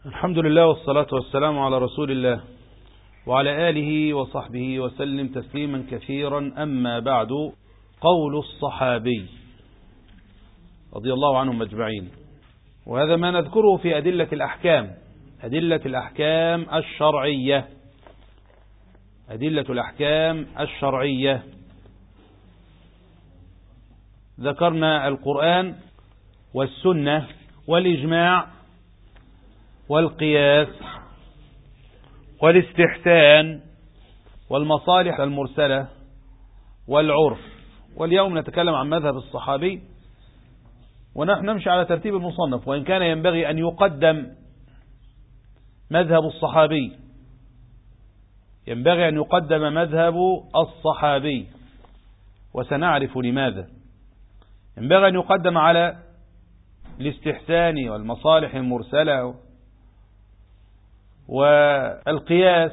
الحمد لله والصلاة والسلام على رسول الله وعلى آله وصحبه وسلم تسليما كثيرا. أما بعد، قول الصحابي رضي الله عنهم أجمعين، وهذا ما نذكره في أدلة الأحكام، أدلة الأحكام الشرعية، أدلة الأحكام الشرعية. ذكرنا القرآن والسنة والإجماع والقياس والاستحسان والمصالح المرسلة والعرف، واليوم نتكلم عن مذهب الصحابي، ونحن نمشي على ترتيب المصنف، وإن كان ينبغي أن يقدم مذهب الصحابي، ينبغي أن يقدم مذهب الصحابي، وسنعرف لماذا. ينبغي أن يقدم على الاستحسان والمصالح المرسلة والقياس،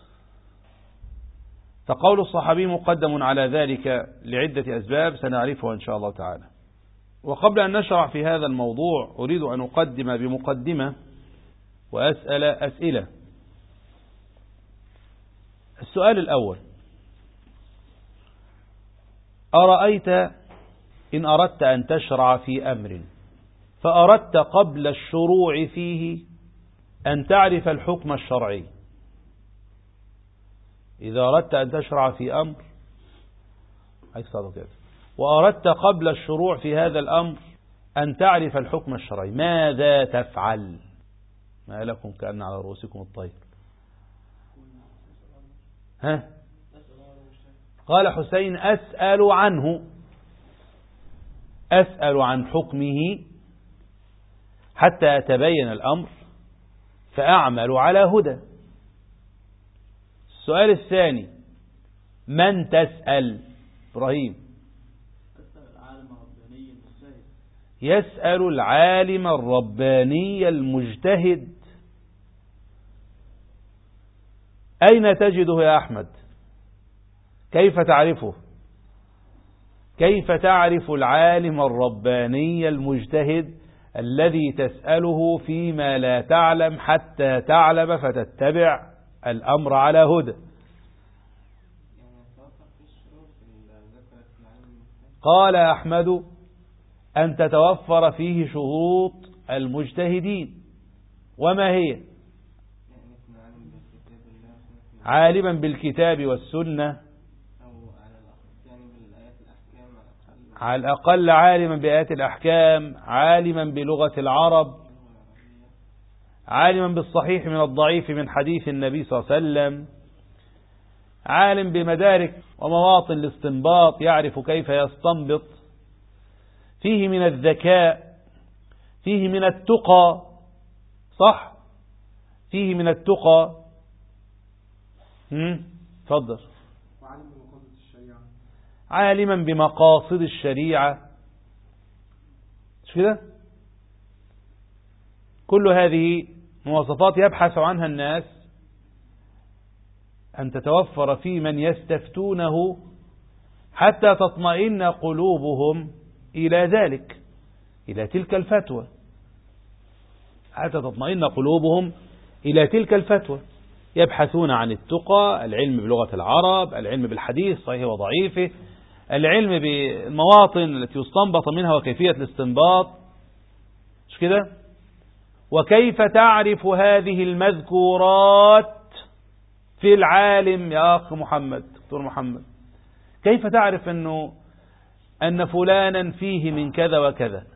فقول الصحابي مقدم على ذلك لعدة أسباب سنعرفها إن شاء الله تعالى. وقبل أن نشرع في هذا الموضوع أريد أن أقدم بمقدمة وأسأل أسئلة. السؤال الأول: أرأيت إن أردت أن تشرع في أمر فأردت قبل الشروع فيه أن تعرف الحكم الشرعي، إذا أردت أن تشرع في أمر وأردت قبل الشروع في هذا الأمر أن تعرف الحكم الشرعي، ماذا تفعل؟ ما لكم كأن على رؤوسكم الطير. قال حسين: أسأل عنه، أسأل عن حكمه حتى أتبين الأمر فأعمل على هدى. السؤال الثاني: من تسأل؟ إبراهيم: يسأل العالم الرباني المجتهد. أين تجده يا أحمد؟ كيف تعرفه؟ كيف تعرف العالم الرباني المجتهد الذي تسأله فيما لا تعلم حتى تعلم فتتبع الأمر على هدى؟ قال أحمد: أن تتوفر فيه شروط المجتهدين. وما هي؟ عالما بالكتاب والسنة، على الأقل عالما بآيات الأحكام، عالما بلغة العرب، عالما بالصحيح من الضعيف من حديث النبي صلى الله عليه وسلم، عالم بمدارك ومواطن الاستنباط، يعرف كيف يستنبط، فيه من الذكاء، فيه من التقى، صح؟ فيه من التقى. تفضل. عالما بمقاصد الشريعة، مش كده؟ كل هذه مواصفات يبحث عنها الناس أن تتوفر في من يستفتونه حتى تطمئن قلوبهم إلى ذلك، إلى تلك الفتوى، حتى تطمئن قلوبهم إلى تلك الفتوى. يبحثون عن التقى، العلم بلغة العرب، العلم بالحديث صحيح وضعيفه، العلم بالمواطن التي يستنبط منها وكيفية الاستنباط، مش كده؟ وكيف تعرف هذه المذكورات في العالم يا أخ محمد، دكتور محمد؟ كيف تعرف أن فلانا فيه من كذا وكذا؟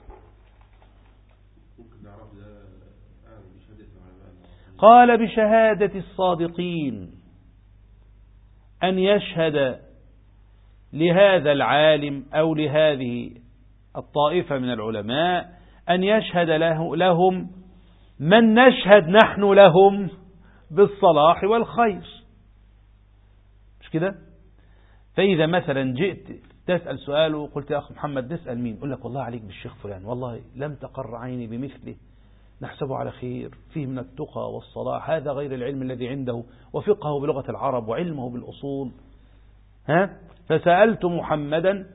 قال: بشهادة الصادقين، أن يشهد لهذا العالم أو لهذه الطائفة من العلماء، أن يشهد لهم من نشهد نحن لهم بالصلاح والخير، مش كده؟ فإذا مثلا جئت تسأل سؤال وقلت يا أخ محمد نسأل مين؟ يقول لك: والله عليك بالشيخ فلان، والله لم تقر عيني بمثله، نحسبه على خير، فيه من التقى والصلاح، هذا غير العلم الذي عنده، وفقهه بلغة العرب وعلمه بالأصول. فسألت محمدا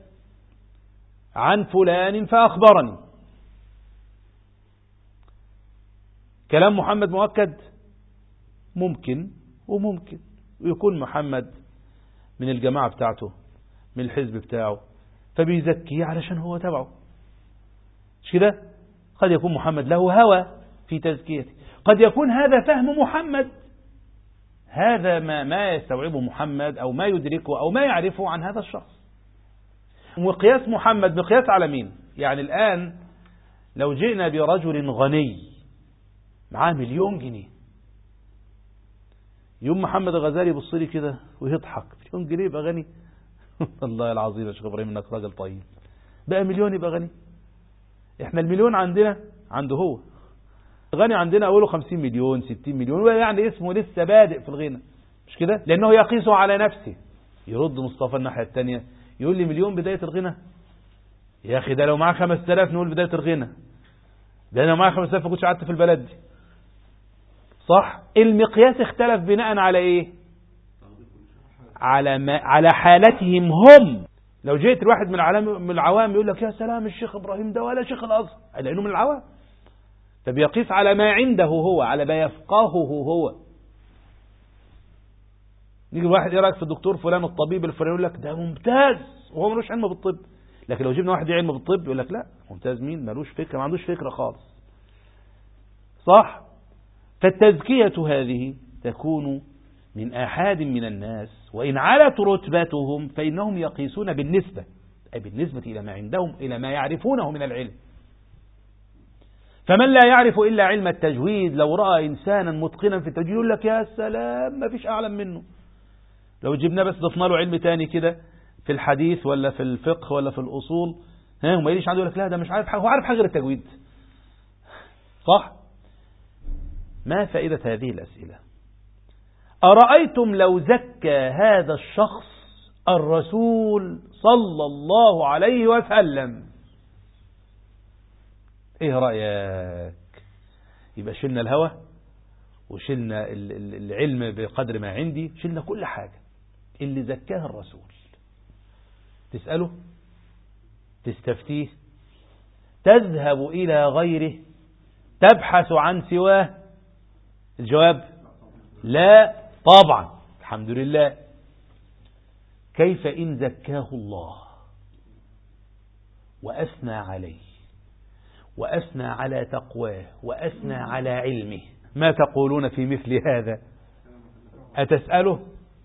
عن فلان فأخبرني. كلام محمد مؤكد؟ ممكن وممكن، ويكون محمد من الجماعة بتاعته، من الحزب بتاعه، فبيزكيه علشان هو تبعه، مش كده؟ قد يكون محمد له هوى في تزكيته، قد يكون هذا فهم محمد، هذا ما يستوعبه محمد أو ما يدركه أو ما يعرفه عن هذا الشخص. وقياس محمد مقياس على مين؟ يعني الآن لو جئنا برجل غني معاه 1,000,000 جنيه، يوم محمد الغزالي يبص لي كده ويضحك، 1,000,000 جنيه يبقى غني؟ الله العظيم يا شيخ ابراهيم انك راجل طيب، بقى 1,000,000 يبقى غني؟ احنا 1,000,000 عندنا عنده هو غني، عندنا اقوله 50 مليون 60 مليون، يعني اسمه لسه بادئ في الغنى، مش كده؟ لانه يقيسه على نفسه. يرد مصطفى الناحية الثانية يقول لي 1,000,000 بداية الغنى؟ يا اخي ده لو معاه 5,000 نقول بداية الغنى، ده لو معاه 5,000 ما كنتش قعدت في البلد دي. صح؟ المقياس اختلف بناء على ايه؟ على حالتهم هم. لو جيت الواحد من العوام يقول لك يا سلام الشيخ ابراهيم ده ولا شيخ الازهر، لانه من العوام، فبيقيس على ما عنده هو، على ما يفقهه هو. نيجي واحد ايه رايك في الدكتور فلان الطبيب الفلاني، يقول لك ده ممتاز وهو ملوش علم بالطب. لكن لو جبنا واحد علم بالطب يقول لك لا ممتاز مين، ملوش فكره، ما عندوش فكره خالص. صح؟ فالتزكية هذه تكون من آحاد من الناس، وإن علت رتبتهم فإنهم يقيسون بالنسبة، أي بالنسبة إلى ما عندهم، إلى ما يعرفونه من العلم. فمن لا يعرف إلا علم التجويد لو رأى إنسانا متقنا في التجويد يقول لك يا سلام ما فيش أعلم منه. لو جبنا بس ضفنا له علم تاني كده في الحديث ولا في الفقه ولا في الأصول، وما يليش عنده يقول لك لا ده مش عارف حاجة، هو عارف حاجة غير التجويد. صح؟ ما فائدة هذه الأسئلة؟ أرأيتم لو زكى هذا الشخص الرسول صلى الله عليه وسلم، ايه رأيك؟ يبقى شلنا الهوى وشلنا العلم بقدر ما عندي، شلنا كل حاجة. اللي زكاه الرسول تسأله، تستفتيه، تذهب إلى غيره، تبحث عن سواه؟ الجواب لا طبعا، الحمد لله. كيف إن زكاه الله وأثنى عليه وأثنى على تقواه وأثنى على علمه، ما تقولون في مثل هذا؟ أتسأله؟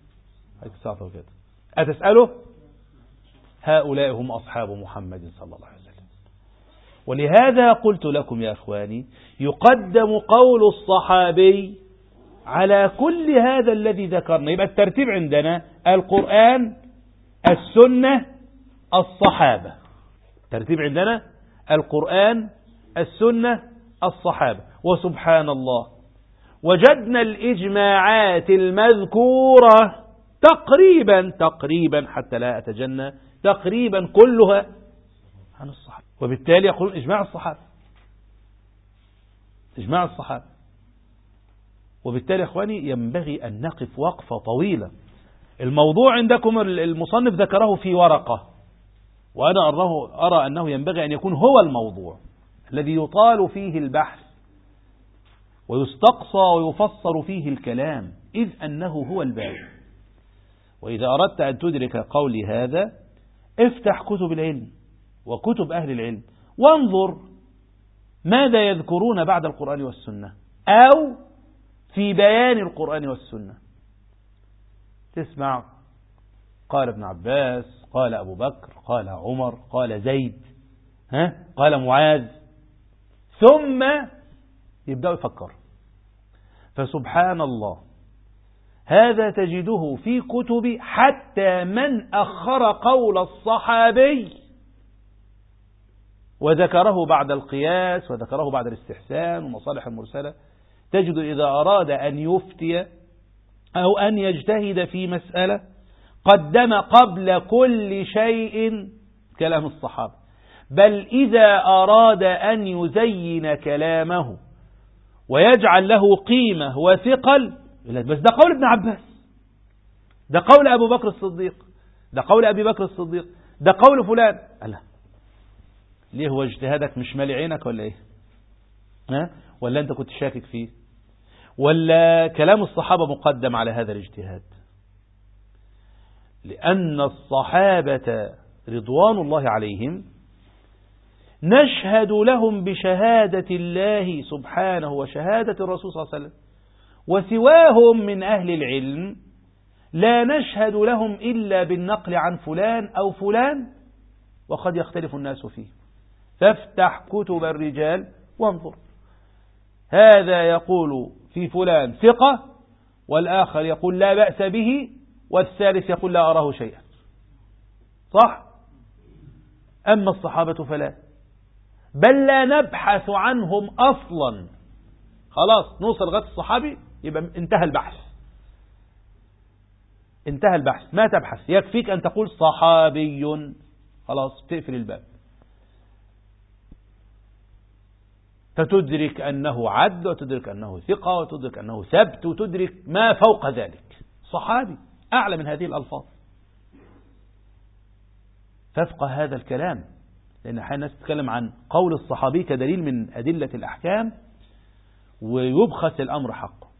أتسأله؟ هؤلاء هم أصحاب محمد صلى الله عليه وسلم. ولهذا قلت لكم يا أخواني يقدم قول الصحابي على كل هذا الذي ذكرنا. يبقى الترتيب عندنا القرآن، السنة، الصحابة. الترتيب عندنا القرآن، السنة، الصحابة. وسبحان الله وجدنا الإجماعات المذكورة تقريبا حتى لا أتجنى تقريبا كلها عن الصحابة. وبالتالي يقولون إجماع الصحابة. وبالتالي يا أخواني ينبغي أن نقف وقفة طويلة. الموضوع عندكم المصنف ذكره في ورقة، وأنا أرى أنه ينبغي أن يكون هو الموضوع الذي يطال فيه البحث ويستقصى ويفسر فيه الكلام، إذ أنه هو الباب. وإذا أردت أن تدرك قولي هذا افتح كتب العلم وكتب أهل العلم وانظر ماذا يذكرون بعد القرآن والسنة أو في بيان القرآن والسنة. تسمع قال ابن عباس، قال أبو بكر، قال عمر، قال زيد، قال معاذ، ثم يبدأوا يفكر. فسبحان الله هذا تجده في كتب حتى من أخر قول الصحابي وذكره بعد القياس وذكره بعد الاستحسان والمصالح المرسلة، تجد إذا أراد أن يفتي أو أن يجتهد في مسألة قدم قبل كل شيء كلام الصحابة. بل إذا أراد أن يزين كلامه ويجعل له قيمة وثقل، بس ده قول ابن عباس، ده قول أبو بكر الصديق، ده قول أبي بكر الصديق، ده قول فلان. ألا ليه هو اجتهادك مش مالي عينك ولا إيه؟ ولا أنت كنت شاكك فيه؟ ولا كلام الصحابة مقدم على هذا الاجتهاد؟ لأن الصحابة رضوان الله عليهم نشهد لهم بشهادة الله سبحانه وشهادة الرسول صلى الله عليه وسلم، وسواهم من أهل العلم لا نشهد لهم إلا بالنقل عن فلان أو فلان، وقد يختلف الناس فيه. فافتح كتب الرجال وانظر، هذا يقول في فلان ثقة، والآخر يقول لا بأس به، والثالث يقول لا أراه شيئا. صح؟ أما الصحابة فلا، بل لا نبحث عنهم أصلا. خلاص نوصل لغاية الصحابي يبقى انتهى البحث، انتهى البحث، ما تبحث، يكفيك أن تقول صحابي، خلاص تقفل الباب، فتدرك أنه عدل، وتدرك أنه ثقة، وتدرك أنه ثبت، وتدرك ما فوق ذلك. صحابي أعلى من هذه الألفاظ. فافقه هذا الكلام، لأن أحيانا الناس تتكلم عن قول الصحابي كدليل من أدلة الأحكام ويبخس الأمر حقه.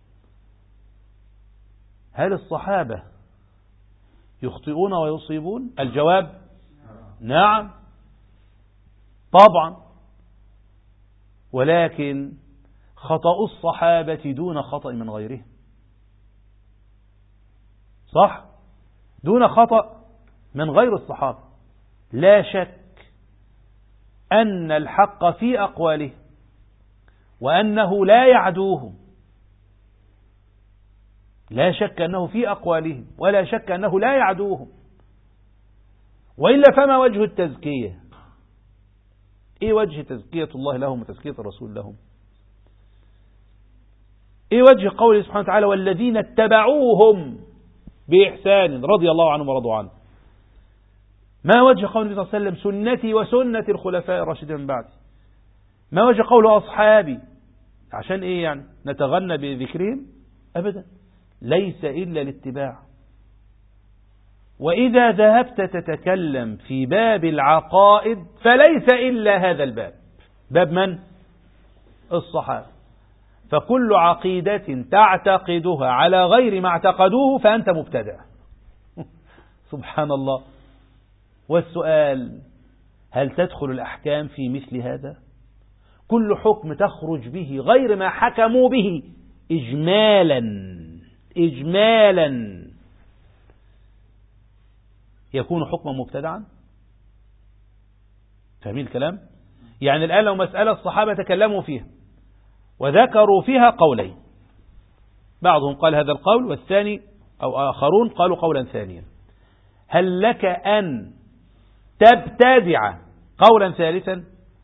هل الصحابة يخطئون ويصيبون؟ الجواب نعم طبعا، ولكن خطأ الصحابة دون خطأ من غيرهم. صح؟ دون خطأ من غير الصحابة. لا شك أن الحق في أقواله، وأنه لا يعدوهم. لا شك أنه في أقوالهم، ولا شك أنه لا يعدوهم. وإلا فما وجه التزكية؟ إيه وجه تزكية الله لهم وتزكية الرسول لهم؟ إيه وجه قوله سبحانه وتعالى والذين اتبعوهم بإحسان رضي الله عنهم ورضوا عنه؟ ما وجه قوله صلى الله عليه وسلم سنتي وسنة الخلفاء الراشدين من بعدي؟ ما وجه قوله أصحابي؟ عشان إيه يعني نتغنى بذكرهم؟ أبدا، ليس إلا الاتباع. وإذا ذهبت تتكلم في باب العقائد فليس إلا هذا الباب، باب من؟ الصحابة. فكل عقيدة تعتقدها على غير ما اعتقدوه فأنت مبتدع. سبحان الله. والسؤال هل تدخل الأحكام في مثل هذا؟ كل حكم تخرج به غير ما حكموا به إجمالا يكون حكما مبتدعا. فاهمين الكلام؟ يعني الآن لو مسألة الصحابة تكلموا فيها وذكروا فيها قولين، بعضهم قال هذا القول والثاني أو آخرون قالوا قولا ثانيا، هل لك أن تبتدع قولا ثالثا؟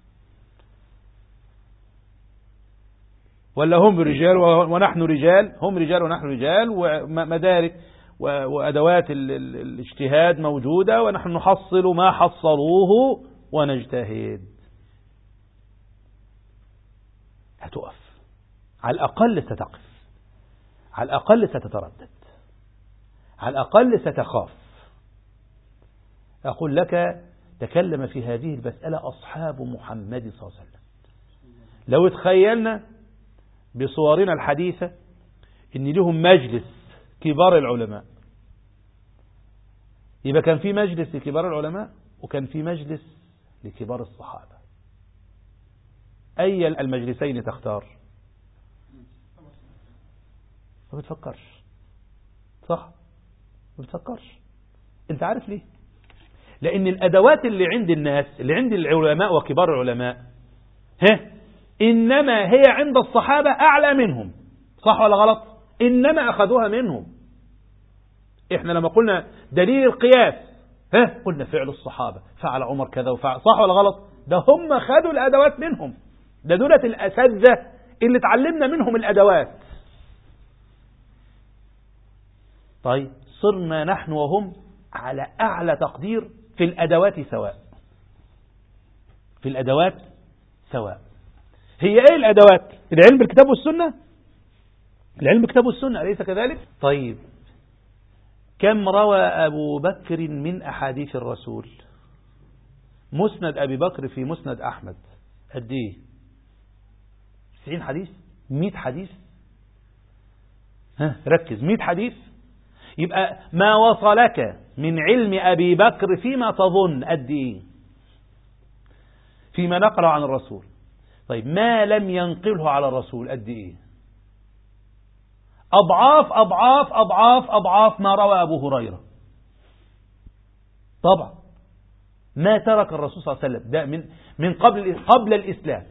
ولا هم رجال ونحن رجال، هم رجال ونحن رجال، ومدارك وأدوات الاجتهاد موجودة، ونحن نحصل ما حصلوه ونجتهد. هتقف، على الأقل ستقف، على الأقل ستتردد، على الأقل ستخاف. أقول لك تكلم في هذه المسألة أصحاب محمد صلى الله عليه وسلم. لو تخيلنا بصورنا الحديثة إن لهم مجلس كبار العلماء، يبقى كان في مجلس لكبار العلماء وكان في مجلس لكبار الصحابة. أي المجلسين تختار؟ ما بتفكرش، صح؟ ما بتفكرش. انت عارف ليه؟ لأن الأدوات اللي عند الناس، اللي عند العلماء وكبار العلماء، إنما هي عند الصحابة أعلى منهم. صح ولا غلط؟ إنما أخذوها منهم. إحنا لما قلنا دليل القياس قلنا فعل الصحابة، فعل عمر كذا وفعل، صح ولا غلط؟ ده هم خدوا الأدوات منهم، ده دولة الأساتذة اللي اتعلمنا منهم الأدوات. طيب صرنا نحن وهم على أعلى تقدير في الأدوات سواء، في الأدوات سواء. هي ايه الأدوات؟ العلم بالكتاب والسنة، العلم بالكتاب والسنة، أليس كذلك؟ طيب كم روى أبو بكر من أحاديث الرسول؟ مسند أبي بكر في مسند أحمد قد ايه؟ 90 حديث، 100 حديث. ركز، 100 حديث. يبقى ما وصلك من علم أبي بكر فيما تظن قد إيه؟ فيما نقله عن الرسول. طيب ما لم ينقله على الرسول قد إيه؟ أضعاف أضعاف أضعاف أضعاف ما روى أبو هريرة. طبعا ما ترك الرسول صلى الله عليه وسلم ده من قبل الإسلام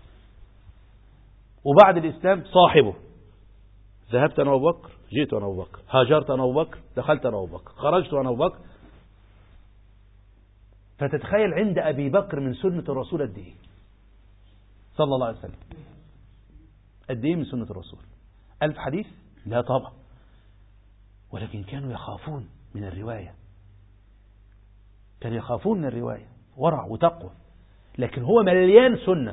وبعد الإسلام صاحبه. ذهبت أنا أبو بكر، جئت أنا أبو بكر، هاجرت أنا أبو بكر، دخلت أنا أبو بكر، خرجت أنا أبو بكر. فتتخيل عند أبي بكر من سنة الرسول قد إيه صلى الله عليه وسلم؟ قد إيه من سنة الرسول؟ 1000 حديث؟ لا طبعا، ولكن كانوا يخافون من الرواية، كانوا يخافون من الرواية، ورع وتقوى. لكن هو مليان سنة،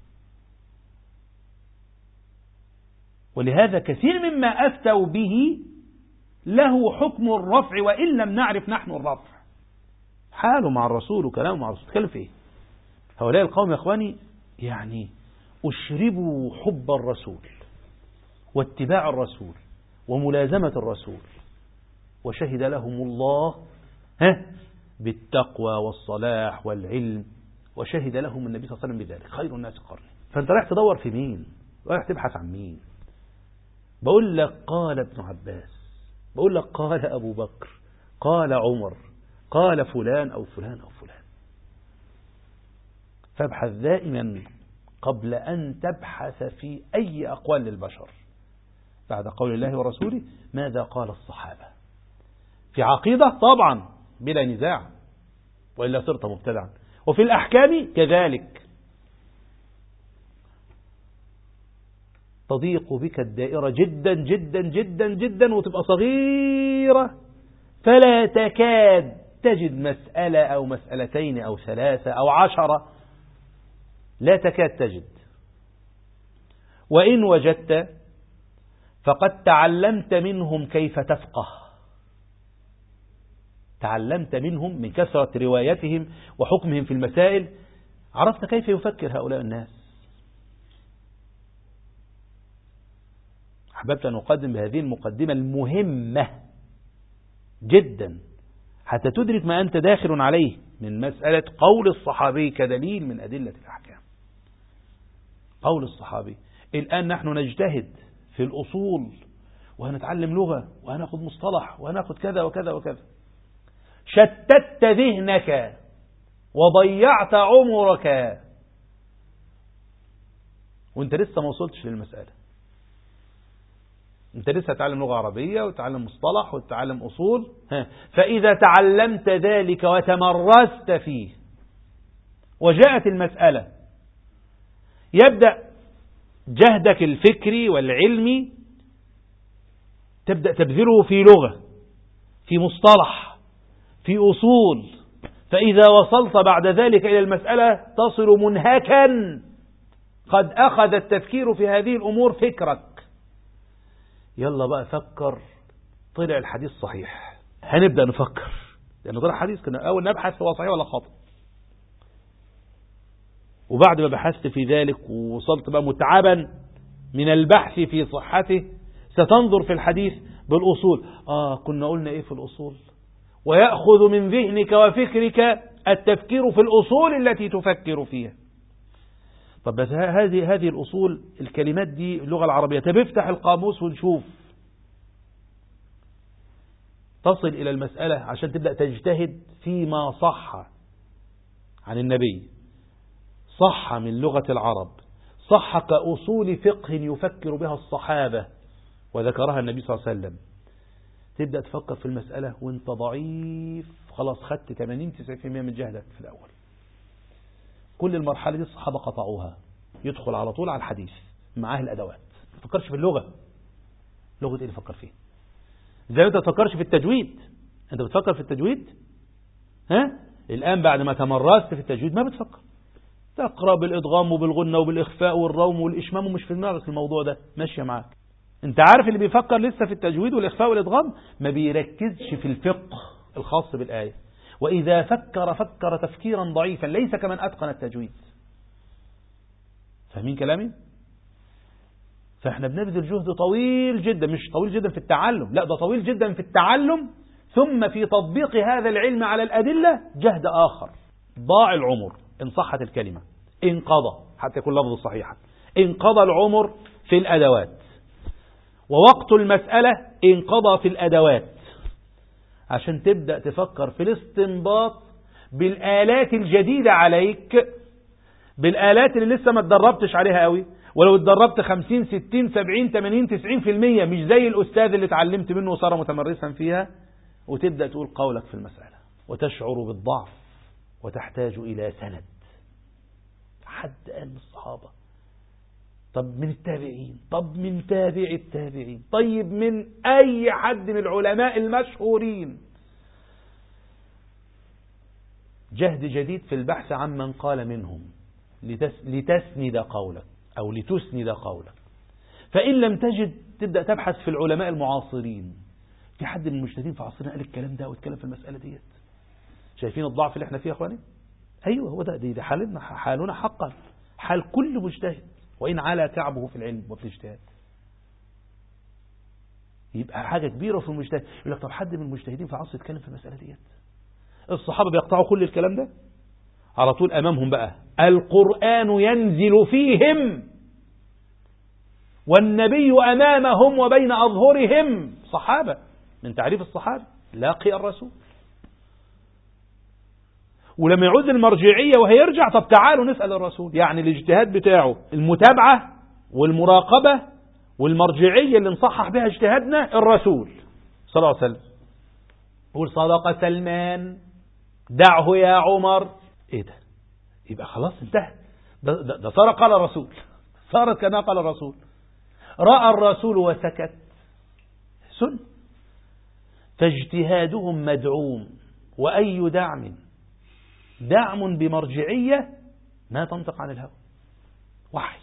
ولهذا كثير مما أفتوا به له حكم الرفع وإن لم نعرف نحن الرفع. حاله مع الرسول وكلامه مع الرسول تكلم فيه. هؤلاء القوم يا أخواني يعني أشربوا حب الرسول واتباع الرسول وملازمة الرسول، وشهد لهم الله بالتقوى والصلاح والعلم، وشهد لهم النبي صلى الله عليه وسلم بذلك، خير الناس قرني. فأنت رايح تدور في مين؟ رايح تبحث عن مين؟ بقول لك قال ابن عباس، بقول لك قال أبو بكر، قال عمر، قال فلان أو فلان أو فلان. فابحث دائما قبل أن تبحث في أي أقوال للبشر بعد قول الله ورسوله ماذا قال الصحابة. في عقيدة طبعا بلا نزاع، وإلا صرت مبتدعا، وفي الأحكام كذلك. تضيق بك الدائرة جدا جدا جدا جدا وتبقى صغيرة، فلا تكاد تجد مسألة أو مسألتين أو 3 أو 10، لا تكاد تجد. وإن وجدت فقد تعلمت منهم كيف تفقه، تعلمت منهم من كثرة روايتهم وحكمهم في المسائل، عرفت كيف يفكر هؤلاء الناس. أحببت أن أقدم بهذه المقدمة المهمة جدا حتى تدرك ما أنت داخل عليه من مسألة قول الصحابي كدليل من أدلة الأحكام. قول الصحابي. الآن نحن نجتهد في الأصول وهنتعلم لغة وهناخد مصطلح وهناخد كذا وكذا وكذا، شتت ذهنك وضيعت عمرك وانت لسه ما وصلتش للمسألة. انت لسه تتعلم لغة عربية وتتعلم مصطلح وتتعلم أصول. فإذا تعلمت ذلك وتمرست فيه وجاءت المسألة، يبدأ جهدك الفكري والعلمي تبدأ تبذله في لغة، في مصطلح، في أصول. فإذا وصلت بعد ذلك إلى المسألة تصل منهكا، قد أخذ التفكير في هذه الأمور فكرك. يلا بقى فكر، طلع الحديث صحيح، هنبدأ نفكر، لأنه طلع حديث كنا أول نبحث هو صحيح ولا خاطئ. وبعد ما بحثت في ذلك ووصلت بقى متعبا من البحث في صحته، ستنظر في الحديث بالأصول. كنا قلنا إيه في الأصول، ويأخذ من ذهنك وفكرك التفكير في الأصول التي تفكر فيها. طب بس هذه الأصول، الكلمات دي اللغة العربية، طب افتح القاموس ونشوف، تصل إلى المسألة عشان تبدأ تجتهد فيما صح عن النبي، صح من لغة العرب، صح كأصول فقه يفكر بها الصحابة وذكرها النبي صلى الله عليه وسلم. تبدأ تفكر في المسألة وانت ضعيف، خلاص خدت 80-90% من جهدك في الأول. كل المرحلة دي الصحابة قطعوها، يدخل على طول على الحديث معاه الأدوات. ما تفكرش في اللغة، لغة ايه اللي تفكر فيه؟ زي ما انت تفكرش في التجويد، انت بتفكر في التجويد؟ الآن بعد ما تمرست في التجويد ما بتفكر، تقرأ بالإدغام وبالغنة وبالإخفاء والروم والإشمام ومش في دماغك الموضوع ده ماشية معاك. انت عارف اللي بيفكر لسه في التجويد والإخفاء والإدغام ما بيركزش في الفقه الخاص بالآية، وإذا فكر تفكيرا ضعيفا ليس كمن أتقن التجويد. فاهمين كلامي؟ فاحنا بنبذل جهد طويل جدا، مش طويل جدا في التعلم، لا ده طويل جدا في التعلم ثم في تطبيق هذا العلم على الأدلة جهد آخر. ضاع العمر إن صحت الكلمة، انقضى حتى يكون لفظ صحيحا، انقضى العمر في الأدوات، ووقت المسألة انقضى في الأدوات، عشان تبدأ تفكر في الاستنباط بالآلات الجديدة عليك، بالآلات اللي لسه ما اتدربتش عليها قوي، ولو اتدربت 50 60 70 80 90% مش زي الأستاذ اللي اتعلمت منه وصار متمرسا فيها، وتبدأ تقول قولك في المسألة وتشعر بالضعف وتحتاج إلى سند. حد قال من الصحابة، طب من التابعين، طب من تابع التابعين، طيب من أي حد من العلماء المشهورين. جهد جديد في البحث عن من قال منهم لتسند قولك أو لتسند قولك. فإن لم تجد تبدأ تبحث في العلماء المعاصرين، في حد من المجتهدين في عصرنا قال الكلام ده واتكلم في المسألة ديت. شايفين الضعف اللي احنا فيه يا اخواني؟ ايوه هو ده، دي حالنا حقا، حال كل مجتهد وإن على كعبه في العلم وفي الاجتهاد. يبقى حاجة كبيرة في المجتهد. يقول لك طب حد من المجتهدين في عصر يتكلم في المسألة ديت؟ الصحابة بيقطعوا كل الكلام ده على طول أمامهم بقى القرآن ينزل فيهم والنبي أمامهم وبين أظهرهم. صحابة، من تعريف الصحابة لاقي الرسول. ولما يعوز المرجعية وهيرجع، طب تعالوا نسأل الرسول. يعني الاجتهاد بتاعه المتابعة والمراقبة والمرجعية اللي نصحح بها اجتهادنا الرسول صلى الله عليه وسلم. قول صدق سلمان، دعه يا عمر. ايه ده؟ يبقى خلاص انتهى. ده صار قال الرسول، صارت كما قال الرسول. رأى الرسول وسكت، سن. فاجتهادهم مدعوم، وأي دعم بمرجعية ما تنطق عن الهوى، وحي.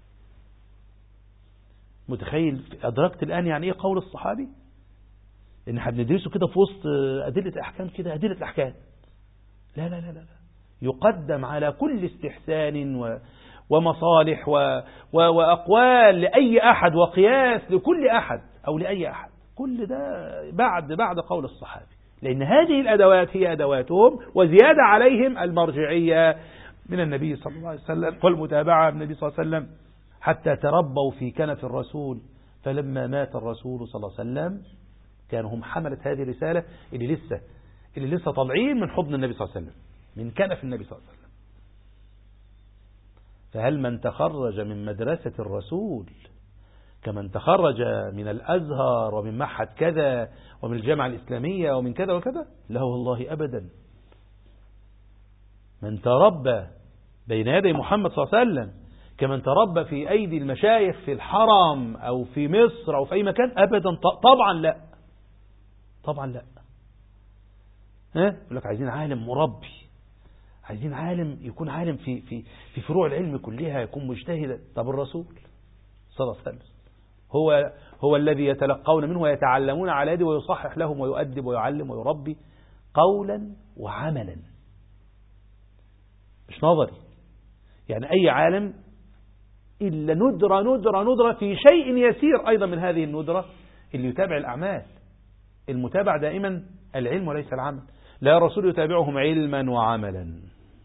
متخيل؟ أدركت الآن يعني إيه قول الصحابي؟ إن احنا بندرسه كده في وسط أدلة أحكام كده، أدلة أحكام. لا لا لا لا، يقدم على كل استحسان ومصالح وأقوال لأي أحد وقياس لكل أحد أو لأي أحد. كل ده بعد قول الصحابي، لأن هذه الأدوات هي أدواتهم، وزيادة عليهم المرجعية من النبي صلى الله عليه وسلم والمتابعة من النبي صلى الله عليه وسلم، حتى تربوا في كنف الرسول. فلما مات الرسول صلى الله عليه وسلم كانوا هم حملة هذه الرسالة اللي لسه طالعين من حضن النبي صلى الله عليه وسلم، من كنف النبي صلى الله عليه وسلم. فهل من تخرج من مدرسة الرسول كمن تخرج من الأزهر ومن معهد كذا ومن الجامعة الإسلامية ومن كذا وكذا؟ لا والله أبدا. من تربى بين يدي محمد صلى الله عليه وسلم كمن تربى في أيدي المشايخ في الحرم أو في مصر أو في أي مكان؟ أبدا، طبعا لا، طبعا لا. يقول لك عايزين عالم مربي، عايزين عالم يكون عالم في فروع العلم كلها، يكون مجتهدا. طب الرسول صلى الله عليه وسلم هو الذي يتلقون منه ويتعلمون على يده، ويصحح لهم ويؤدب ويعلم ويربي قولا وعملا، مش نظري. يعني أي عالم إلا ندرة في شيء يسير أيضا من هذه الندرة اللي يتابع الأعمال. المتابع دائما العلم وليس العمل. لا، الرسول يتابعهم علما وعملا.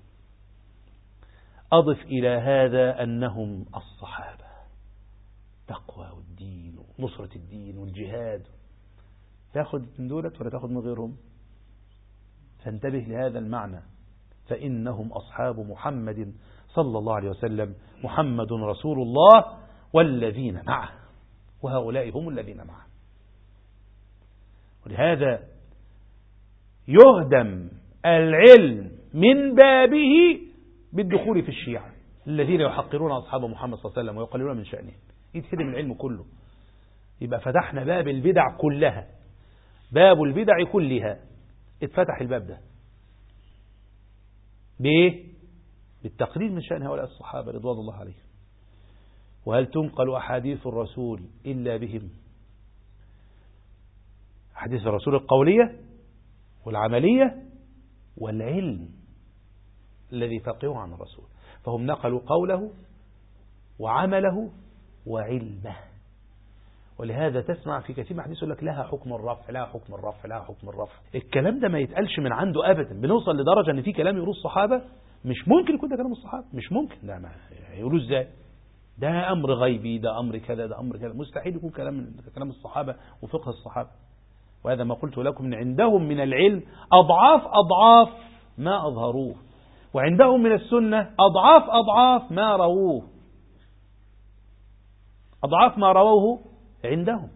أضف إلى هذا أنهم الصحابة، تقوى والدين ونصرة الدين والجهاد. تأخذ من دولت ولا تأخذ من غيرهم؟ فانتبه لهذا المعنى، فإنهم أصحاب محمد صلى الله عليه وسلم. محمد رسول الله والذين معه، وهؤلاء هم الذين معه. ولهذا يهدم العلم من بابه بالدخول في الشيعة الذين يحقرون أصحاب محمد صلى الله عليه وسلم ويقللون من شأنه. يتهدم العلم كله. يبقى فتحنا باب البدع كلها، باب البدع كلها اتفتح الباب ده. بإيه؟ بالتقليل من شأن هؤلاء الصحابة رضوان الله عليهم. وهل تنقل أحاديث الرسول إلا بهم؟ أحاديث الرسول القولية والعملية والعلم الذي فقهه عن الرسول. فهم نقلوا قوله وعمله وعلمه. ولهذا تسمع في كثير من الحديث يقول لك لها حكم الرفع، لها حكم الرفع، لها حكم الرفع. الكلام ده ما يتقالش من عنده أبدا. بنوصل لدرجة أن في كلام يقولوا الصحابة مش ممكن يكون ده كلام الصحابة، مش ممكن. لا، ما يقولوا ازاي؟ ده أمر غيبي، ده أمر كذا، ده أمر كذا. مستحيل يكون كلام الصحابة وفقه الصحابة. وهذا ما قلت لكم من عندهم من العلم أضعاف ما أظهروه، وعندهم من السنة أضعاف ما رووه، أضعاف ما رووه عندهم.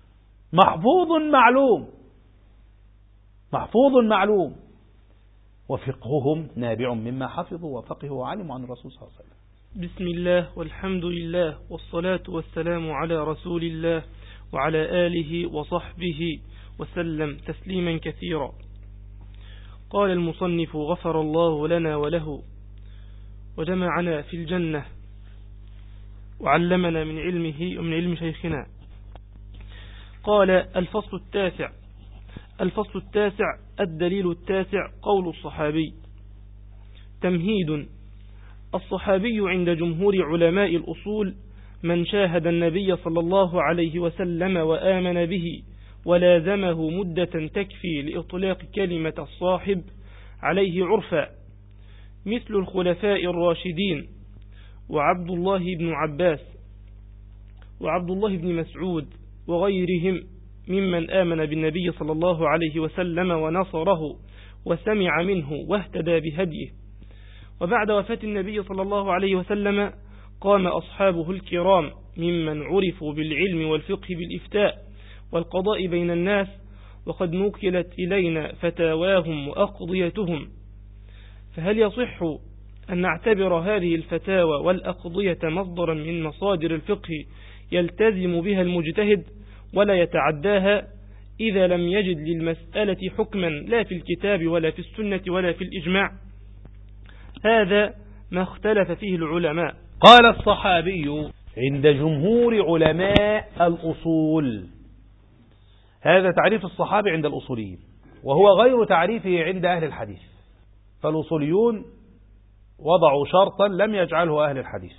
محفوظ معلوم، وفقههم نابع مما حفظوا وفقهوا وعلموا عن الرسول صلى الله عليه وسلم. بسم الله والحمد لله والصلاة والسلام على رسول الله وعلى آله وصحبه وسلم تسليما كثيرا. قال المصنف غفر الله لنا وله وجمعنا في الجنة وعلمنا من علمه ومن علم شيخنا. قال الفصل التاسع الدليل التاسع قول الصحابي. تمهيد. الصحابي عند جمهور علماء الأصول من شاهد النبي صلى الله عليه وسلم وآمن به ولازمه مدة تكفي لإطلاق كلمة الصاحب عليه عرفا، مثل الخلفاء الراشدين وعبد الله بن عباس وعبد الله بن مسعود وغيرهم ممن آمن بالنبي صلى الله عليه وسلم ونصره وسمع منه واهتدى بهديه. وبعد وفاة النبي صلى الله عليه وسلم قام أصحابه الكرام ممن عرفوا بالعلم والفقه بالإفتاء والقضاء بين الناس، وقد نقلت إلينا فتاواهم وأقضيتهم. فهل يصح أن نعتبر هذه الفتاوى والأقضية مصدرا من مصادر الفقه يلتزم بها المجتهد ولا يتعداها إذا لم يجد للمسألة حكما لا في الكتاب ولا في السنة ولا في الإجماع؟ هذا ما اختلف فيه العلماء. قال الصحابي عند جمهور علماء الأصول. هذا تعريف الصحابي عند الأصوليين، وهو غير تعريفه عند أهل الحديث. فالأصوليون وضعوا شرطا لم يجعله أهل الحديث.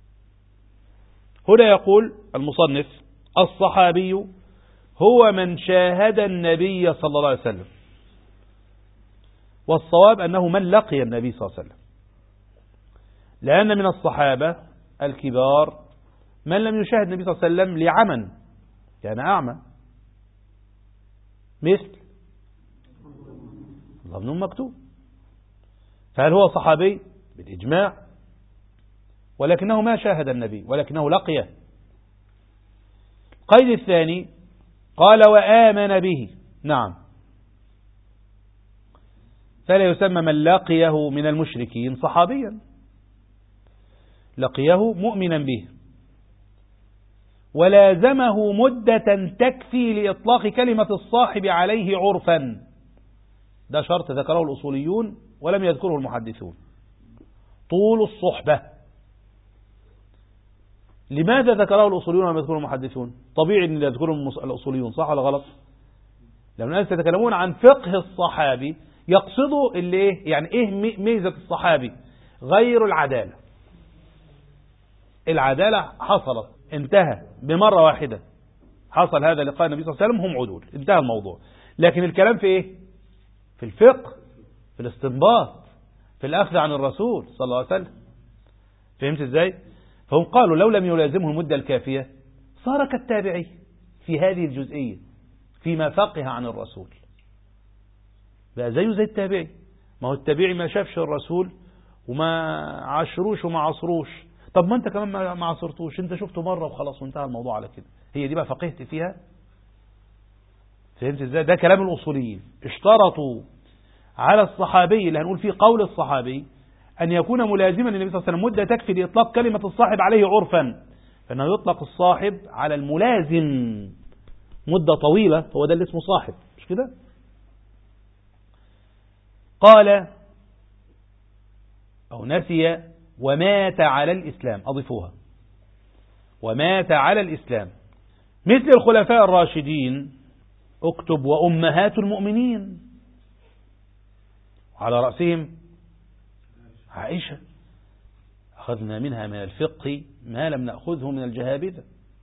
هنا يقول المصنف الصحابي هو من شاهد النبي صلى الله عليه وسلم، والصواب أنه من لقي النبي صلى الله عليه وسلم، لأن من الصحابة الكبار من لم يشاهد النبي صلى الله عليه وسلم لعمى، كان أعمى، مثل الله بن مكتوم. فهل هو صحابي؟ بالإجماع، ولكنه ما شاهد النبي، ولكنه لقيه. القيد الثاني قال وآمن به، نعم، فلا يسمى من لقيه من المشركين صحابيا، لقيه مؤمنا به ولازمه مدة تكفي لإطلاق كلمة الصاحب عليه عرفا. ده شرط ذكره الأصوليون ولم يذكره المحدثون، طول الصحبة. لماذا ذكره الأصوليون ولم يذكره المحدثون؟ طبيعي أن يذكره الأصوليون، صح ولا غلط؟ لأن الناس يتكلمون عن فقه الصحابي يقصدوا اللي إيه؟ يعني إيه ميزة الصحابي؟ غير العدالة. العدالة حصلت، انتهى بمرة واحدة، حصل هذا لقاء النبي صلى الله عليه وسلم، هم عدول، انتهى الموضوع. لكن الكلام في إيه؟ في الفقه، في الاستنباط، في الأخذ عن الرسول صلى الله عليه وسلم. فهمت إزاي؟ فهم قالوا لو لم يلازمه المدة الكافية صار كالتابعي في هذه الجزئية فيما فقه عن الرسول، بقى زيه زي التابعي. ما هو التابعي ما شافش الرسول وما عاشروش وما عصروش. طب ما انت كمان ما عصرتوش، انت شفته مرة وخلاص وانتهى الموضوع على كده. هي دي بقى فقهت فيها. فهمت ازاي؟ ده كلام الأصوليين. اشترطوا على الصحابي اللي هنقول فيه قول الصحابي أن يكون ملازما للنبي صلى الله عليه وسلم مدة تكفي لإطلاق كلمة الصاحب عليه عرفا، فإنه يطلق الصاحب على الملازم مدة طويلة، هو ده اللي اسمه صاحب، مش كده؟ قال أو نسي ومات على الإسلام، أضيفوها، ومات على الإسلام، مثل الخلفاء الراشدين، اكتب وأمهات المؤمنين، وعلى رأسهم عائشة أخذنا منها من الفقه ما لم نأخذه من الجهابذة.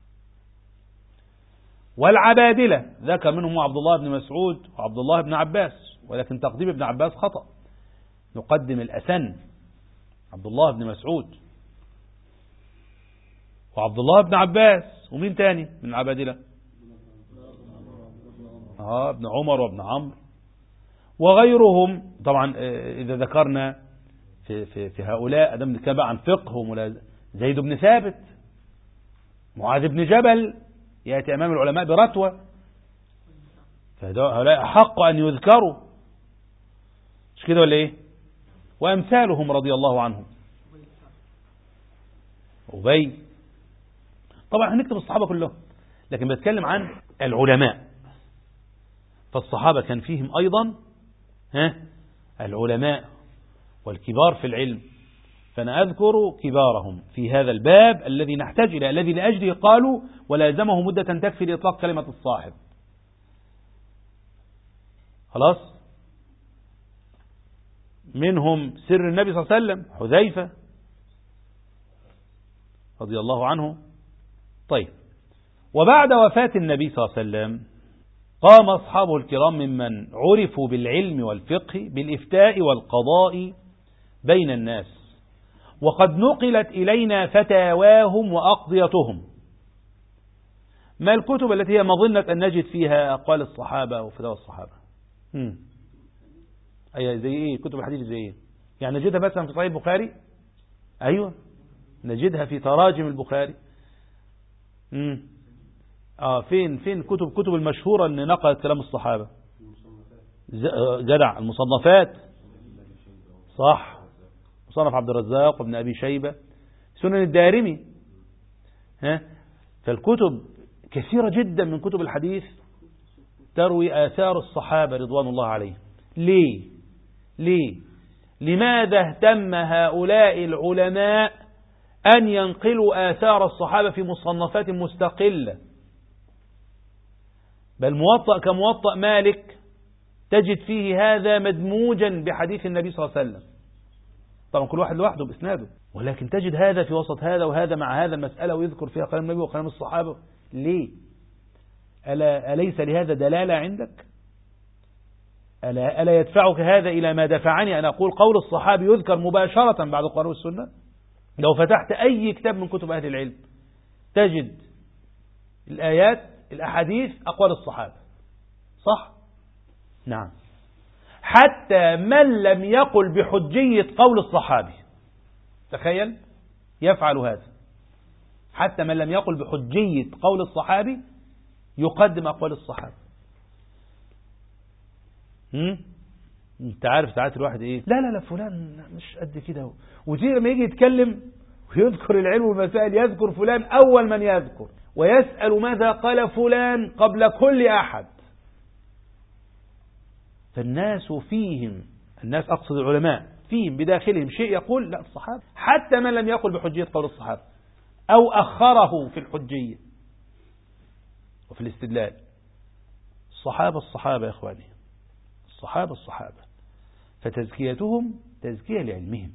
والعبادلة ذكر منهم عبد الله بن مسعود وعبد الله بن عباس، ولكن تقديم ابن عباس خطأ، نقدم الأسن عبد الله بن مسعود وعبد الله بن عباس، ومين تاني من العبادلة؟ ابن عمر وابن عمرو وغيرهم. طبعا إذا ذكرنا في هؤلاء أدم نتكلم عن فقه زيد بن ثابت، معاذ بن جبل يأتي أمام العلماء برتوة، فهؤلاء أحق أن يذكروا، مش كده ولا إيه؟ وأمثالهم رضي الله عنهم. أبي طبعا هنكتب الصحابة كلهم، لكن بتكلم عن العلماء، فالصحابة كان فيهم أيضا العلماء والكبار في العلم، فأنا أذكر كبارهم في هذا الباب الذي نحتاج إلى، الذي لأجله قالوا ولازمه مدة تكفي لإطلاق كلمة الصاحب. خلاص، منهم سر النبي صلى الله عليه وسلم حذيفة رضي الله عنه. طيب، وبعد وفاة النبي صلى الله عليه وسلم قام أصحابه الكرام ممن عرفوا بالعلم والفقه بالإفتاء والقضاء بين الناس، وقد نقلت إلينا فتاواهم وأقضيتهم. ما الكتب التي هي مظنة أن نجد فيها أقوال الصحابة وفتاوى الصحابة؟ أي زي إيه؟ كتب الحديث زي إيه؟ يعني نجدها مثلا في صحيح البخاري؟ أيوة، نجدها في تراجم البخاري. فين كتب المشهورة اللي نقلت كلام الصحابة؟ جدع، المصنفات، صح، مصنف عبد الرزاق وابن أبي شيبة، سنن الدارمي. فالكتب كثيرة جدا من كتب الحديث تروي آثار الصحابة رضوان الله عليهم. ليه؟ لماذا اهتم هؤلاء العلماء أن ينقلوا آثار الصحابة في مصنفات مستقلة؟ بل موطأ كموطأ مالك تجد فيه هذا مدموجا بحديث النبي صلى الله عليه وسلم، طبعا كل واحد لوحده بإسناده، ولكن تجد هذا في وسط هذا وهذا مع هذا المسألة، ويذكر فيها كلام النبي وكلام الصحابة. ليه؟ أليس لهذا دلالة عندك؟ ألا يدفعك هذا إلى ما دفعني أن أقول قول الصحابي يذكر مباشرة بعد القرآن والسنة؟ لو فتحت أي كتاب من كتب أهل العلم تجد الآيات، الأحاديث، أقوال الصحابة، صح؟ نعم. حتى من لم يقل بحجية قول الصحابي، تخيل، يفعل هذا. حتى من لم يقل بحجية قول الصحابي يقدم أقوال الصحابة. انت عارف ساعات الواحد ايه، لا فلان مش قد كده، وتيجي لما يجي يتكلم ويذكر العلم والمسائل يذكر فلان أول من يذكر، ويسأل ماذا قال فلان قبل كل أحد. فالناس فيهم، الناس أقصد العلماء، فيهم بداخلهم شيء يقول لا الصحابة، حتى من لم يقل بحجية قول الصحابة أو أخره في الحجية وفي الاستدلال. الصحابة يا إخواني، الصحابة، فتزكيتهم تزكية لعلمهم،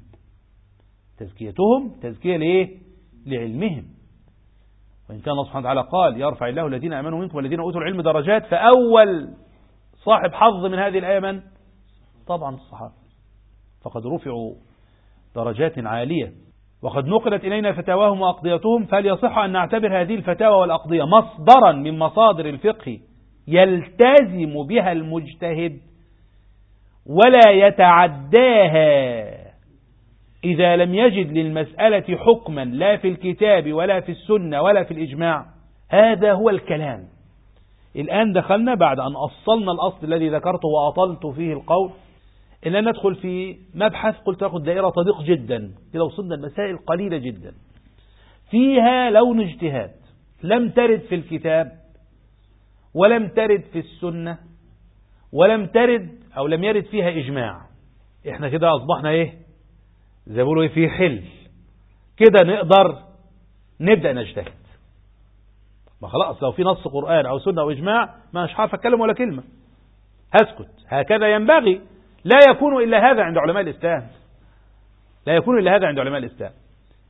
لعلمهم. وإن كان الله سبحانه وتعالى قال يرفع الله الذين آمنوا منكم والذين أوتوا العلم درجات، فأول صاحب حظ من هذه الآية من؟ طبعا الصحابة، فقد رفعوا درجات عالية. وقد نقلت إلينا فتاواهم وأقضيتهم، فهل يصح أن نعتبر هذه الفتاوى والأقضية مصدرا من مصادر الفقه يلتزم بها المجتهد ولا يتعداها إذا لم يجد للمسألة حكما لا في الكتاب ولا في السنة ولا في الإجماع؟ هذا هو الكلام. الآن دخلنا بعد أن أصلنا الأصل الذي ذكرته وأطلت فيه القول، إن ندخل في مبحث قلت أخذ دائرة تضيق جدا، إذا وصلنا المسائل قليلة جدا فيها لون اجتهاد لم ترد في الكتاب ولم ترد في السنة ولم ترد أو لم يرد فيها إجماع. إحنا كده أصبحنا إيه زي ما بيقولوا في حل كده، نقدر نبدأ نجتهد. ما خلاص، لو في نص قرآن أو سنة أو إجماع مش عارف أتكلم ولا كلمة، هسكت. هكذا ينبغي، لا يكون إلا هذا عند علماء الإسلام،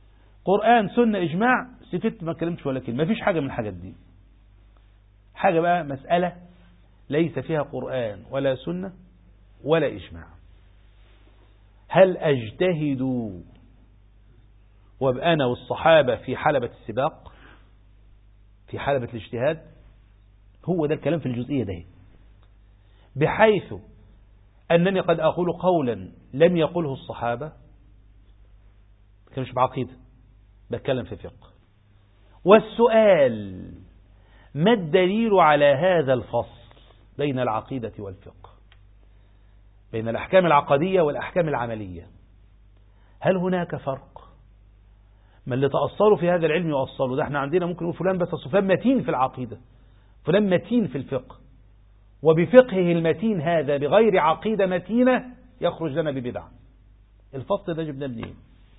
قرآن سنة إجماع، سكت ما كلمتش ولا كلمة، ما فيش حاجة من الحاجات دي. حاجة بقى مسألة ليس فيها قرآن ولا سنة ولا إجماع، هل أجتهد وابقى أنا والصحابة في حلبة السباق، في حلبة الاجتهاد؟ هو ده الكلام في الجزئية ده، بحيث أنني قد أقول قولا لم يقله الصحابة، مش بعقيدة، بتكلم في فقه. والسؤال: ما الدليل على هذا الفصل بين العقيدة والفقه، بين الأحكام العقدية والأحكام العملية؟ هل هناك فرق؟ ما اللي تأصلوا في هذا العلم يؤصلوا، ده احنا عندنا ممكن نقول فلان بس فلان متين في العقيدة، فلان متين في الفقه، وبفقهه المتين هذا بغير عقيدة متينة يخرج لنا ببدعة. الفصل ده جبنا منين؟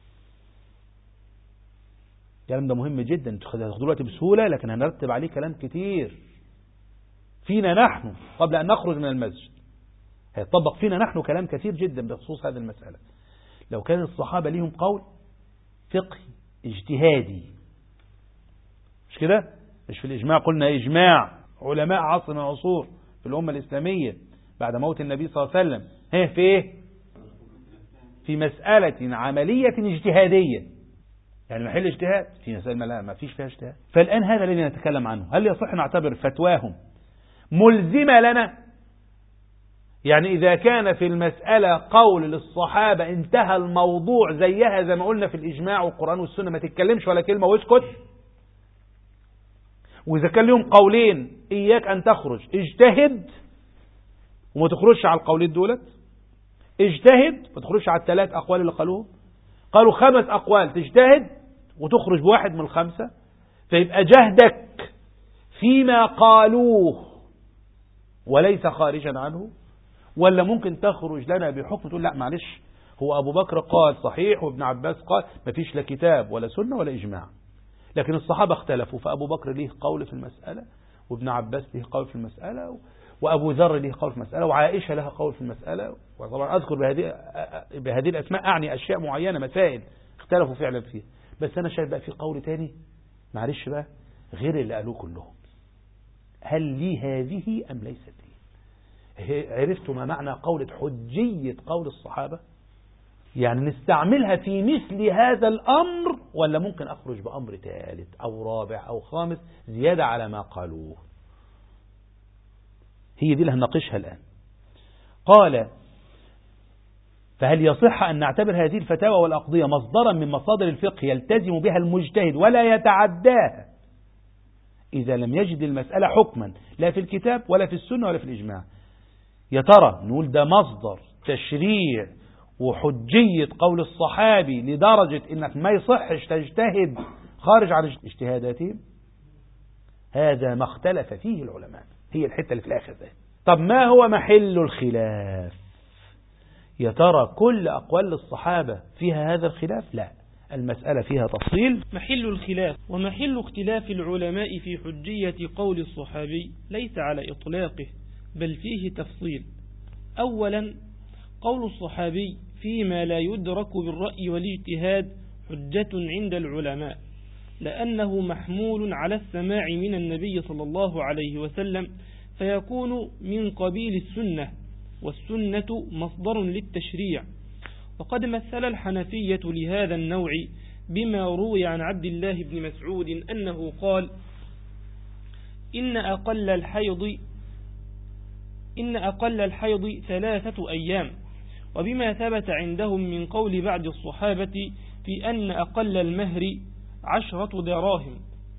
الكلام ده مهم جدا، تاخدوا دلوقتي بسهولة، لكن هنرتب عليه كلام كتير فينا نحن قبل أن نخرج من المسجد. هيطبق فينا نحن كلام كثير جدا بخصوص هذه المسألة. لو كان الصحابة ليهم قول فقهي اجتهادي، مش كده؟ مش في الإجماع، قلنا إجماع علماء عصر من العصور في الأمة الإسلامية بعد موت النبي صلى الله عليه وسلم، في إيه؟ في مسألة عملية اجتهادية، يعني محل اجتهاد في مسألة لا ما فيش فيها اجتهاد. فالآن هذا الذي نتكلم عنه، هل يصح نعتبر فتواهم ملزمة لنا؟ يعني إذا كان في المسألة قول للصحابة انتهى الموضوع، زيها زي ما قلنا في الإجماع والقرآن والسنة، ما تتكلمش ولا كلمة واسكت. وإذا كان لهم قولين إياك أن تخرج، اجتهد وما تخرجش على القولين دولت، اجتهد ما تخرجش على الثلاث أقوال اللي قالوه، قالوا 5 أقوال تجتهد وتخرج بواحد من 5، فيبقى جهدك فيما قالوه وليس خارجا عنه. ولا ممكن تخرج لنا بحكم تقول لا معلش، هو أبو بكر قال صحيح وابن عباس قال، ما فيش لا كتاب ولا سنة ولا إجماع، لكن الصحابة اختلفوا، فأبو بكر ليه قول في المسألة، وابن عباس ليه قول في المسألة، وأبو ذر ليه قول في المسألة، وعائشة لها قول في المسألة. وطبعا أذكر بهذه الأسماء أعني أشياء معينة، مسائل اختلفوا فعلا فيها، بس أنا شايف بقى في قول تاني معلش بقى غير اللي قالوه كلهم، هل لي هذه أم ليست لي؟ عرفتوا ما معنى قولة حجية قول الصحابة؟ يعني نستعملها في مثل هذا الأمر، ولا ممكن أخرج بأمر ثالث أو رابع أو خامس زيادة على ما قالوه؟ هي دي اللي هنناقشها الآن. قال: فهل يصح أن نعتبر هذه الفتاوى والأقضية مصدرا من مصادر الفقه يلتزم بها المجتهد ولا يتعداها إذا لم يجد المسألة حكما لا في الكتاب ولا في السنة ولا في الإجماع؟ يا ترى نقول ده مصدر تشريع وحجية قول الصحابي لدرجة إنك ما يصحش تجتهد خارج عن اجتهاداتهم؟ هذا ما اختلف فيه العلماء، هي الحتة اللي في الآخر ده. طب ما هو محل الخلاف؟ يا ترى كل أقوال الصحابة فيها هذا الخلاف؟ لا، المسألة فيها تفصيل. محل الخلاف ومحل اختلاف العلماء في حجية قول الصحابي ليس على إطلاقه، بل فيه تفصيل. أولا، قول الصحابي فيما لا يدرك بالرأي والاجتهاد حجة عند العلماء، لأنه محمول على السماع من النبي صلى الله عليه وسلم، فيكون من قبيل السنة، والسنة مصدر للتشريع. وقد مثل الحنفية لهذا النوع بما روي عن عبد الله بن مسعود أنه قال: إن أقل الحيض 3 أيام، وبما ثبت عندهم من قول بعض الصحابة في أن أقل المهر 10 دراهم.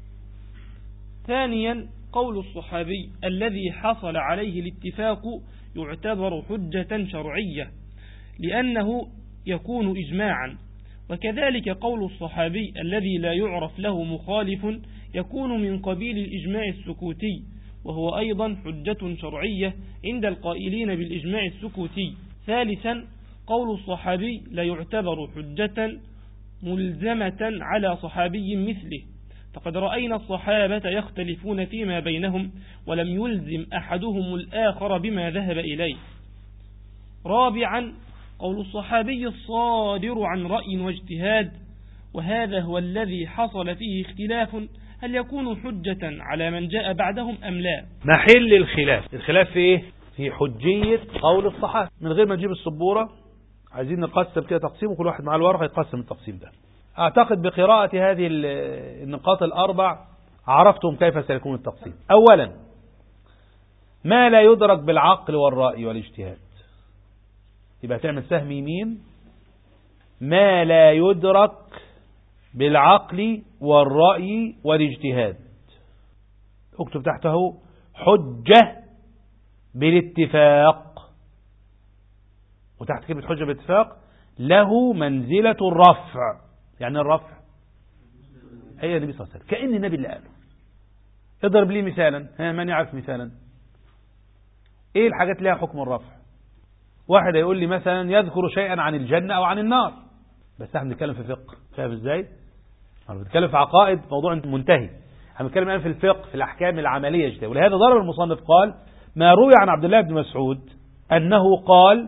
ثانيا، قول الصحابي الذي حصل عليه الاتفاق يعتبر حجة شرعية لأنه يكون إجماعا، وكذلك قول الصحابي الذي لا يعرف له مخالف يكون من قبيل الإجماع السكوتي، وهو أيضا حجة شرعية عند القائلين بالإجماع السكوتي. ثالثا، قول الصحابي لا يعتبر حجة ملزمة على صحابي مثله، فقد رأينا الصحابة يختلفون فيما بينهم ولم يلزم أحدهم الآخر بما ذهب إليه. رابعا، قول الصحابي الصادر عن رأي واجتهاد وهذا هو الذي حصل فيه اختلاف هل يكون حجة على من جاء بعدهم أم لا. محل الخلاف في إيه؟ في حجية قول الصحابة. من غير ما نجيب السبورة، عايزين نقسم كده تقسيم، وكل واحد مع الورقة يقسم التقسيم ده. أعتقد بقراءة هذه النقاط الأربع عرفتم كيف سيكون التقسيم. أولا، ما لا يدرك بالعقل والرأي والاجتهاد، يبقى تعمل سهم يمين. ما لا يدرك بالعقل والرأي والاجتهاد، اكتب تحته حجة بالاتفاق، وتحت كلمة حجة بالاتفاق له منزلة الرفع. يعني الرفع هي النبي صلى الله عليه وسلم، كأن النبي اللي قاله. اضرب لي مثالا، من يعرف مثالا؟ ايه الحاجات اللي لها حكم الرفع؟ واحد يقول لي مثلا يذكر شيئا عن الجنة او عن النار، بس احنا بنتكلم في فقه، فاهم ازاي؟ احنا بنتكلم في عقائد، موضوع منتهي. احنا بنتكلم الان في الفقه، في الاحكام العملية جدا. ولهذا ضرب المصنف قال: ما روي عن عبد الله بن مسعود انه قال: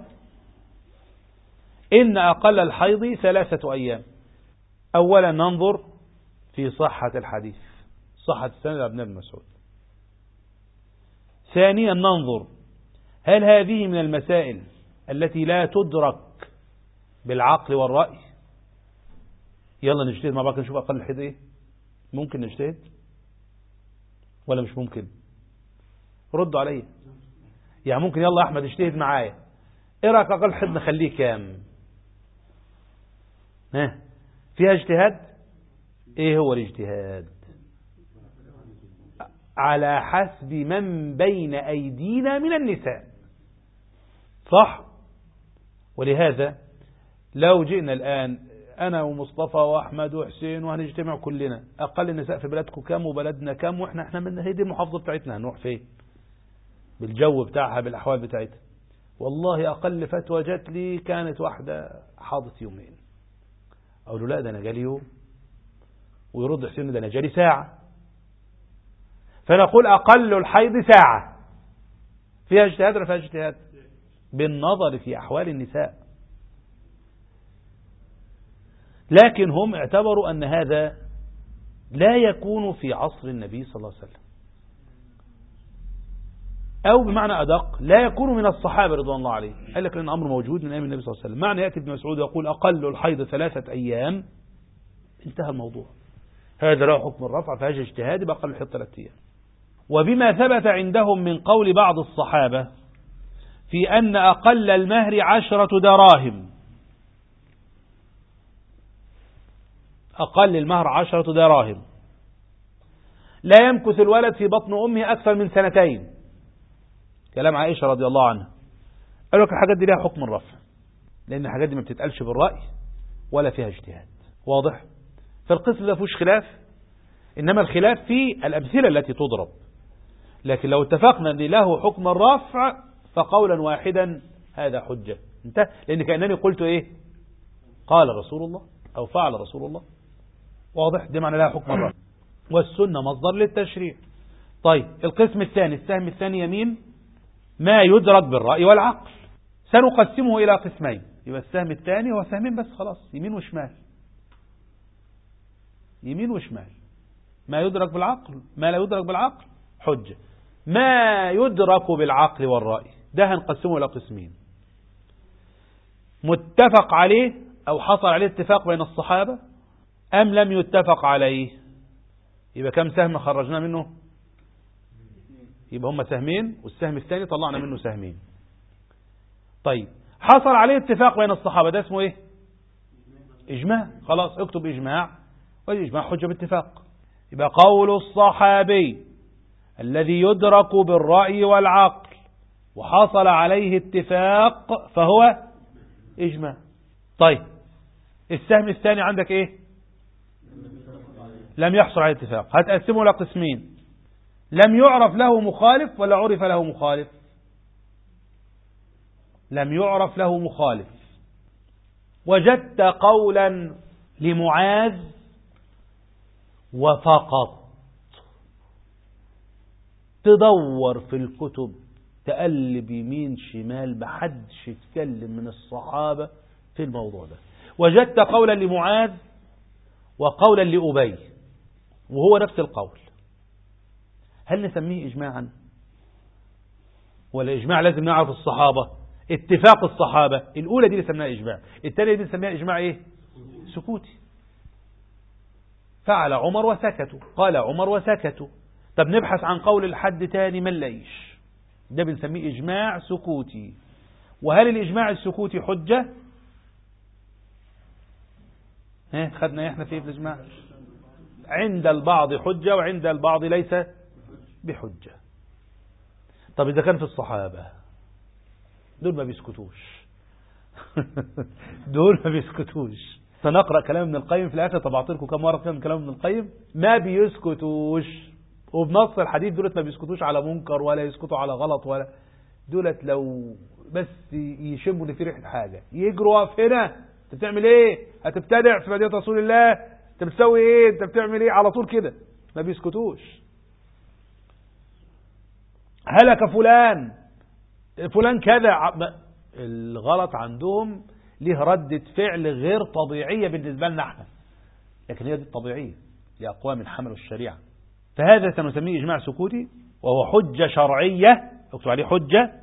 ان اقل الحيض 3 أيام. اولا ننظر في صحة الحديث، صحة السند عبد الله بن مسعود. ثانيا ننظر هل هذه من المسائل التي لا تدرك بالعقل والرأي. يلا نجتهد مع بعض نشوف أقل الحيض إيه. ممكن نجتهد ولا مش ممكن؟ ردوا علي. يعني ممكن؟ يلا أحمد اجتهد معايا. إيه رأيك أقل الحيض نخليه كام؟ فيها اجتهاد. إيه هو الاجتهاد؟ على حسب من بين أيدينا من النساء، صح؟ ولهذا لو جئنا الآن أنا ومصطفى وأحمد وحسين وهنجتمع كلنا، أقل النساء في بلدكم كم وبلدنا كم، وإحنا من هذه المحافظة بتاعتنا، هنروح فين؟ بالجو بتاعها، بالأحوال بتاعتها. والله أقل فتوى جات لي كانت واحدة حاضت يومين. أقول له لا ده أنا جالي يوم، ويرد حسين ده أنا جالي ساعة. فنقول أقل الحيض ساعة. فيها اجتهاد ولا فيها اجتهاد؟ بالنظر في أحوال النساء. لكن هم اعتبروا أن هذا لا يكون في عصر النبي صلى الله عليه وسلم، أو بمعنى أدق لا يكون من الصحابة رضوان الله عليه. قال لك لأن الأمر موجود من أيام النبي صلى الله عليه وسلم. معنى يأتي ابن مسعود يقول أقل الحيض 3 أيام، انتهى الموضوع. هذا له حكم الرفع، فهذا اجتهاد، يبقى أقل الحيض 3 أيام. وبما ثبت عندهم من قول بعض الصحابة في أن أقل المهر 10 دراهم، أقل المهر 10 دراهم، لا يمكث الولد في بطن أمه أكثر من 2 كلام عائشة رضي الله عنها. قالوا لك الحاجات دي لها حكم الرفع، لأن الحاجات دي ما بتتقالش بالرأي ولا فيها اجتهاد. واضح؟ فالقسم ده فيهوش خلاف، إنما الخلاف في الأمثلة التي تضرب. لكن لو اتفقنا أن له حكم الرفع فقولا واحدا هذا حجة، انتهى. لأن كأنني قلت إيه؟ قال رسول الله أو فعل رسول الله. واضح؟ دي معنى لها حكم الرفع، والسنة مصدر للتشريع. طيب القسم الثاني، السهم الثاني يمين، ما يدرك بالرأي والعقل. سنقسمه إلى قسمين. يبقى السهم الثاني هو سهمين بس، خلاص، يمين وشمال، يمين وشمال. ما يدرك بالعقل، ما لا يدرك بالعقل حجة. ما يدرك بالعقل والرأي ده هنقسمه إلى قسمين: متفق عليه أو حصل عليه اتفاق بين الصحابة، أم لم يتفق عليه. يبقى كم سهم خرجنا منه؟ يبقى هم سهمين، والسهم الثاني طلعنا منه سهمين. طيب حصل عليه اتفاق بين الصحابة، ده اسمه ايه؟ إجماع. خلاص اكتب إجماع، والإجماع حجة باتفاق. يبقى قول الصحابي الذي يدرك بالرأي والعقل وحصل عليه اتفاق فهو إجماع. طيب السهم الثاني عندك ايه؟ لم يحصل عليه اتفاق. هتقسمه إلى قسمين: لم يعرف له مخالف ولا عرف له مخالف؟ لم يعرف له مخالف. وجدت قولا لمعاذ وفقط، تدور في الكتب تقلب يمين شمال، محدش يتكلم من الصحابة في الموضوع ده. وجدت قولا لمعاذ وقولا لأبي وهو نفس القول، هل نسميه إجماعا؟ ولا إجماع لازم نعرف الصحابة اتفاق الصحابة؟ الأولى دي نسميها إجماع، الثانية دي نسميها إجماع إيه؟ سكوتي. فعل عمر وسكتوا، قال عمر وسكتوا. طب نبحث عن قول الحد تاني ما نلاقيش، ده بنسميه إجماع سكوتي. وهل الإجماع السكوتي حجة؟ خدنا احنا في الإجماع عند البعض حجة وعند البعض ليس بحجة. طب إذا كان في الصحابة دول ما بيسكتوش دول ما بيسكتوش. سنقرأ كلام ابن القيم في الآخر. طب أعطيكم كم مرة من كلام ابن القيم. ما بيسكتوش، وبنص الحديث دولت ما بيسكتوش على منكر ولا يسكتوا على غلط، ولا دولت لو بس يشموا ان في ريحة حاجة يجروا واقف هنا. انت بتعمل ايه؟ هتبتدع في مدينة رسول الله؟ انت بتسوي ايه؟ انت بتعمل ايه؟ على طول كده ما بيسكتوش. هلك فلان كذا. الغلط عندهم ليه ردة فعل غير طبيعية بالنسبة لنا احنا، لكن هي دي الطبيعية لأقوام حملوا الشريعة. فهذا سنسميه إجماع سكوتي، وهو حجة شرعية. اكتب عليه حجة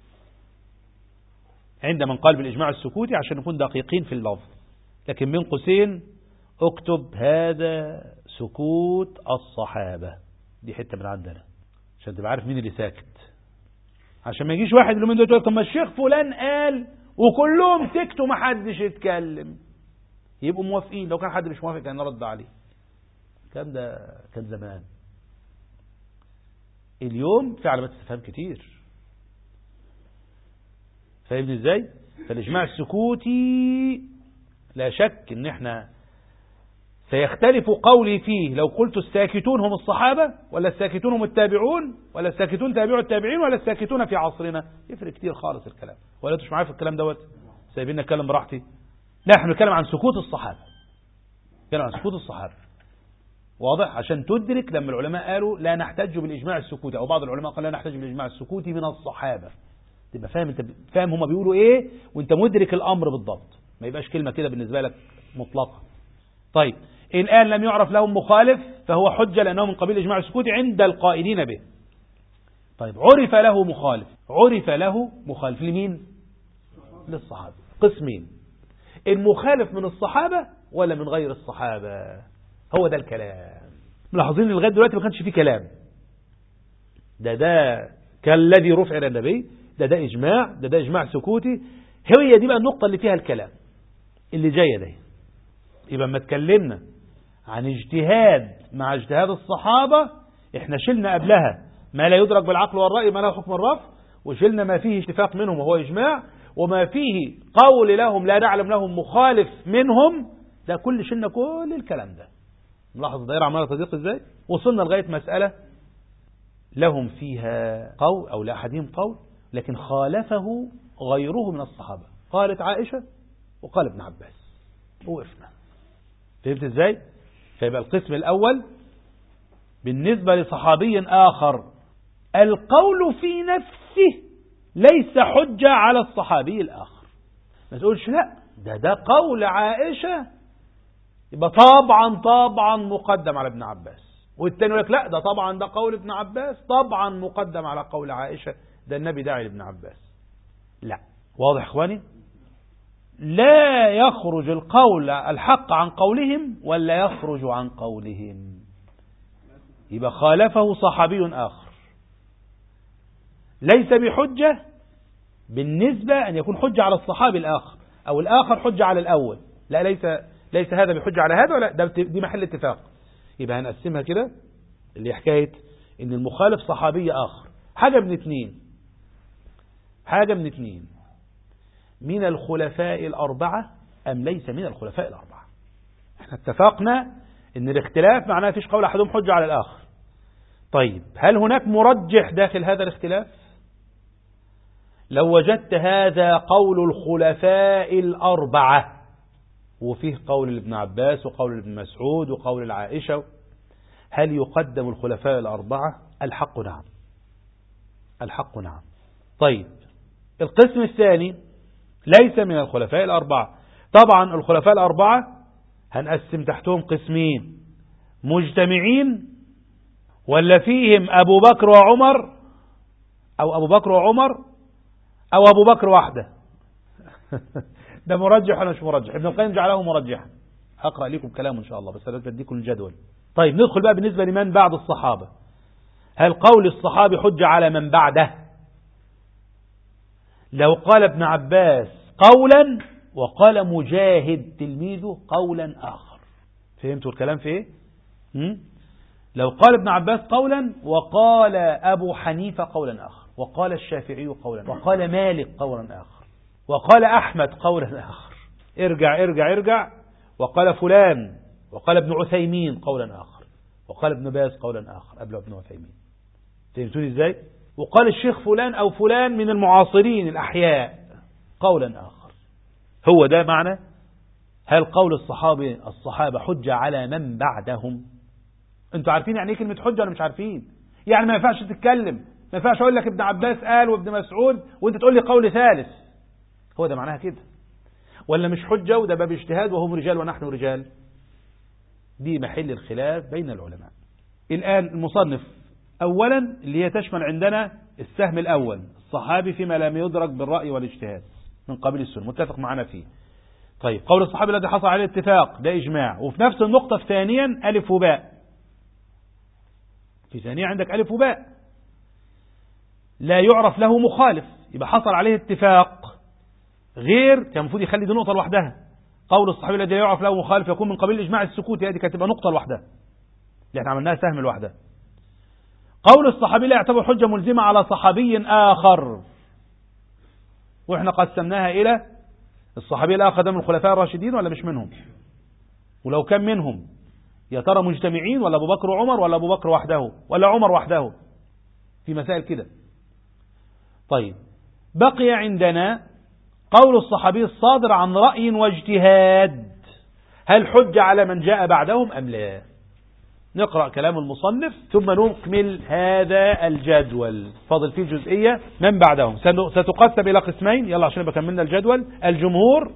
عند من قال بالإجماع السكوتي عشان نكون دقيقين في اللفظ، لكن من قوسين اكتب هذا سكوت الصحابة. دي حتة من عندنا عشان تبقى عارف مين اللي ساكت، عشان ما يجيش واحد اللي من دول طب ما الشيخ فلان قال وكلهم سكتوا ما حدش يتكلم، يبقوا موافقين. لو كان حد مش موافق كان نرد عليه. الكلام ده كان زمان. اليوم في علامات استفهام كتير. فاهمني ازاي؟ فالاجماع السكوتي لا شك ان احنا سيختلف قولي فيه لو قلت الساكتون هم الصحابة، ولا الساكتون هم التابعون، ولا الساكتون تابعوا التابعين، ولا الساكتون في عصرنا. يفرق كتير خالص الكلام. ولا انتوا مش معايا في الكلام دوت؟ سايبين نتكلم براحتي؟ لا، احنا بنتكلم عن سكوت الصحابة. نتكلم عن سكوت الصحابة. واضح؟ عشان تدرك لما العلماء قالوا لا نحتج بالاجماع السكوتي، او بعض العلماء قال لا نحتج بالاجماع السكوتي من الصحابة، تبقى فاهم. انت فاهم هما بيقولوا ايه وانت مدرك الامر بالضبط، ما يبقاش كلمة كده بالنسبة لك مطلقة. طيب الآن لم يعرف لهم مخالف فهو حجة لأنه من قبيل الإجماع السكوتي عند القائلين به. طيب عرف له مخالف، عرف له مخالف لمين؟ للصحابة. قسمين، المخالف من الصحابة ولا من غير الصحابة. هو ده الكلام. ملاحظين لغاية دلوقتي ما كانش فيه كلام. ده كالذي رفع إلى النبي، ده إجماع، ده إجماع سكوتي. هي دي بقى النقطة اللي فيها الكلام اللي جاية ده. يبقى ما اتكلمنا عن اجتهاد مع اجتهاد الصحابة، احنا شلنا قبلها ما لا يدرك بالعقل والرأي ما لا حكم الرفع، وشلنا ما فيه اتفاق منهم وهو إجماع، وما فيه قول لهم لا نعلم لهم مخالف منهم. ده شلنا كل الكلام ده. ملاحظ الدائرة عمالة تضيق ازاي. وصلنا لغاية مسألة لهم فيها قول أو لأحدهم قول لكن خالفه غيره من الصحابة. قالت عائشة وقال ابن عباس، وقفنا. فهمت ازاي؟ فيبقى القسم الأول بالنسبة لصحابي آخر القول في نفسه ليس حجة على الصحابي الآخر. ما تقولش لا ده قول عائشة يبقى طبعا مقدم على ابن عباس، والتاني يقول لك لا ده قول ابن عباس طبعا مقدم على قول عائشة، ده النبي داعي لابن عباس. لا. واضح اخواني؟ لا يخرج القول الحق عن قولهم ولا يخرج عن قولهم. يبقى خالفه صحابي آخر ليس بحجة بالنسبة أن يكون حجة على الصحابي الآخر، أو الآخر حجة على الأول. لا، ليس هذا بحجة على هذا، ولا دي محل اتفاق. يبقى هنقسمها كده اللي حكاية إن المخالف صحابي آخر. حاجة من اتنين، من الخلفاء الأربعة أم ليس من الخلفاء الأربعة. احنا اتفقنا ان الاختلاف معناه فيش قول أحدهم حجة على الآخر. طيب هل هناك مرجح داخل هذا الاختلاف؟ لو وجدت هذا قول الخلفاء الأربعة وفيه قول ابن عباس وقول ابن مسعود وقول العائشة، هل يقدم الخلفاء الأربعة؟ الحق نعم. الحق نعم. طيب القسم الثاني ليس من الخلفاء الأربعة. طبعا الخلفاء الأربعة هنقسم تحتهم قسمين: مجتمعين ولا فيهم أبو بكر وعمر، أو أبو بكر وعمر، أو أبو بكر وحده. ده مرجح ولا مش مرجح؟ ابن القيم جعله مرجحا. هقرأ لكم كلامه إن شاء الله، بس لازم أديكم الجدول. طيب ندخل بقى بالنسبة لمن بعد الصحابة. هل قول الصحابي حجة على من بعده؟ لو قال ابن عباس قولا وقال مجاهد تلميذه قولا آخر، فهمتوا الكلام في ايه؟ لو قال ابن عباس قولا وقال أبو حنيفة قولا آخر، وقال الشافعي قولا، وقال مالك قولا آخر، وقال أحمد قولا آخر، ارجع وقال فلان، وقال ابن عثيمين قولا آخر، وقال ابن باز قولا آخر قبل ابن عثيمين. فهمتوني ازاي؟ وقال الشيخ فلان أو فلان من المعاصرين الأحياء قولا آخر. هو ده معنى هل قول الصحابة حجة على من بعدهم؟ انتوا عارفين يعني ايه كلمة حجة ولا مش عارفين؟ يعني ما ينفعش تتكلم، ما ينفعش اقول لك ابن عباس قال وابن مسعود وانت تقول لي قول ثالث. هو ده معناها كده ولا مش حجة؟ وده باب اجتهاد وهم رجال ونحن رجال. دي محل الخلاف بين العلماء. الآن المصنف أولا اللي هي تشمل عندنا السهم الأول الصحابي فيما لم يدرك بالرأي والاجتهاد من قبيل السنة، متفق معنا فيه. طيب قول الصحابي الذي حصل عليه اتفاق ده إجماع. وفي نفس النقطة ثانيا ألف وباء، في ثانية عندك ألف وباء لا يعرف له مخالف، يبقى حصل عليه اتفاق غير، كان المفروض يخلي دي نقطة لوحدها. قول الصحابي الذي لا يعرف له مخالف يكون من قبيل الإجماع السكوتي، هذه كانت تبقى نقطة لوحدها اللي احنا عملناها سهم لوحدها. قول الصحابي لا يعتبر حجة ملزمة على صحابي آخر، واحنا قسمناها إلى الصحابي الآخر ده من الخلفاء الراشدين ولا مش منهم، ولو كان منهم يا ترى مجتمعين ولا أبو بكر وعمر ولا أبو بكر وحده ولا عمر وحده، في مسائل كده. طيب بقي عندنا قول الصحابي الصادر عن رأي واجتهاد، هل حجة على من جاء بعدهم أم لا؟ نقرأ كلام المصنف ثم نكمل هذا الجدول. فاضل فيه جزئية من بعدهم ستقسم إلى قسمين، يلا عشان نبقى كملنا الجدول: الجمهور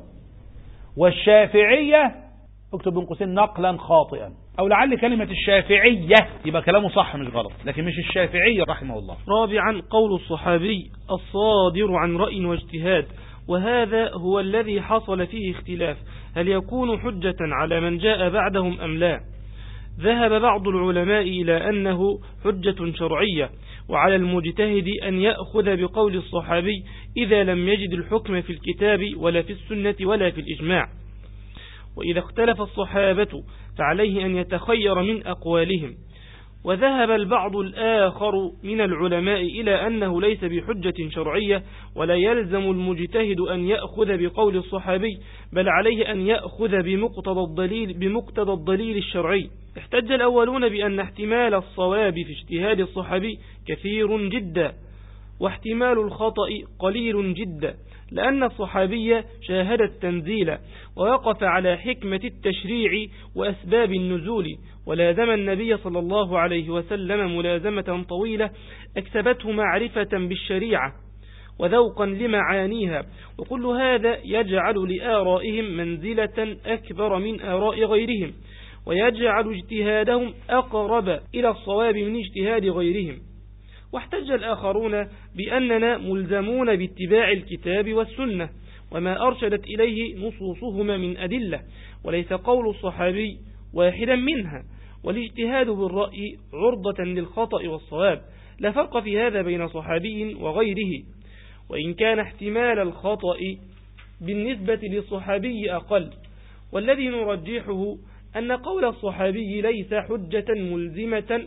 والشافعية، اكتب بين قوسين نقلا خاطئا، أو لعل كلمة الشافعية يبقى كلامه صح مش غلط، لكن مش الشافعية رحمه الله. رابعا قول الصحابي الصادر عن رأي واجتهاد، وهذا هو الذي حصل فيه اختلاف، هل يكون حجة على من جاء بعدهم أم لا؟ ذهب بعض العلماء إلى أنه حجة شرعية، وعلى المجتهد أن يأخذ بقول الصحابي إذا لم يجد الحكم في الكتاب ولا في السنة ولا في الإجماع. وإذا اختلف الصحابة فعليه أن يتخير من أقوالهم. وذهب البعض الآخر من العلماء إلى أنه ليس بحجة شرعية، ولا يلزم المجتهد أن يأخذ بقول الصحابي، بل عليه أن يأخذ بمقتضى الدليل الشرعي. احتج الأولون بأن احتمال الصواب في اجتهاد الصحابي كثير جدا، واحتمال الخطأ قليل جدا، لأن الصحابي شاهد التنزيل ووقف على حكمة التشريع وأسباب النزول، ولازم النبي صلى الله عليه وسلم ملازمة طويلة أكسبته معرفة بالشريعة وذوقا لمعانيها، وكل هذا يجعل لآرائهم منزلة أكبر من آراء غيرهم، ويجعل اجتهادهم أقرب إلى الصواب من اجتهاد غيرهم. واحتج الآخرون بأننا ملزمون باتباع الكتاب والسنة وما أرشدت إليه نصوصهما من أدلة، وليس قول الصحابي واحدا منها، والاجتهاد بالرأي عرضة للخطأ والصواب، لا فرق في هذا بين صحابي وغيره، وإن كان احتمال الخطأ بالنسبة للصحابي أقل. والذي نرجحه أن قول الصحابي ليس حجة ملزمة،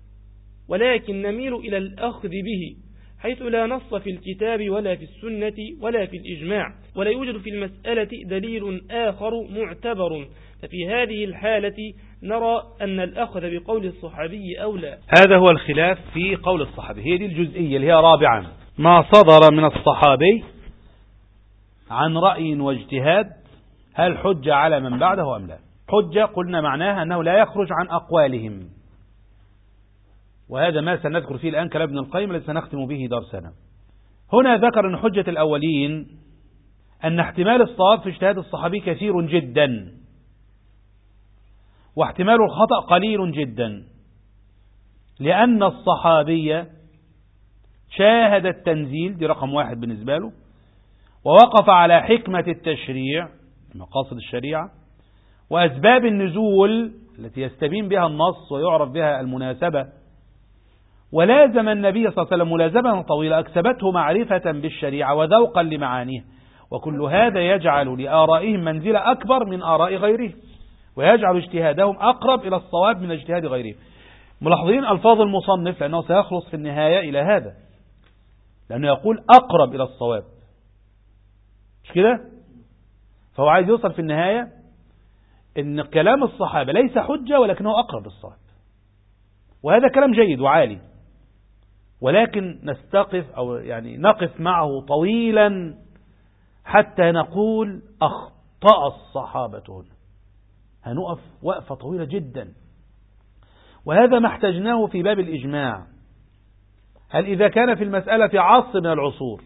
ولكن نميل إلى الأخذ به، حيث لا نص في الكتاب ولا في السنة ولا في الإجماع، ولا يوجد في المسألة دليل آخر معتبر، ففي هذه الحالة نرى أن الأخذ بقول الصحابي أولى. هذا هو الخلاف في قول الصحابي. هي دي الجزئية اللي هي رابعا: ما صدر من الصحابي عن رأي واجتهاد هل حجة على من بعده أم لا؟ حجة قلنا معناها أنه لا يخرج عن أقوالهم، وهذا ما سنذكر فيه الآن كلام ابن القيم الذي سنختم به درسنا. هنا ذكر أن حجة الأولين أن احتمال الصواب في اجتهاد الصحابي كثير جدا، واحتمال الخطأ قليل جدا، لأن الصحابي شاهد التنزيل، دي رقم 1 بالنسبة له، ووقف على حكمة التشريع، مقاصد الشريعة، وأسباب النزول التي يستبين بها النص ويعرف بها المناسبة، ولازم النبي صلى الله عليه وسلم ملازمة طويلة أكسبته معرفة بالشريعة وذوقا لمعانيها، وكل هذا يجعل لآرائهم منزلة أكبر من آراء غيرهم، ويجعل اجتهادهم أقرب إلى الصواب من اجتهاد غيرهم. ملاحظين ألفاظ المصنف لأنه سيخلص في النهاية إلى هذا، لأنه يقول أقرب إلى الصواب، مش كده؟ فهو عايز يوصل في النهاية إن كلام الصحابة ليس حجة ولكنه أقرب للصواب، وهذا كلام جيد وعالي، ولكن نقف معه طويلا حتى نقول أخطأ الصحابة هنا، هنقف وقفة طويلة جدا، وهذا ما احتجناه في باب الإجماع. هل إذا كان في المسألة عصر من العصور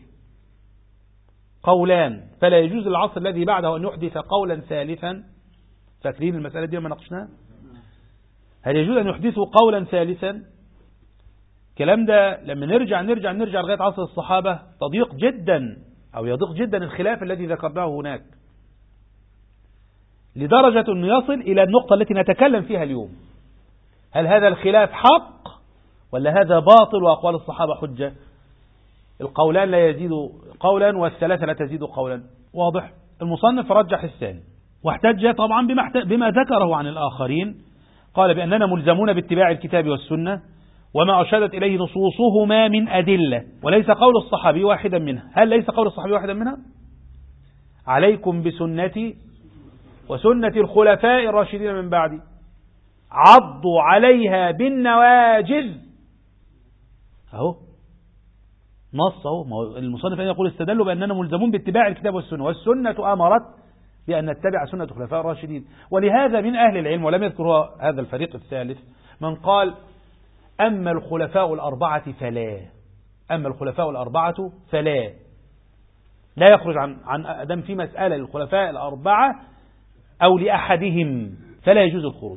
قولان فلا يجوز العصر الذي بعده أن يحدث قولا ثالثا؟ فاكرين المسألة دي ما ناقشناها؟ هل يجوز أن يحدثوا قولا ثالثا؟ الكلام ده لما نرجع لغاية عصر الصحابة تضيق جدا، أو يضيق جدا الخلاف الذي ذكرناه هناك، لدرجة أنه يصل إلى النقطة التي نتكلم فيها اليوم. هل هذا الخلاف حق ولا هذا باطل وأقوال الصحابة حجة؟ القولان لا يزيد قولا والثلاثة لا تزيد قولا، واضح؟ المصنف رجح الثاني، واحتج طبعا بما ذكره عن الآخرين، قال بأننا ملزمون باتباع الكتاب والسنة وما أرشدت إليه نصوصهما من أدلة، وليس قول الصحابي واحدا منها. هل ليس قول الصحابي واحدا منها؟ عليكم بسنتي وسنة الخلفاء الراشدين من بعدي عضوا عليها بالنواجذ. أهو نص أهو، المصنف يقول استدلوا بأننا ملزمون باتباع الكتاب والسنة، والسنة أمرت بأن نتبع سنة الخلفاء الراشدين. ولهذا من أهل العلم، ولم يذكر هذا الفريق الثالث، من قال أما الخلفاء الأربعة فلا لا يخرج عن أدم في مسألة للخلفاء الأربعة أو لأحدهم فلا يجوز الخروج.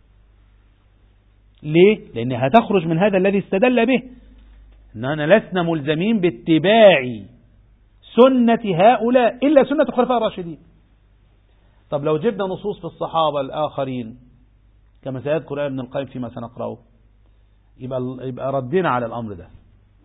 ليه؟ لأنها تخرج من هذا الذي استدل به، أننا لسنا ملزمين باتباع سنة هؤلاء إلا سنة الخلفاء الراشدين. طب لو جبنا نصوص في الصحابة الآخرين كما سيذكر ابن القيم فيما سنقرأه يبقى ردنا على الأمر ده.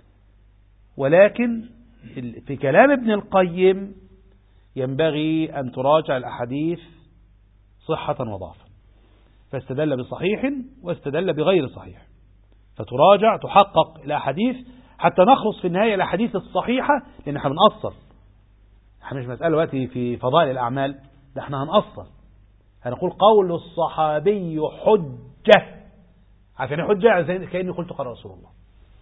ولكن في كلام ابن القيم ينبغي أن تراجع الأحاديث صحة وضعفا، فاستدل بصحيح واستدل بغير صحيح، فتراجع تحقق الأحاديث حتى نخلص في النهاية الأحاديث الصحيحة، لأن احنا بنأصل، احنا مش مسألة وقتي في فضائل الأعمال، ده احنا هنأصل، هنقول قول الصحابي حجة. عارفين حجة؟ زي كأني قلت قال رسول الله.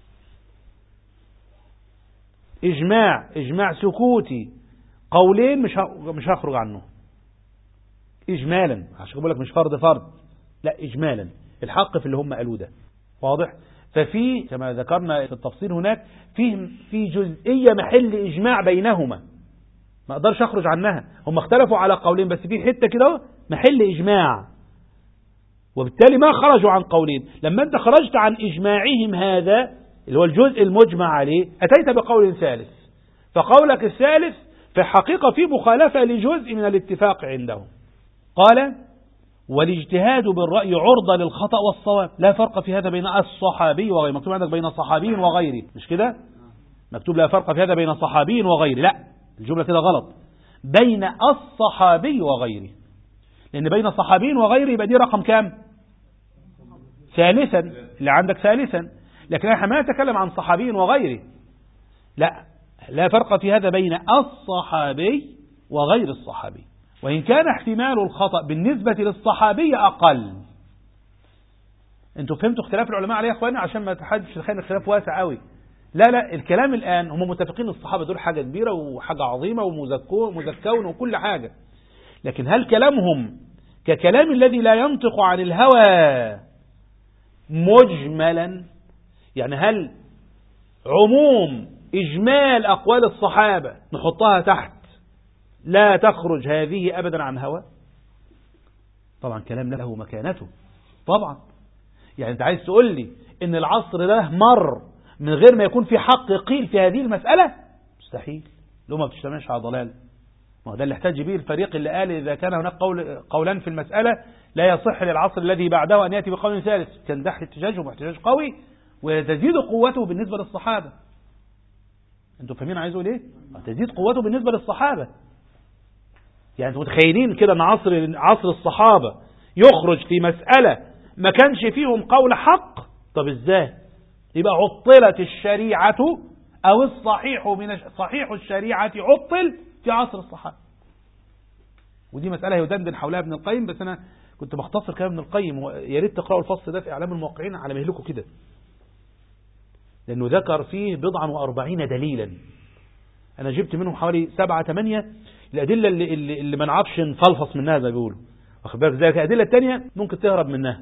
إجماع سكوتي، قولين مش هخرج عنه إجمالا، عشان أقول لك مش فرض، لا إجمالا، الحق في اللي هم قالوه ده، واضح؟ ففي كما ذكرنا في التفصيل هناك في جزئية محل إجماع بينهما، ما أقدرش أخرج عنها. هم اختلفوا على قولين بس في حتة كده محل إجماع، وبالتالي ما خرجوا عن قولين. لما أنت خرجت عن إجماعهم هذا اللي هو الجزء المجمع عليه أتيت بقول ثالث، فقولك الثالث في الحقيقة في مخالفة لجزء من الاتفاق عندهم. قال والاجتهاد بالرأي عرضة للخطأ والصواب، لا فرق في هذا بين الصحابي وغيره. مكتوب عندك بين صحابي وغيره، مش كده؟ مكتوب لا فرق في هذا بين صحابي وغيره، لا، الجملة كده غلط، بين الصحابي وغيره، لأن بين صحابي وغيره يبقى دي رقم كام؟ ثالثا، اللي عندك ثالثا، لكن احنا ما نتكلم عن صحابي وغيره، لا فرق في هذا بين الصحابي وغير الصحابي، وإن كان احتمال الخطأ بالنسبة للصحابي أقل. انتوا فهمتوا اختلاف العلماء عليه يا اخواني؟ عشان ما تحدش تخيل الخلاف واسع قوي. لا الكلام الآن هم متفقين الصحابة دول حاجة كبيرة وحاجة عظيمة ومزكون وكل حاجة، لكن هل كلامهم ككلام الذي لا ينطق عن الهوى مجملا؟ يعني هل عموم إجمال أقوال الصحابة نحطها تحت لا تخرج هذه أبدا عن هوى؟ طبعا كلام له مكانته طبعا. يعني انت عايز تقول لي ان العصر ده مر من غير ما يكون في حق قيل في هذه المسألة؟ مستحيل، لو ما بتجتمعش على ضلال. ما هو ده اللي احتاج به الفريق اللي قال إذا كان هناك قولان في المسألة لا يصح للعصر الذي بعده أن يأتي بقول ثالث. كان ده احتجاجهم احتجاج قوي وتزيد قوته بالنسبة للصحابة. انتوا فاهمين عايز اقول ايه؟ تزيد قوته بالنسبة للصحابة. يعني انتوا متخيلين كده ان عصر الصحابة يخرج في مسألة ما كانش فيهم قول حق؟ طب ازاي يبقى عطلت الشريعة او الصحيح من صحيح الشريعة عطل في عصر الصحابة؟ ودي مسألة يدندن حولها ابن القيم، بس انا كنت بختصر كلام ابن القيم، يا ريت تقرأوا الفصل ده في اعلام الموقعين على مهلكم كده، لانه ذكر فيه 40 دليلا. انا جبت منهم حوالي 7-8 الادله اللي ما نعرفش نفلفص منها زي ما بيقولوا، واخد بالك ازاي؟ الادله الثانيه ممكن تهرب منها،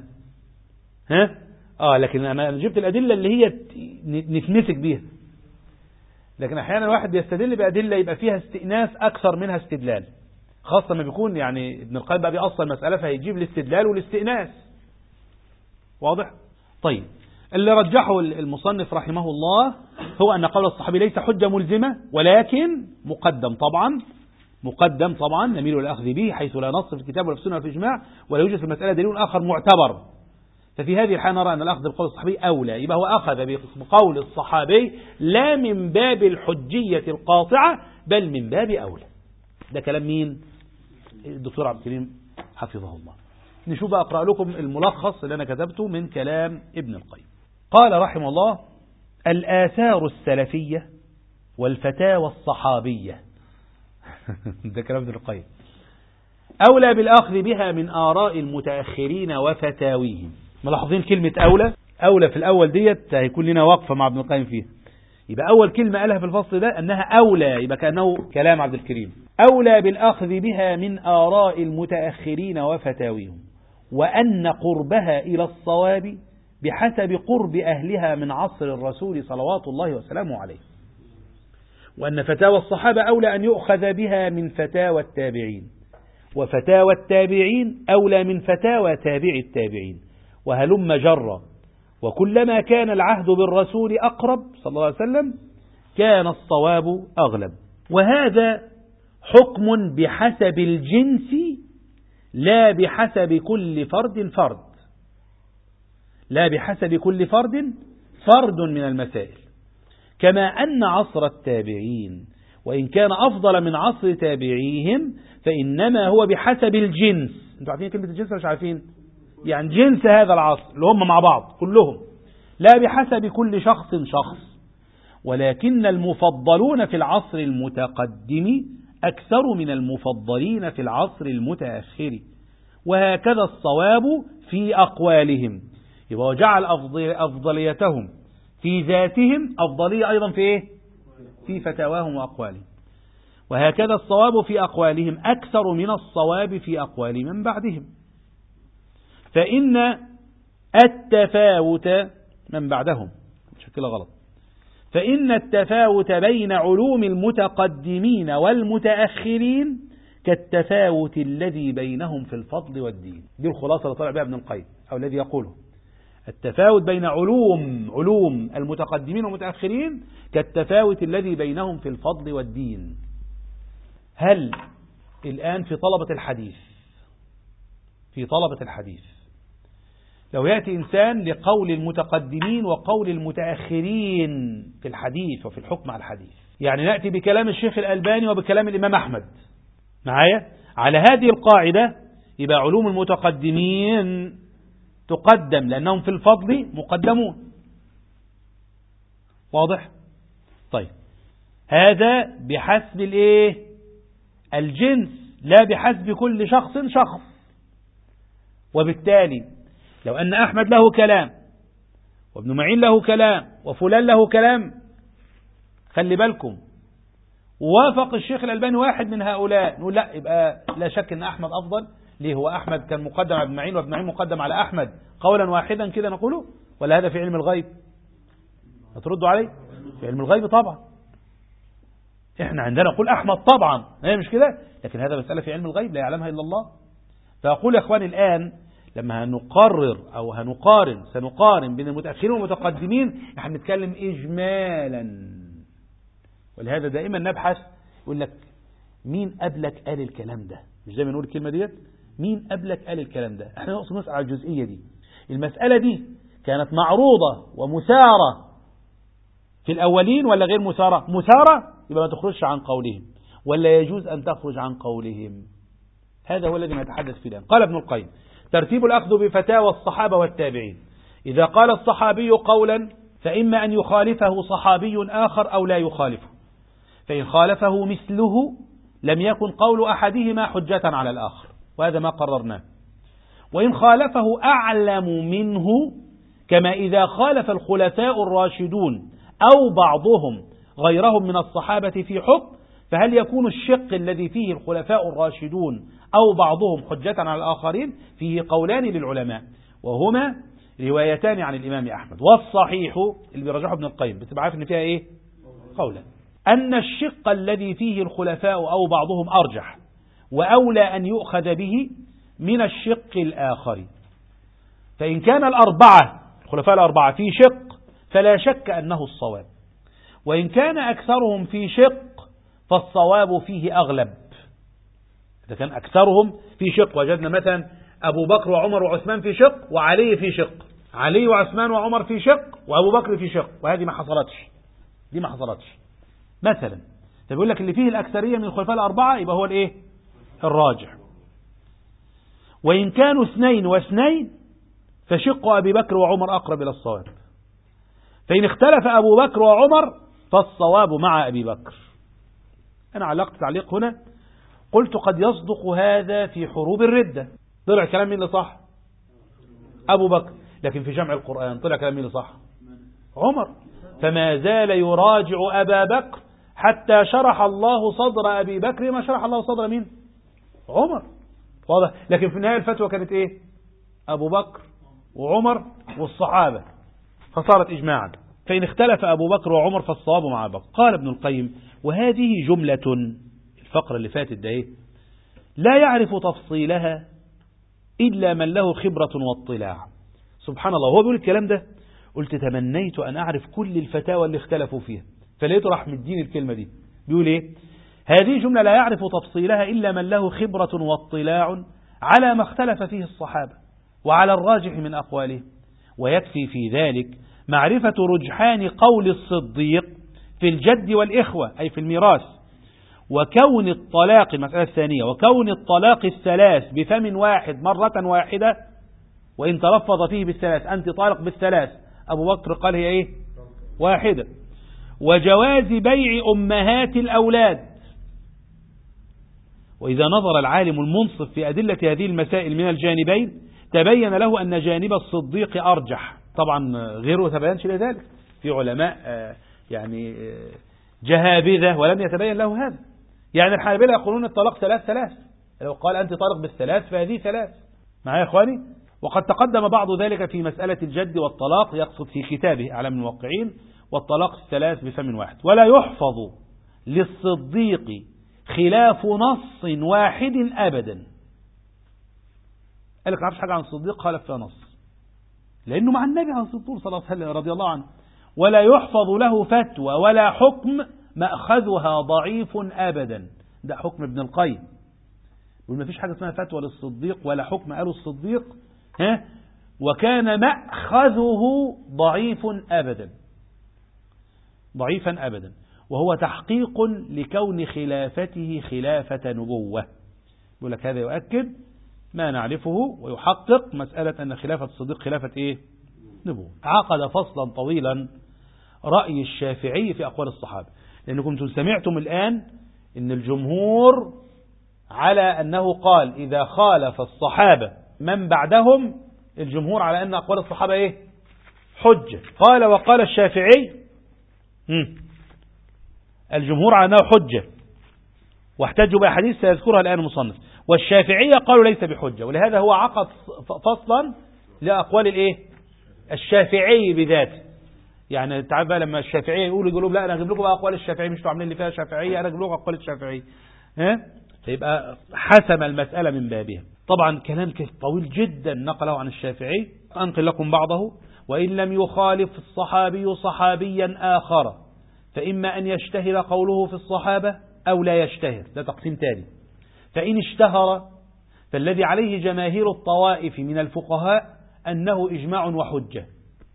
لكن انا جبت الادله اللي هي نتمسك بيها. لكن احيانا الواحد بيستدل بادله يبقى فيها استئناس اكثر منها استدلال، خاصه ما بيكون يعني ابن القيم بقى بيأصل المساله فهيجيب الاستدلال والاستئناس. واضح؟ طيب، اللي رجحه المصنف رحمه الله هو أن قول الصحابي ليس حجة ملزمة، ولكن مقدم طبعا نميل الأخذ به حيث لا نص في الكتاب ولا في السنة ولا في الإجماع، ولا يوجد في المسألة دليل آخر معتبر. ففي هذه الحالة نرى أن الأخذ بقول الصحابي أولى، يبقى هو أخذ بقول الصحابي لا من باب الحجية القاطعة بل من باب أولى. ده كلام مين؟ الدكتور عبد الكريم حفظه الله. نشوف بقى أقرأ لكم الملخص اللي أنا كتبته من كلام ابن القيم. قال رحمه الله: الآثار السلفية والفتاوى الصحابية ده كلام ابن القيم أولى بالأخذ بها من آراء المتأخرين وفتاويهم. ملاحظين كلمة أولى في الأول ديت هيكون لنا وقفة مع ابن القيم فيها. يبقى أول كلمة قالها في الفصل ده أنها أولى، يبقى كأنه كلام عبد الكريم. أولى بالأخذ بها من آراء المتأخرين وفتاويهم، وأن قربها إلى الصواب بحسب قرب أهلها من عصر الرسول صلوات الله وسلامه عليه، وأن فتاوى الصحابة أولى أن يؤخذ بها من فتاوى التابعين، وفتاوى التابعين أولى من فتاوى تابع التابعين، وهلم جرا. وكلما كان العهد بالرسول أقرب صلى الله عليه وسلم كان الصواب أغلب. وهذا حكم بحسب الجنس لا بحسب كل فرد لا بحسب كل فرد من المسائل. كما أن عصر التابعين وإن كان أفضل من عصر تابعيهم فإنما هو بحسب الجنس. أنتوا عارفين كلمة الجنس مش عارفين؟ يعني جنس هذا العصر اللي هم مع بعض كلهم، لا بحسب كل شخص. ولكن المفضلون في العصر المتقدم أكثر من المفضلين في العصر المتأخر، وهكذا الصواب في أقوالهم. يبقى وجعل أفضليتهم في ذاتهم أفضلية أيضا في إيه؟ في فتاواهم وأقوالهم. وهكذا الصواب في أقوالهم أكثر من الصواب في أقوال من بعدهم. فإن التفاوت من بعدهم شكله غلط. فإن التفاوت بين علوم المتقدمين والمتأخرين كالتفاوت الذي بينهم في الفضل والدين. دي الخلاصة اللي طلع بها ابن القيم أو الذي يقوله. التفاوت بين علوم المتقدمين والمتأخرين كالتفاوت الذي بينهم في الفضل والدين. هل الآن في طلبة الحديث لو يأتي إنسان لقول المتقدمين وقول المتأخرين في الحديث وفي الحكم على الحديث، يعني نأتي بكلام الشيخ الألباني وبكلام الإمام أحمد معايا على هذه القاعدة، يبقى علوم المتقدمين تقدم لأنهم في الفضل مقدمون. واضح؟ طيب، هذا بحسب الجنس لا بحسب كل شخص. وبالتالي لو أن أحمد له كلام وابن معين له كلام وفلان له كلام، خلي بالكم، وافق الشيخ الألباني واحد من هؤلاء، نقول لا، يبقى لا شك أن أحمد أفضل. ليه؟ هو أحمد كان مقدم على ابن معين وابن معين مقدم على أحمد قولا واحدا كده نقوله، ولا هذا في علم الغيب؟ هتردوا علي؟ في علم الغيب طبعا. احنا عندنا نقول أحمد طبعا، هي مش كده، لكن هذا مسألة في علم الغيب لا يعلمها إلا الله. فأقول يا أخواني الآن لما هنقرر أو سنقارن بين المتأخرين والمتقدمين، نحن نتكلم إجمالا. ولهذا دائما نبحث، يقول لك مين قبلك قال الكلام ده؟ مش زي ما نقول الكلمة ديت، مين قبلك قال الكلام ده؟ احنا نقصد نسأل على الجزئية دي. المسألة دي كانت معروضة ومثارة في الأولين ولا غير مثارة؟ مثارة يبقى ما تخرجش عن قولهم، ولا يجوز أن تخرج عن قولهم. هذا هو الذي نتحدث فيه الآن. قال ابن القيم: ترتيب الأخذ بفتاوى الصحابة والتابعين. إذا قال الصحابي قولا فإما أن يخالفه صحابي آخر أو لا يخالفه، فإن خالفه مثله لم يكن قول أحدهما حجة على الآخر، وهذا ما قررناه. وإن خالفه أعلم منه، كما إذا خالف الخلفاء الراشدون أو بعضهم غيرهم من الصحابة في حكم، فهل يكون الشق الذي فيه الخلفاء الراشدون أو بعضهم حجة على الآخرين؟ فيه قولان للعلماء، وهما روايتان عن الإمام أحمد. والصحيح اللي بيرجحه ابن القيم، بتبقى عارف إن فيها إيه؟ قولا أن الشق الذي فيه الخلفاء أو بعضهم أرجح وأولى أن يؤخذ به من الشق الآخر. فإن كان الخلفاء الأربعة في شق فلا شك أنه الصواب، وإن كان أكثرهم في شق فالصواب فيه أغلب. إذا كان أكثرهم في شق، وجدنا مثلا أبو بكر وعمر وعثمان في شق، وعلي في شق، علي وعثمان وعمر في شق، وأبو بكر في شق، وهذه ما حصلتش، دي ما حصلتش مثلا. فبيقول لك اللي فيه الأكثرية من الخلفاء الأربعة يبقى هو الإيه؟ الراجح. وإن كانوا 2 و2 فشق أبي بكر وعمر أقرب إلى الصواب. فإن اختلف أبو بكر وعمر فالصواب مع أبي بكر. أنا علقت تعليق هنا، قلت قد يصدق هذا في حروب الردة، طلع كلام مين اللي صح؟ أبو بكر. لكن في جمع القرآن طلع كلام مين اللي صح؟ عمر. فما زال يراجع أبا بكر حتى شرح الله صدر أبي بكر ما شرح الله صدر مين؟ عمر. واضح. لكن في النهاية الفتوى كانت إيه؟ أبو بكر وعمر والصحابة، فصارت إجماعا. فإن اختلف أبو بكر وعمر فالصواب مع أبو بكر. قال ابن القيم: وهذه جملة، الفقرة اللي فاتت ده إيه؟ لا يعرف تفصيلها إلا من له خبرة واطلاع. سبحان الله، هو بيقول الكلام ده، قلت تمنيت أن أعرف كل الفتاوى اللي اختلفوا فيها، فلقيته راح مدين الكلمة دي. بيقول إيه؟ هذه جملة لا يعرف تفصيلها إلا من له خبرة واطلاع على ما اختلف فيه الصحابة وعلى الراجح من أقواله، ويكفي في ذلك معرفة رجحان قول الصديق في الجد والإخوة أي في الميراث، وكون الطلاق، المسألة الثانية، وكون الطلاق الثلاث بفم واحد مرة واحدة، وإن تلفظ فيه بالثلاث، أنت طالق بالثلاث، أبو بكر قال هي إيه؟ واحدة. وجواز بيع أمهات الأولاد. وإذا نظر العالم المنصف في أدلة هذه المسائل من الجانبين تبين له أن جانب الصديق أرجح. طبعا غيره تبينش لذلك، في علماء يعني جهابذة ولم يتبين له هذا. يعني الحنابلة يقولون الطلاق ثلاث، لو قال أنت طالق بالثلاث فهذه ثلاث. معايا يا إخواني؟ وقد تقدم بعض ذلك في مسألة الجد والطلاق، يقصد في كتابه أعلام الموقعين، والطلاق الثلاث بفم واحد. ولا يحفظ للصديق خلاف نص واحد أبدا. قال لك ما عرفش حاجة عن الصديق خالف فيها نص، لأنه مع النبي عليه الصلاة والسلام صلى الله عليه وسلم رضي الله عنه. ولا يحفظ له فتوى ولا حكم مأخذها ضعيف أبدا. ده حكم ابن القيم، وما فيش حاجة اسمها فتوى للصديق ولا حكم قاله الصديق وكان مأخذه ضعيف أبدا، ضعيفا أبدا، وهو تحقيق لكون خلافته خلافة نبوة. يقول لك هذا يؤكد ما نعرفه ويحقق مسألة أن خلافة الصديق خلافة إيه؟ نبوة. عقد فصلا طويلا رأي الشافعي في أقوال الصحابة، لأنكم سمعتم الآن أن الجمهور على أنه قال إذا خالف الصحابة من بعدهم، الجمهور على أن أقوال الصحابة إيه؟ حجة. قال وقال الشافعي الجمهور على أنه حجة، واحتجوا بأحاديث سيذكرها الآن المصنف، والشافعية قالوا ليس بحجة. ولهذا هو عقد فصلا لأقوال الإيه؟ الشافعي بذاته. يعني تعال بقى لما الشافعية يقولوا لا أنا أجيب لكم بقى أقوال الشافعي، مش عاملين اللي فيها شافعية، أنا أجيب لكم أقوال الشافعي. فيبقى حسم المسألة من بابها. طبعا كلام طويل جدا نقله عن الشافعي، أنقل لكم بعضه. وإن لم يخالف الصحابي صحابيا آخر فإما أن يشتهر قوله في الصحابة أو لا يشتهر، ده تقسيم تالي. فإن اشتهر فالذي عليه جماهير الطوائف من الفقهاء أنه إجماع وحجة.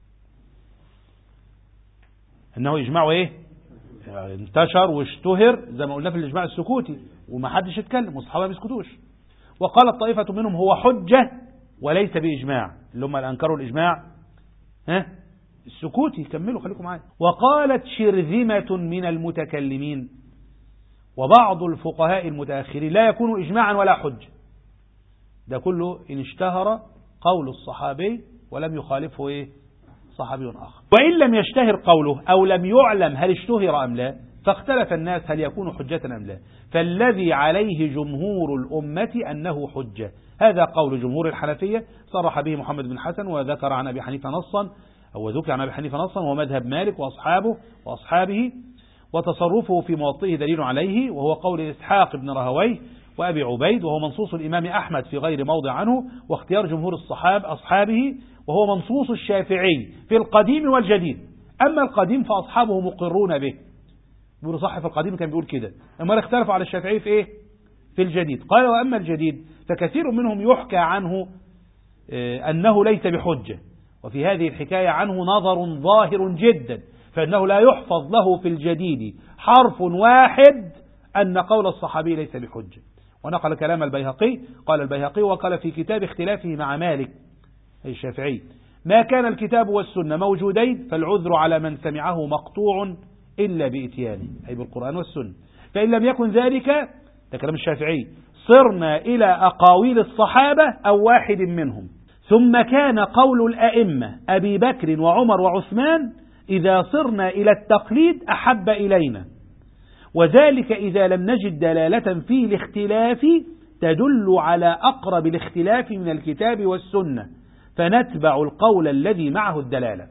أنه إجماع إيه؟ انتشر واشتهر زي ما قلنا في الإجماع السكوتي وما حدش يتكلم والصحابة ما يسكتوش. وقالت طائفة منهم هو حجة وليس بإجماع، اللي هم أنكروا الإجماع السكوتي. كملوا خليكم معايا. وقالت شرذمة من المتكلمين وبعض الفقهاء المتأخرين لا يكون إجماعا ولا حجة. ده كله إن اشتهر قول الصحابي ولم يخالفه إيه؟ صحابي آخر. وإن لم يشتهر قوله أو لم يعلم هل اشتهر أم لا، فاختلف الناس هل يكون حجة أم لا. فالذي عليه جمهور الأمة أنه حجة. هذا قول جمهور الحنفية صرح به محمد بن حسن، وذكر عن أبي حنيفة نصا أو ذكر عن أبي حنيفة نصا، ومذهب مالك وأصحابه وتصرفه في مواطئه دليل عليه، وهو قول إسحاق بن رهويه وأبي عبيد، وهو منصوص الإمام أحمد في غير موضع عنه، واختيار جمهور أصحابه، وهو منصوص الشافعي في القديم والجديد. أما القديم فأصحابه مقرون به، بيقولوا صح في القديم كان بيقول كده، أما اختلفوا على الشافعي في إيه؟ في الجديد. قال وأما الجديد فكثير منهم يحكى عنه أنه ليس بحجة، وفي هذه الحكاية عنه نظر ظاهر جدا، فإنه لا يحفظ له في الجديد حرف واحد أن قول الصحابي ليس بحجة. ونقل كلام البيهقي، قال البيهقي وقال في كتاب اختلافه مع مالك أي الشافعي: ما كان الكتاب والسنة موجودين فالعذر على من سمعه مقطوع إلا بإتيانه، أي بالقرآن والسنة. فإن لم يكن ذلك، ده كلام الشافعي، صرنا إلى أقاويل الصحابة أو واحد منهم. ثم كان قول الأئمة أبي بكر وعمر وعثمان إذا صرنا إلى التقليد أحب إلينا، وذلك إذا لم نجد دلالة فيه الاختلاف تدل على أقرب الاختلاف من الكتاب والسنة، فنتبع القول الذي معه الدلالة.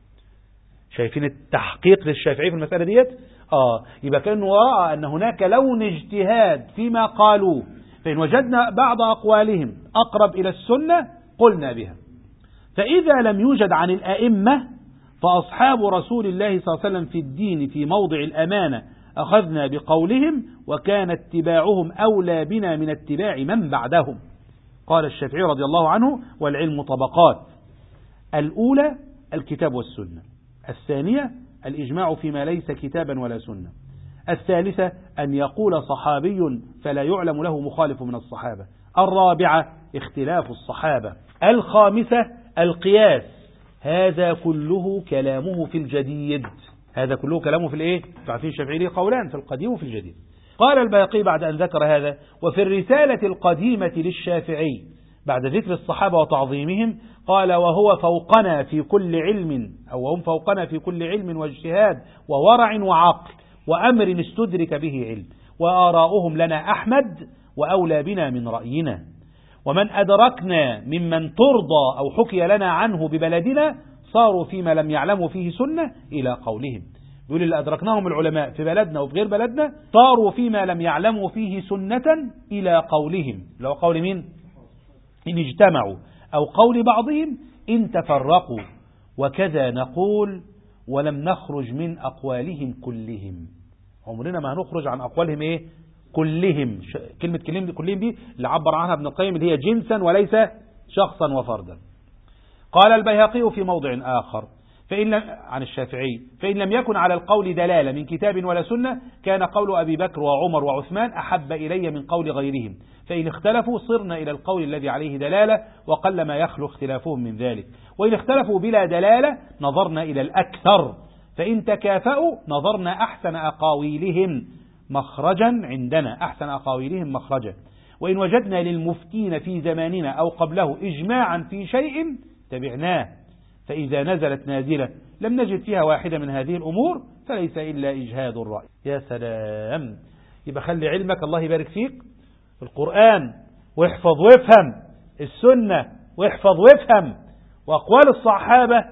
شايفين التحقيق للشافعي في المسألة ديت؟ يبقى كأنه رأى أن هناك لون اجتهاد فيما قالوه، فإن وجدنا بعض أقوالهم أقرب إلى السنة قلنا بها. فإذا لم يوجد عن الأئمة فأصحاب رسول الله صلى الله عليه وسلم في الدين في موضع الأمانة أخذنا بقولهم، وكان اتباعهم أولى بنا من اتباع من بعدهم. قال الشافعي رضي الله عنه: والعلم طبقات، الأولى الكتاب والسنة، الثانية الإجماع فيما ليس كتابا ولا سنة، الثالثة أن يقول صحابي فلا يعلم له مخالف من الصحابة، الرابعة اختلاف الصحابة، الخامسة القياس. هذا كله كلامه في الجديد، هذا كله كلامه في الايه؟ تعرفين الشافعي ليه قولان في القديم وفي الجديد. قال البيهقي بعد أن ذكر هذا: وفي الرسالة القديمة للشافعي بعد ذكر الصحابة وتعظيمهم قال: وهو فوقنا في كل علم، أو هم فوقنا في كل علم واجتهاد وورع وعقل وأمر استدرك به علم، وآراؤهم لنا أحمد وأولى بنا من رأينا، ومن أدركنا ممن ترضى أو حكي لنا عنه ببلدنا صاروا فيما لم يعلموا فيه سنة إلى قولهم. يقول اللي أدركناهم العلماء في بلدنا وفي غير بلدنا صاروا فيما لم يعلموا فيه سنة إلى قولهم. لو قول مين؟ إن اجتمعوا، أو قول بعضهم إن تفرقوا، وكذا نقول ولم نخرج من أقوالهم كلهم. عمرنا ما هنخرج عن أقوالهم إيه؟ كلهم. كلمة كلهم دي اللي عبر عنها ابن القيم اللي هي جنسا وليس شخصا وفردا. قال البيهقي في موضع آخر عن الشافعي: فإن لم يكن على القول دلالة من كتاب ولا سنة كان قول أبي بكر وعمر وعثمان أحب إلي من قول غيرهم، فإن اختلفوا صرنا إلى القول الذي عليه دلالة وقل ما يخلو اختلافهم من ذلك، وإن اختلفوا بلا دلالة نظرنا إلى الأكثر، فإن تكافأوا نظرنا أحسن أقاويلهم مخرجا عندنا، أحسن أقاويلهم مخرجا، وإن وجدنا للمفتين في زماننا أو قبله إجماعا في شيء تبعناه، فإذا نزلت نازلة لم نجد فيها واحدة من هذه الأمور فليس إلا إجهاد الرأي. يا سلام! يبقى خلي علمك الله يبارك فيك القرآن واحفظ وافهم، السنة واحفظ وافهم، وأقوال الصحابة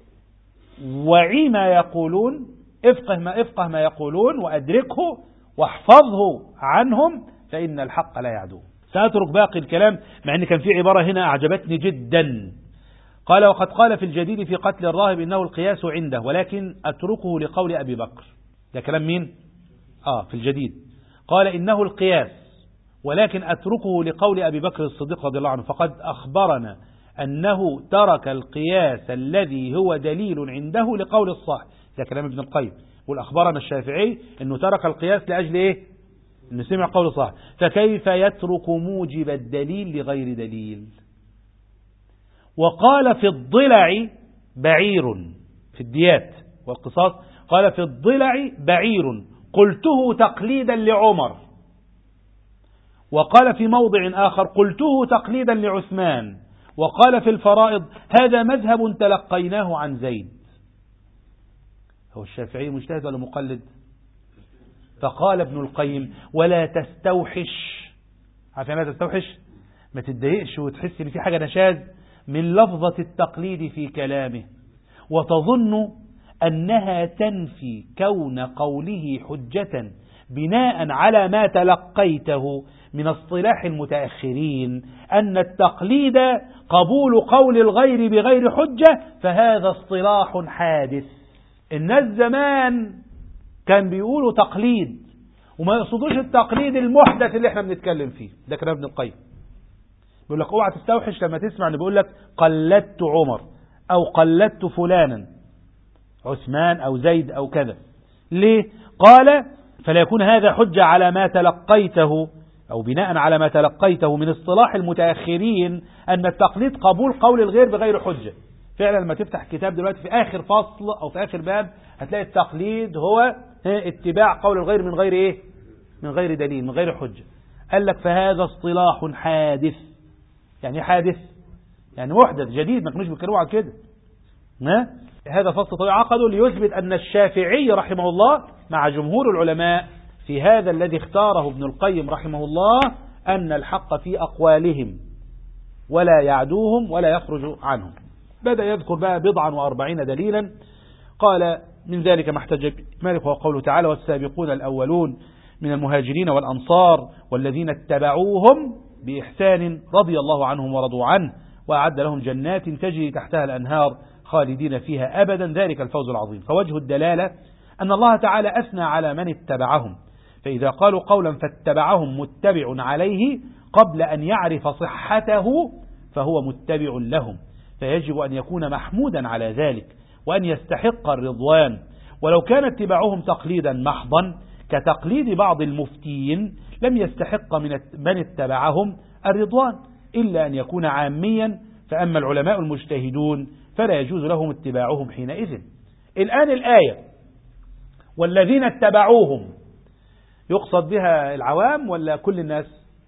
وعي ما يقولون، افقه ما يقولون وأدركه واحفظه عنهم، فإن الحق لا يعدو. سأترك باقي الكلام مع أن كان في عبارة هنا أعجبتني جدا. قال وقد قال في الجديد في قتل الراهب إنه القياس عنده ولكن أتركه لقول أبي بكر. ده كلام مين؟ في الجديد قال إنه القياس ولكن أتركه لقول أبي بكر الصديق رضي الله عنه فقد أخبرنا أنه ترك القياس الذي هو دليل عنده لقول الصاحب. ده كلام ابن القيم. والأخبرنا الشافعي أنه ترك القياس لأجل إيه؟ أنه سمع قول الصاحب. فكيف يترك موجب الدليل لغير دليل؟ وقال في الضلع بعير في الديات والقصاص قال في الضلع بعير قلته تقليدا لعمر. وقال في موضع آخر قلته تقليدا لعثمان. وقال في الفرائض هذا مذهب تلقيناه عن زيد. هو الشافعي مجتهد ولا مقلد؟ فقال ابن القيم ولا تستوحش. عارف يعني لا تستوحش؟ ما تتضايقش وتحس ان في حاجة نشاذ من لفظة التقليد في كلامه وتظن أنها تنفي كون قوله حجة بناء على ما تلقيته من اصطلاح المتأخرين أن التقليد قبول قول الغير بغير حجة فهذا اصطلاح حادث. الناس زمان كان بيقولوا تقليد وما يقصدوش التقليد المحدث اللي احنا بنتكلم فيه. ده كلام ابن القيم. بيقول لك اوعى تستوحش لما تسمع انه بيقول لك قلدت عمر او قلدت فلانا عثمان او زيد او كذا. ليه؟ قال فلا يكون هذا حجة على ما تلقيته أو بناء على ما تلقيته من اصطلاح المتأخرين أن التقليد قبول قول الغير بغير حجة. فعلا لما تفتح كتاب دلوقتي في آخر فصل أو في آخر باب هتلاقي التقليد هو اتباع قول الغير من غير إيه؟ من غير دليل من غير حجة. قال لك فهذا اصطلاح حادث. يعني حادث يعني محدث جديد ما كانوش بيتكلموا على كده. هذا فصل طويل عقده ليثبت أن الشافعي رحمه الله مع جمهور العلماء في هذا الذي اختاره ابن القيم رحمه الله أن الحق في أقوالهم ولا يعدوهم ولا يخرج عنهم. بدأ يذكر بقى 40 دليلا. قال من ذلك ما احتج مالك هو قوله تعالى والسابقون الأولون من المهاجرين والأنصار والذين اتبعوهم بإحسان رضي الله عنهم ورضوا عنه وأعد لهم جنات تجري تحتها الأنهار خالدين فيها أبدا ذلك الفوز العظيم. فوجه الدلالة أن الله تعالى أثنى على من اتبعهم فإذا قالوا قولا فاتبعهم متبع عليه قبل أن يعرف صحته فهو متبع لهم فيجب أن يكون محمودا على ذلك وأن يستحق الرضوان. ولو كان اتباعهم تقليدا محضا كتقليد بعض المفتين لم يستحق من اتبعهم الرضوان إلا أن يكون عاميا. فأما العلماء المجتهدون فلا يجوز لهم اتباعهم حينئذ. الآن الآية والذين اتبعوهم يقصد بها العوام ولا كل الناس؟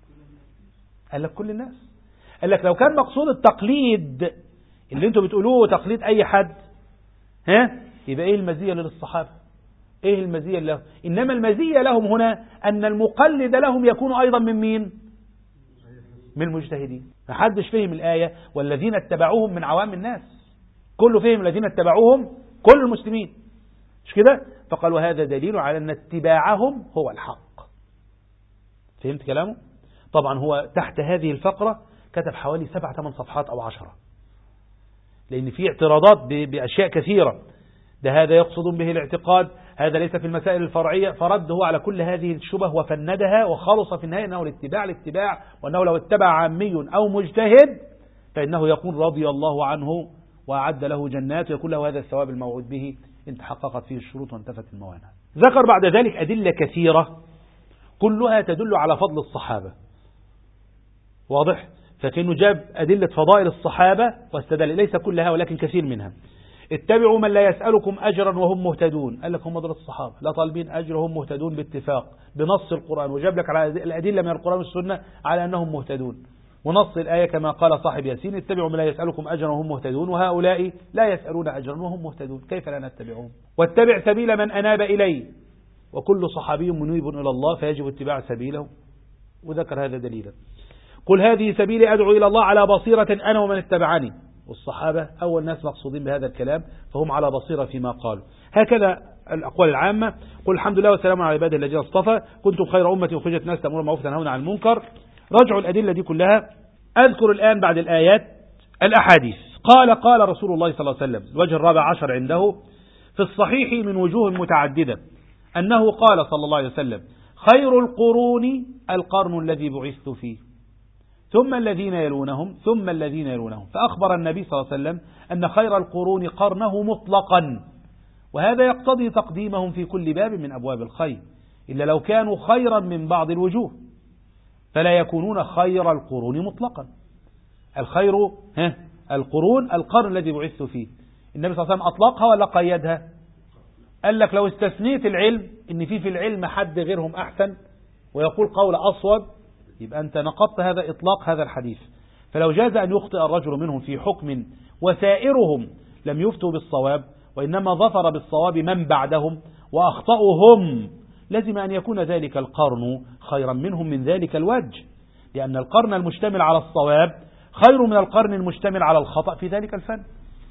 قال لك كل الناس. قال لك لو كان مقصود التقليد اللي انتوا بتقولوه تقليد أي حد يبقى ايه المزية للصحابة؟ ايه المزية لهم؟ إنما المزية لهم هنا أن المقلد لهم يكون أيضا من مين؟ من المجتهدين. ما حدش فهم الآية والذين اتبعوهم من عوام الناس. كله فهم الذين اتبعوهم كل المسلمين مش كده؟ فقال وهذا دليل على أن اتباعهم هو الحق. فهمت كلامه؟ طبعا هو تحت هذه الفقرة كتب حوالي 7-8 صفحات أو 10 لأن في اعتراضات بأشياء كثيرة. ده هذا يقصد به الاعتقاد هذا ليس في المسائل الفرعية فرده على كل هذه الشبه وفندها وخلص في النهاية أنه الاتباع وأنه لو اتبع عامي أو مجتهد فإنه يقول رضي الله عنه وأعد له جنات ويكون له هذا الثواب الموعود به إن تحققت فيه الشروط وانتفت الموانع. ذكر بعد ذلك أدلة كثيرة كلها تدل على فضل الصحابة. واضح؟ فكأنه جاب أدلة فضائل الصحابة واستدل ليس كلها ولكن كثير منها. اتبعوا من لا يسألكم أجرا وهم مهتدون. قال لك هم دول الصحابة لا طالبين أجر وهم مهتدون باتفاق بنص القرآن وجاب لك على الأدلة من القرآن والسنة على أنهم مهتدون ونص الآية كما قال صاحب ياسين اتبعوا من لا يسألكم أجرا وهم مهتدون وهؤلاء لا يسألون أجرا وهم مهتدون كيف لا نتبعهم؟ واتبع سبيل من أناب إلي وكل صحابي منيب إلى الله فيجب اتباع سبيله وذكر هذا دليلا. قل هذه سبيلي أدعو إلى الله على بصيرة أنا ومن اتبعني. والصحابة أول ناس مقصودين بهذا الكلام فهم على بصيرة فيما قالوا. هكذا الأقوال العامة. قل الحمد لله والسلام على عباده الذين اصطفى كنتم خير أمة أخرجت الناس تأمرون بالمعروف وتنهون عن المنكر رجعوا الأدلة دي كلها. أذكر الآن بعد الآيات الأحاديث. قال رسول الله صلى الله عليه وسلم، الوجه الرابع عشر عنده في الصحيح من وجوه متعددة، أنه قال صلى الله عليه وسلم: خير القرون القرن الذي بعثت فيه، ثم الذين يلونهم، ثم الذين يلونهم. فأخبر النبي صلى الله عليه وسلم أن خير القرون قرنه مطلقا، وهذا يقتضي تقديمهم في كل باب من أبواب الخير، إلا لو كانوا خيرا من بعض الوجوه فلا يكونون خير القرون مطلقا. الخير القرون القرن الذي بعثت فيه. النبي صلى الله عليه وسلم أطلقها ولا قيدها؟ قال لك لو استثنيت العلم إن في العلم حد غيرهم أحسن ويقول قول أصوب، يبقى أنت نقضت هذا إطلاق هذا الحديث. فلو جاز أن يخطئ الرجل منهم في حكم وسائرهم لم يفتوا بالصواب، وإنما ظفر بالصواب من بعدهم وأخطأوا هم، لازم أن يكون ذلك القرن خيرا منهم من ذلك الوجه، لأن القرن المشتمل على الصواب خير من القرن المشتمل على الخطأ في ذلك الفن.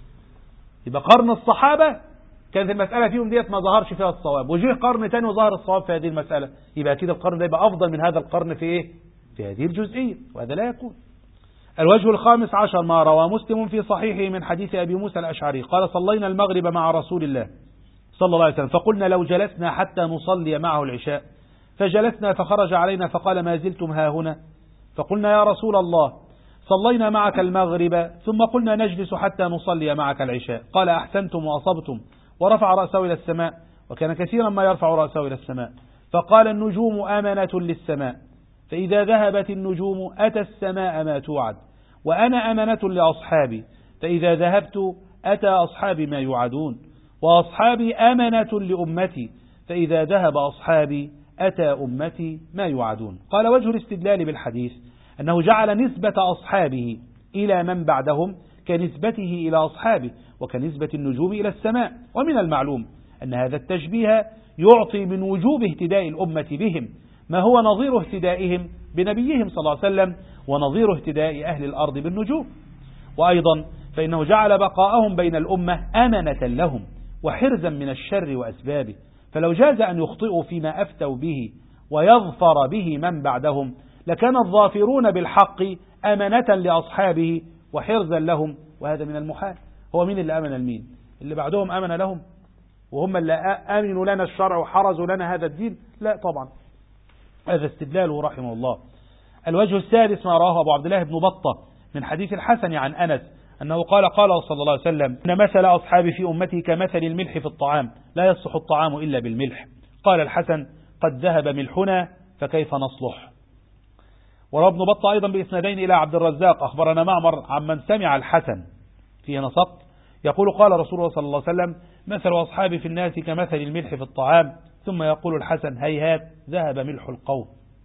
يبقى قرن الصحابة كانت المسألة فيهم ديت ما ظهرش فيها الصواب، وجه قرن تاني وظهر الصواب في هذه المسألة، يبقى أكيد القرن ده يبقى أفضل من هذا القرن في إيه؟ في هذه الجزئية، وهذا لا يكون. الوجه الخامس عشر ما روى مسلم في صحيحه من حديث أبي موسى الأشعري قال: صلينا المغرب مع رسول الله صلى الله عليه وسلم، فقلنا لو جلسنا حتى نصلي معه العشاء، فجلسنا فخرج علينا فقال: ما زلتم هاهنا؟ فقلنا: يا رسول الله صلينا معك المغرب ثم قلنا نجلس حتى نصلي معك العشاء. قال: أحسنتم وأصبتم. ورفع رأسه إلى السماء، وكان كثيرا ما يرفع رأسه إلى السماء. فقال: النجوم أمنة للسماء، فإذا ذهبت النجوم أتى السماء ما توعد، وأنا أمنة لأصحابي، فإذا ذهبت أتى أصحابي ما يوعدون، وأصحابي أمنة لأمتي، فإذا ذهب أصحابي أتى أمتي ما يوعدون. قال: وجه الاستدلال بالحديث أنه جعل نسبة أصحابه إلى من بعدهم كنسبته إلى أصحابه، وكنسبة النجوم إلى السماء. ومن المعلوم أن هذا التشبيه يعطي من وجوب اهتداء الأمة بهم ما هو نظير اهتدائهم بنبيهم صلى الله عليه وسلم، ونظير اهتداء أهل الأرض بالنجوم. وأيضا فإنه جعل بقاءهم بين الأمة أمنة لهم وحرزا من الشر وأسبابه، فلو جاز أن يخطئوا فيما أفتوا به ويظفر به من بعدهم لكان الظافرون بالحق أمنة لأصحابه وحرزا لهم، وهذا من المحال. هو مين اللي أمن المين؟ اللي بعدهم أمن لهم وهم اللي أمنوا لنا الشرع وحرزوا لنا هذا الدين؟ لا طبعا. هذا استدلاله رحمه الله. الوجه السادس ما رواه أبو عبد الله بن بطة من حديث الحسن عن أنس أنه قال: قال صلى الله عليه وسلم: إن مثل أصحابي في أمتي كمثل الملح في الطعام، لا يصلح الطعام إلا بالملح. قال الحسن: قد ذهب ملحنا فكيف نصلح؟ وروى ابن بطة أيضا بإسنادين إلى عبد الرزاق أخبرنا معمر عمن سمع الحسن فيه نسق يقول: قال رسول الله صلى الله عليه وسلم: مثل أصحابي في الناس كمثل الملح في الطعام. ثم يقول الحسن: هيهات ذهب ملح القوم.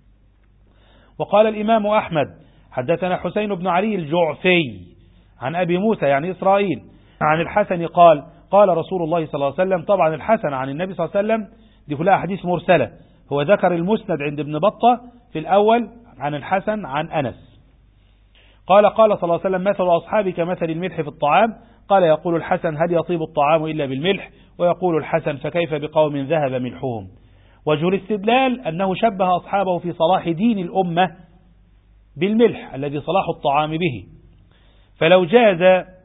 وقال الإمام أحمد: حدثنا حسين بن علي الجعفي عن أبي موسى يعني إسرائيل عن الحسن قال: قال رسول الله صلى الله عليه وسلم. طبعا الحسن عن النبي صلى الله عليه وسلم دي كلها حديث مرسلة، هو ذكر المسند عند ابن بطة في الأول عن الحسن عن أنس قال: قال صلى الله عليه وسلم: مثل أصحابي كمثل الملح في الطعام. قال: يقول الحسن: هل يطيب الطعام إلا بالملح؟ ويقول الحسن: فكيف بقوم ذهب ملحهم؟ وجه الاستدلال أنه شبه أصحابه في صلاح دين الأمة بالملح الذي صلاح الطعام به، فلو جاز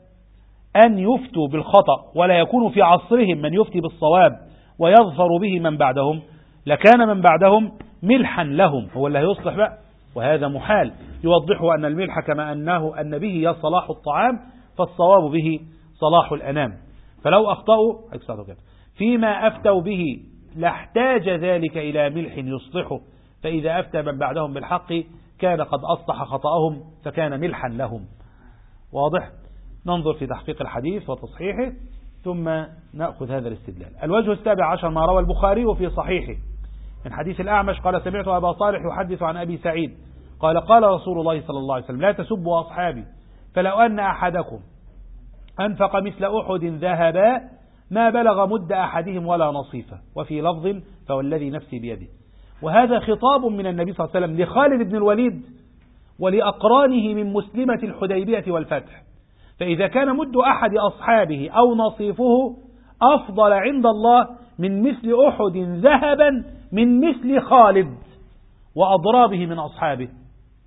أن يفتوا بالخطأ ولا يكون في عصرهم من يفتي بالصواب ويظفر به من بعدهم لكان من بعدهم ملحا لهم، هو اللي هيصلح بقى، وهذا محال. يوضحه أن الملح كما أن به صلاح الطعام فالصواب به صلاح الأنام، فلو أخطأوا فيما أفتوا به لاحتاج ذلك إلى ملح يصلحه، فإذا أفتى من بعدهم بالحق كان قد أصلح خطأهم فكان ملحا لهم. واضح؟ ننظر في تحقيق الحديث وتصحيحه ثم نأخذ هذا الاستدلال. الوجه السابع عشر ما روى البخاري في صحيحه من حديث الأعمش قال: سمعت أبا صالح يحدث عن أبي سعيد قال: قال رسول الله صلى الله عليه وسلم: لا تسبوا أصحابي، فلو أن أحدكم أنفق مثل أحد ذهبا ما بلغ مد أحدهم ولا نصيفه، وفي لفظ: فوالذي نفسي بيده. وهذا خطاب من النبي صلى الله عليه وسلم لخالد بن الوليد ولأقرانه من مسلمة الحديبية والفتح، فإذا كان مد أحد أصحابه أو نصيفه أفضل عند الله من مثل أحد ذهبا من مثل خالد وأضرابه من أصحابه،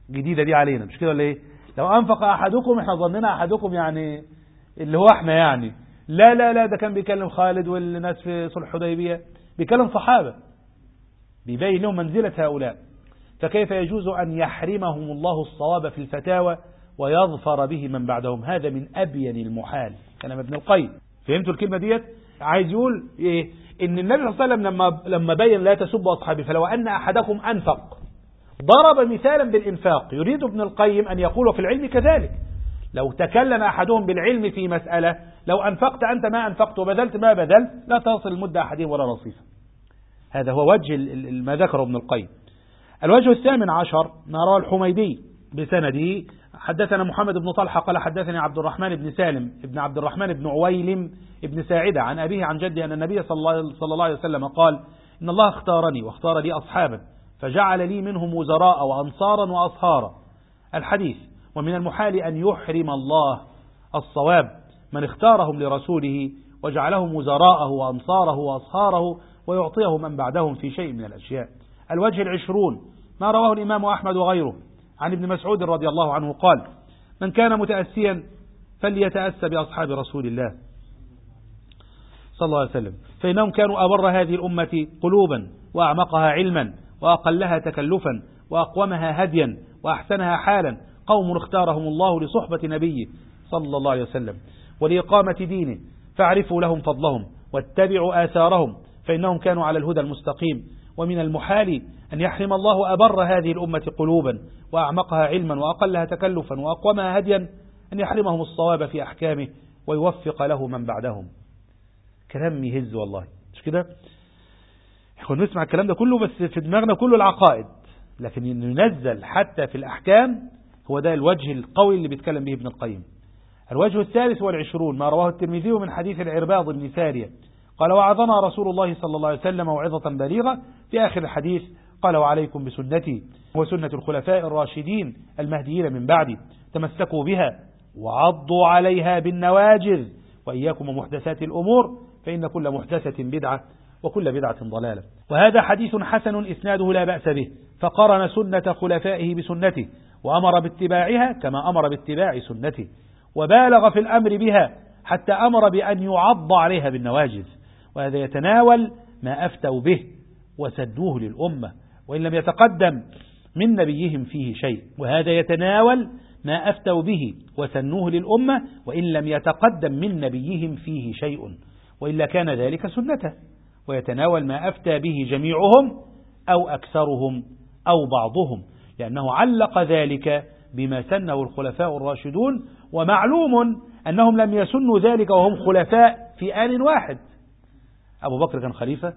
جديدة دي علينا، مش كده ولا ايه؟ لو أنفق أحدكم، احنا ظننا أحدكم يعني اللي هو احنا يعني، لا لا لا، ده كان بيكلم خالد والناس في صلح حديبية، بيكلم صحابة، بيبين لهم منزلة هؤلاء. فكيف يجوز أن يحرمهم الله الصواب في الفتاوى ويظفر به من بعدهم؟ هذا من أبين المحال، كلام ابن القيم. فهمتوا الكلمة ديت؟ عايز يقول إيه؟ إن النبي صلى الله عليه وسلم لما بين لا تسبوا أصحابي فلو أن أحدكم أنفق، ضرب مثالا بالإنفاق. يريد ابن القيم أن يقول في العلم كذلك، لو تكلم أحدهم بالعلم في مسألة، لو أنفقت أنت ما أنفقت وبذلت ما بذلت لا تصل المدة أحدهم ولا نصيفا. هذا هو وجه ما ذكره ابن القيم. الوجه الثامن عشر ما رواه الحميدي بسنده: حدثنا محمد بن طلحة قال حدثني عبد الرحمن بن سالم ابن عبد الرحمن بن عويلم ابن ساعدة عن أبيه عن جده أن النبي صلى الله عليه وسلم قال: إن الله اختارني واختار لي أصحابا فجعل لي منهم وزراء وأنصارا وأصهارا. الحديث. ومن المحال أن يحرم الله الصواب من اختارهم لرسوله وجعلهم وزراءه وأنصاره وأصهاره ويعطيه من بعدهم في شيء من الأشياء. الوجه العشرون ما رواه الإمام أحمد وغيره عن ابن مسعود رضي الله عنه قال: من كان متأسيا فليتأسى بأصحاب رسول الله صلى الله عليه وسلم، فإنهم كانوا أبر هذه الأمة قلوبا وأعمقها علما وأقلها تكلفا وأقومها هديا وأحسنها حالا، قوم اختارهم الله لصحبة نبيه صلى الله عليه وسلم ولإقامة دينه، فاعرفوا لهم فضلهم واتبعوا آثارهم فإنهم كانوا على الهدى المستقيم. ومن المحال أن يحرم الله أبر هذه الأمة قلوبا وأعمقها علما وأقلها تكلفا وأقومها هديا أن يحرمهم الصواب في أحكامه ويوفق له من بعدهم. كلام يهز والله، مش كده؟ احنا نسمع الكلام ده كله بس في دماغنا كله العقائد، لكن ينزل حتى في الأحكام هو ده الوجه القوي اللي بيتكلم به ابن القيم. الوجه الثالث والعشرون ما رواه الترمذي من حديث العرباض بن سارية قال: وعظنا رسول الله صلى الله عليه وسلم موعظة بليغة. في آخر الحديث قال: وعليكم بسنتي وسنة الخلفاء الراشدين المهديين من بعدي، تمسكوا بها وعضوا عليها بالنواجذ، وإياكم ومحدثات الأمور فإن كل محدثة بدعة وكل بدعة ضلالة. وهذا حديث حسن إسناده لا بأس به، فقرن سنة خلفائه بسنته وأمر باتباعها كما أمر باتباع سنته، وبالغ في الأمر بها حتى أمر بأن يعض عليها بالنواجذ. وهذا يتناول ما أفتوا به وسدوه للأمة وإن لم يتقدم من نبيهم فيه شيء، وهذا يتناول ما أفتوا به وسنوه للأمة وإن لم يتقدم من نبيهم فيه شيء، وإلا كان ذلك سنته. ويتناول ما أفتى به جميعهم أو أكثرهم أو بعضهم، لأنه علق ذلك بما سنه الخلفاء الراشدون، ومعلوم أنهم لم يسنوا ذلك وهم خلفاء في آن واحد. أبو بكر كان خليفة،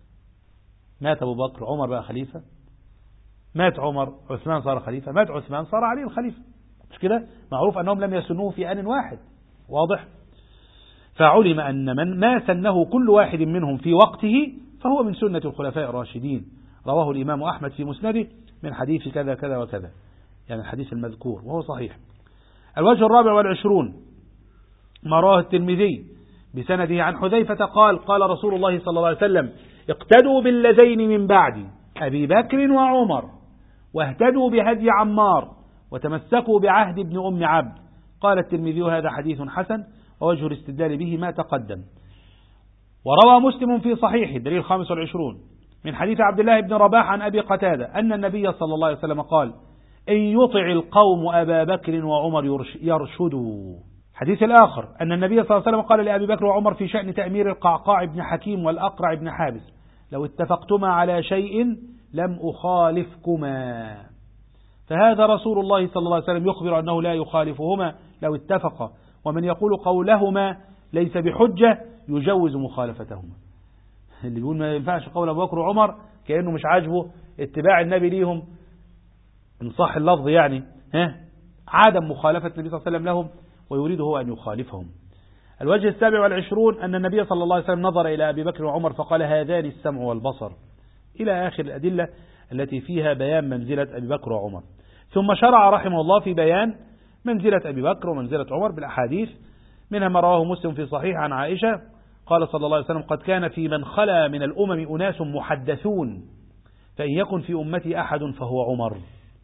مات أبو بكر، عمر بقى خليفة، مات عمر، عثمان صار خليفة، مات عثمان صار علي الخليفة، مش كده؟ معروف أنهم لم يسنوه في آن واحد، واضح؟ فعلم أن من ما سنه كل واحد منهم في وقته فهو من سنة الخلفاء الراشدين. رواه الإمام أحمد في مسنده من حديث كذا كذا وكذا، يعني الحديث المذكور وهو صحيح. الوجه الرابع والعشرون ما رواه الترمذي بسنده عن حذيفة قال: قال رسول الله صلى الله عليه وسلم: اقتدوا بالذين من بعدي أبي بكر وعمر، واهتدوا بهدي عمار، وتمسكوا بعهد ابن أم عبد. قال الترمذي: هذا حديث حسن، ووجه الاستدلال به ما تقدم. وروى مسلم في صحيحه الدليل 25 من حديث عبد الله بن رباح عن أبي قتادة أن النبي صلى الله عليه وسلم قال: إن يطع القوم أبا بكر وعمر يرشدوا. حديث الآخر أن النبي صلى الله عليه وسلم قال لأبي بكر وعمر في شأن تأمير القعقاع بن حكيم والأقرع بن حابس: لو اتفقتما على شيء لم أخالفكما. فهذا رسول الله صلى الله عليه وسلم يخبر أنه لا يخالفهما لو اتفق، ومن يقول قولهما ليس بحجة يجوز مخالفتهما. اللي بيقول ما ينفعش قول أبو بكر وعمر كأنه مش عاجبه اتباع النبي ليهم إن صح اللفظ، يعني عدم مخالفة النبي صلى الله عليه وسلم لهم ويريد هو أن يخالفهم. الوجه السابع والعشرون أن النبي صلى الله عليه وسلم نظر إلى أبي بكر وعمر فقال: هذان السمع والبصر، إلى آخر الأدلة التي فيها بيان منزلة أبي بكر وعمر. ثم شرع رحمه الله في بيان منزلة أبي بكر ومنزلة عمر بالأحاديث، منها ما رواه مسلم في صحيح عن عائشة قال صلى الله عليه وسلم: قد كان في من خلا من الأمم أناس محدثون، فإن يكن في أمتي أحد فهو عمر.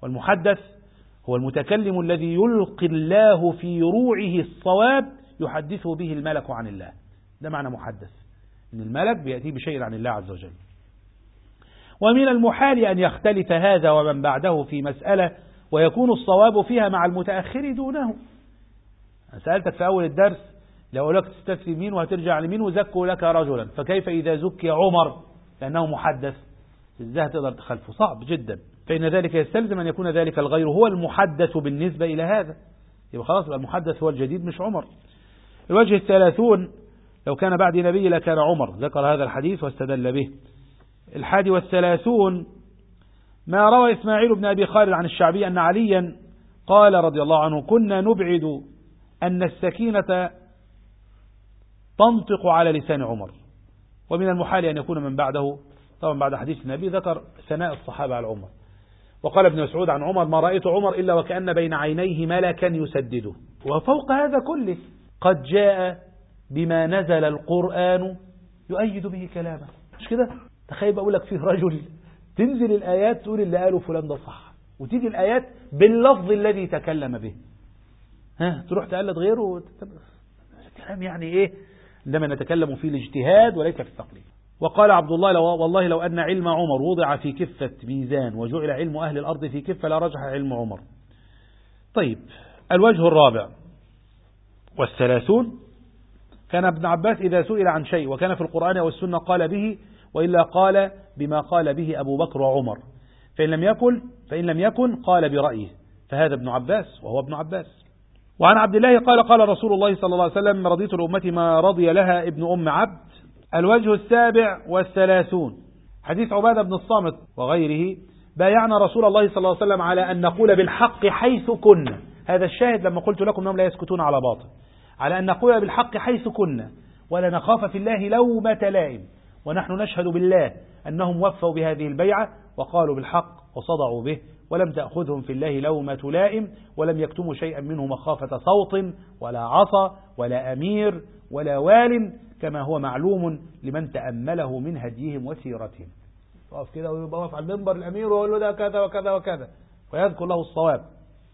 والمحدث هو المتكلم الذي يلقي الله في روعه الصواب يحدث به الملك عن الله. ده معنى محدث، إن الملك بيأتي بشيء عن الله عز وجل. ومن المحال أن يختلف هذا ومن بعده في مسألة ويكون الصواب فيها مع المتأخر دونه. سألتك في أول الدرس لو لك تستثني مين وهترجع لمين وزكوا لك رجلا، فكيف إذا زكي عمر لأنه محدث؟ إزاي تقدر تخلفه؟ صعب جدا. فإن ذلك يستلزم أن يكون ذلك الغير هو المحدث بالنسبة إلى هذا، يبقى خلاص المحدث هو الجديد مش عمر. الوجه 30 لو كان بعد نبي لكان عمر، ذكر هذا الحديث واستدل به. 31 ما روى إسماعيل بن أبي خالد عن الشعبي أن عليا قال رضي الله عنه كنا نبعد أن السكينة تنطق على لسان عمر. ومن المحال أن يكون من بعده، طبعا بعد حديث النبي ذكر ثناء الصحابة على عمر. وقال ابن مسعود عن عمر ما رأيت عمر إلا وكأن بين عينيه ملكا يسدده. وفوق هذا كله قد جاء بما نزل القرآن يؤيد به كلامه، مش كده؟ تخيل بقول لك فيه رجل تنزل الآيات تقول اللي قاله فلان ده صح، وتيجي الآيات باللفظ الذي تكلم به، تروح تقلد غيره. كلام يعني إيه؟ عندما نتكلم فيه الاجتهاد وليس في التقليد. وقال عبد الله والله لو أن علم عمر وضع في كفة ميزان وجعل علم أهل الأرض في كفة لرجح علم عمر. طيب، الوجه 34 كان ابن عباس إذا سئل عن شيء وكان في القرآن أو السنة قال به، وإلا قال بما قال به أبو بكر وعمر، فإن لم يكن قال برأيه، فهذا ابن عباس وهو ابن عباس. وعن عبد الله قال رسول الله صلى الله عليه وسلم رضيت لأمتي ما رضي لها ابن أم عبد. الوجه 37 حديث عبادة بن الصامت وغيره بايعنا رسول الله صلى الله عليه وسلم على أن نقول بالحق حيث كنا. هذا الشاهد لما قلت لكم أنهم لا يسكتون على باطل، على أن نقول بالحق حيث كنا ولا نخاف في الله لومة لائم. ونحن نشهد بالله أنهم وفوا بهذه البيعة وقالوا بالحق وصدعوا به، ولم تأخذهم في الله لومة لائم، ولم يكتموا شيئا منه مخافة صوت ولا عصا ولا أمير ولا وال، كما هو معلوم لمن تأمله من هديهم وسيرتهم. وقف كده ويقف على المنبر الأمير ويقول له ده كذا وكذا وكذا ويذكر له الصواب.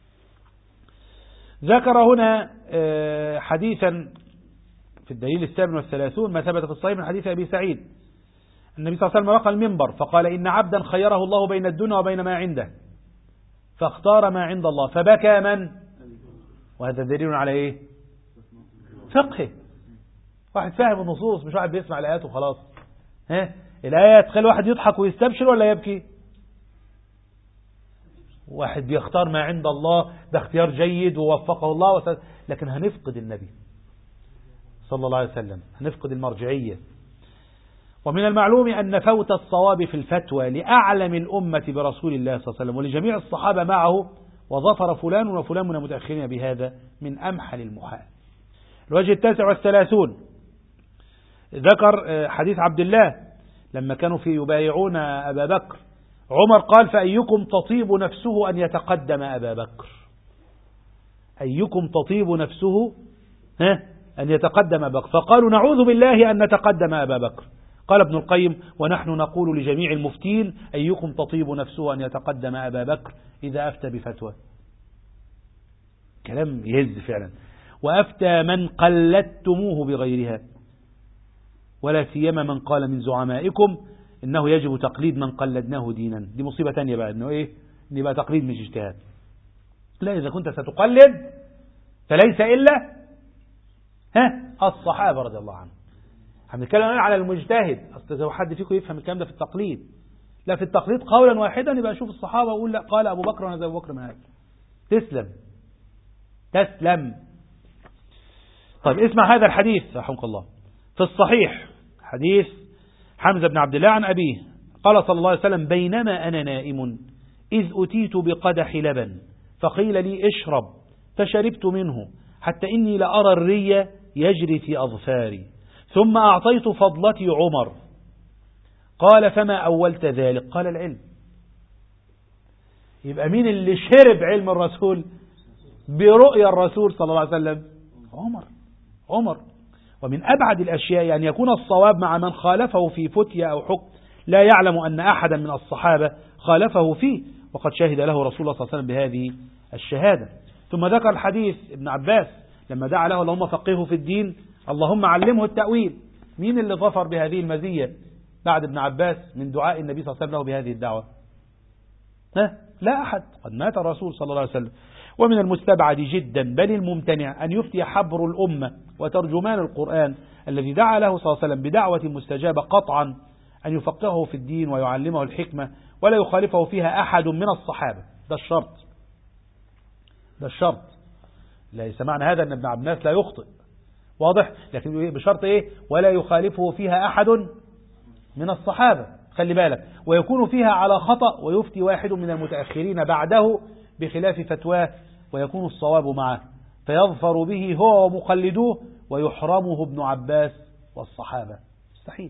ذكر هنا حديثا في الدليل 37 ما ثبت في الصحيح من حديث أبي سعيد النبي صلى الله عليه وسلم رقى المنبر فقال إن عبدا خيره الله بين الدنيا وبين ما عنده فاختار ما عند الله فبكى من؟ وهذا دليل على إيه؟ فقه. واحد فاهم النصوص، مش واحد بيسمع الآيات وخلاص. الآيات تخلي واحد يضحك ويستبشر ولا يبكي؟ واحد بيختار ما عند الله، ده اختيار جيد ووفقه الله لكن هنفقد النبي صلى الله عليه وسلم، هنفقد المرجعية. ومن المعلوم أن فوت الصواب في الفتوى لأعلم الأمة برسول الله صلى الله عليه وسلم ولجميع الصحابة معه وظفر فلان وفلان من المتأخرين بهذا من أمحل المحال. الوجه 39 ذكر حديث عبد الله لما كانوا يبايعون أبا بكر، عمر قال فأيكم تطيب نفسه أن يتقدم أبا بكر، أيكم تطيب نفسه أن يتقدم أبا بكر، فقالوا نعوذ بالله أن نتقدم أبا بكر. قال ابن القيم ونحن نقول لجميع المفتين أيكم تطيب نفسه أن يتقدم أبا بكر إذا أفتى بفتوى. كلام يهز فعلا. وأفتى من قلدتموه بغيرها، ولا سيما من قال من زعمائكم إنه يجب تقليد من قلدناه دينا. دي مصيبة تانية بقى، إنه إيه؟ إن يبقى تقليد مش اجتهاد. لا، إذا كنت ستقلد فليس إلا الصحابة رضي الله عنهم. هنتكلم على المجتهد، أصل لو حد فيكم يفهم الكلام ده في التقليد، لا في التقليد قولا واحدا يبقى شوف الصحابة ويقول لا قال أبو بكر وأنا زي أبو بكر معاك، تسلم. طيب اسمع هذا الحديث رحمك الله في الصحيح، حديث حمزة بن عبد الله عن أبيه قال صلى الله عليه وسلم بينما أنا نائم إذ أتيت بقدح لبن فقيل لي اشرب فشربت منه حتى إني لأرى الري يجري في أظفاري ثم أعطيت فضلتي عمر. قال فما أولت ذلك؟ قال العلم. يبقى مين اللي شرب علم الرسول برؤيا الرسول صلى الله عليه وسلم؟ عمر. ومن أبعد الأشياء أن يكون الصواب مع من خالفه في فتية أو حكم لا يعلم أن أحدا من الصحابة خالفه فيه، وقد شهد له رسول الله صلى الله عليه وسلم بهذه الشهادة. ثم ذكر الحديث ابن عباس لما دعا له اللهم فقهه في الدين اللهم علمه التأويل. مين اللي ظفر بهذه المزية بعد ابن عباس من دعاء النبي صلى الله عليه وسلم له بهذه الدعوة؟ لا أحد، قد مات الرسول صلى الله عليه وسلم. ومن المستبعد جدا بل الممتنع أن يفتي حبر الأمة وترجمان القرآن الذي دعا له صلى الله عليه وسلم بدعوة مستجابة قطعا أن يفقهه في الدين ويعلمه الحكمة ولا يخالفه فيها أحد من الصحابة. ده الشرط. ليس معنى هذا أن ابن عباس لا يخطئ، واضح، لكن بشرط إيه؟ ولا يخالفه فيها أحد من الصحابة. خلي بالك، ويكون فيها على خطأ ويفتي واحد من المتأخرين بعده بخلاف فتواه ويكون الصواب معه فيظفر به هو ومقلدوه ويحرمه ابن عباس والصحابة. مستحيل.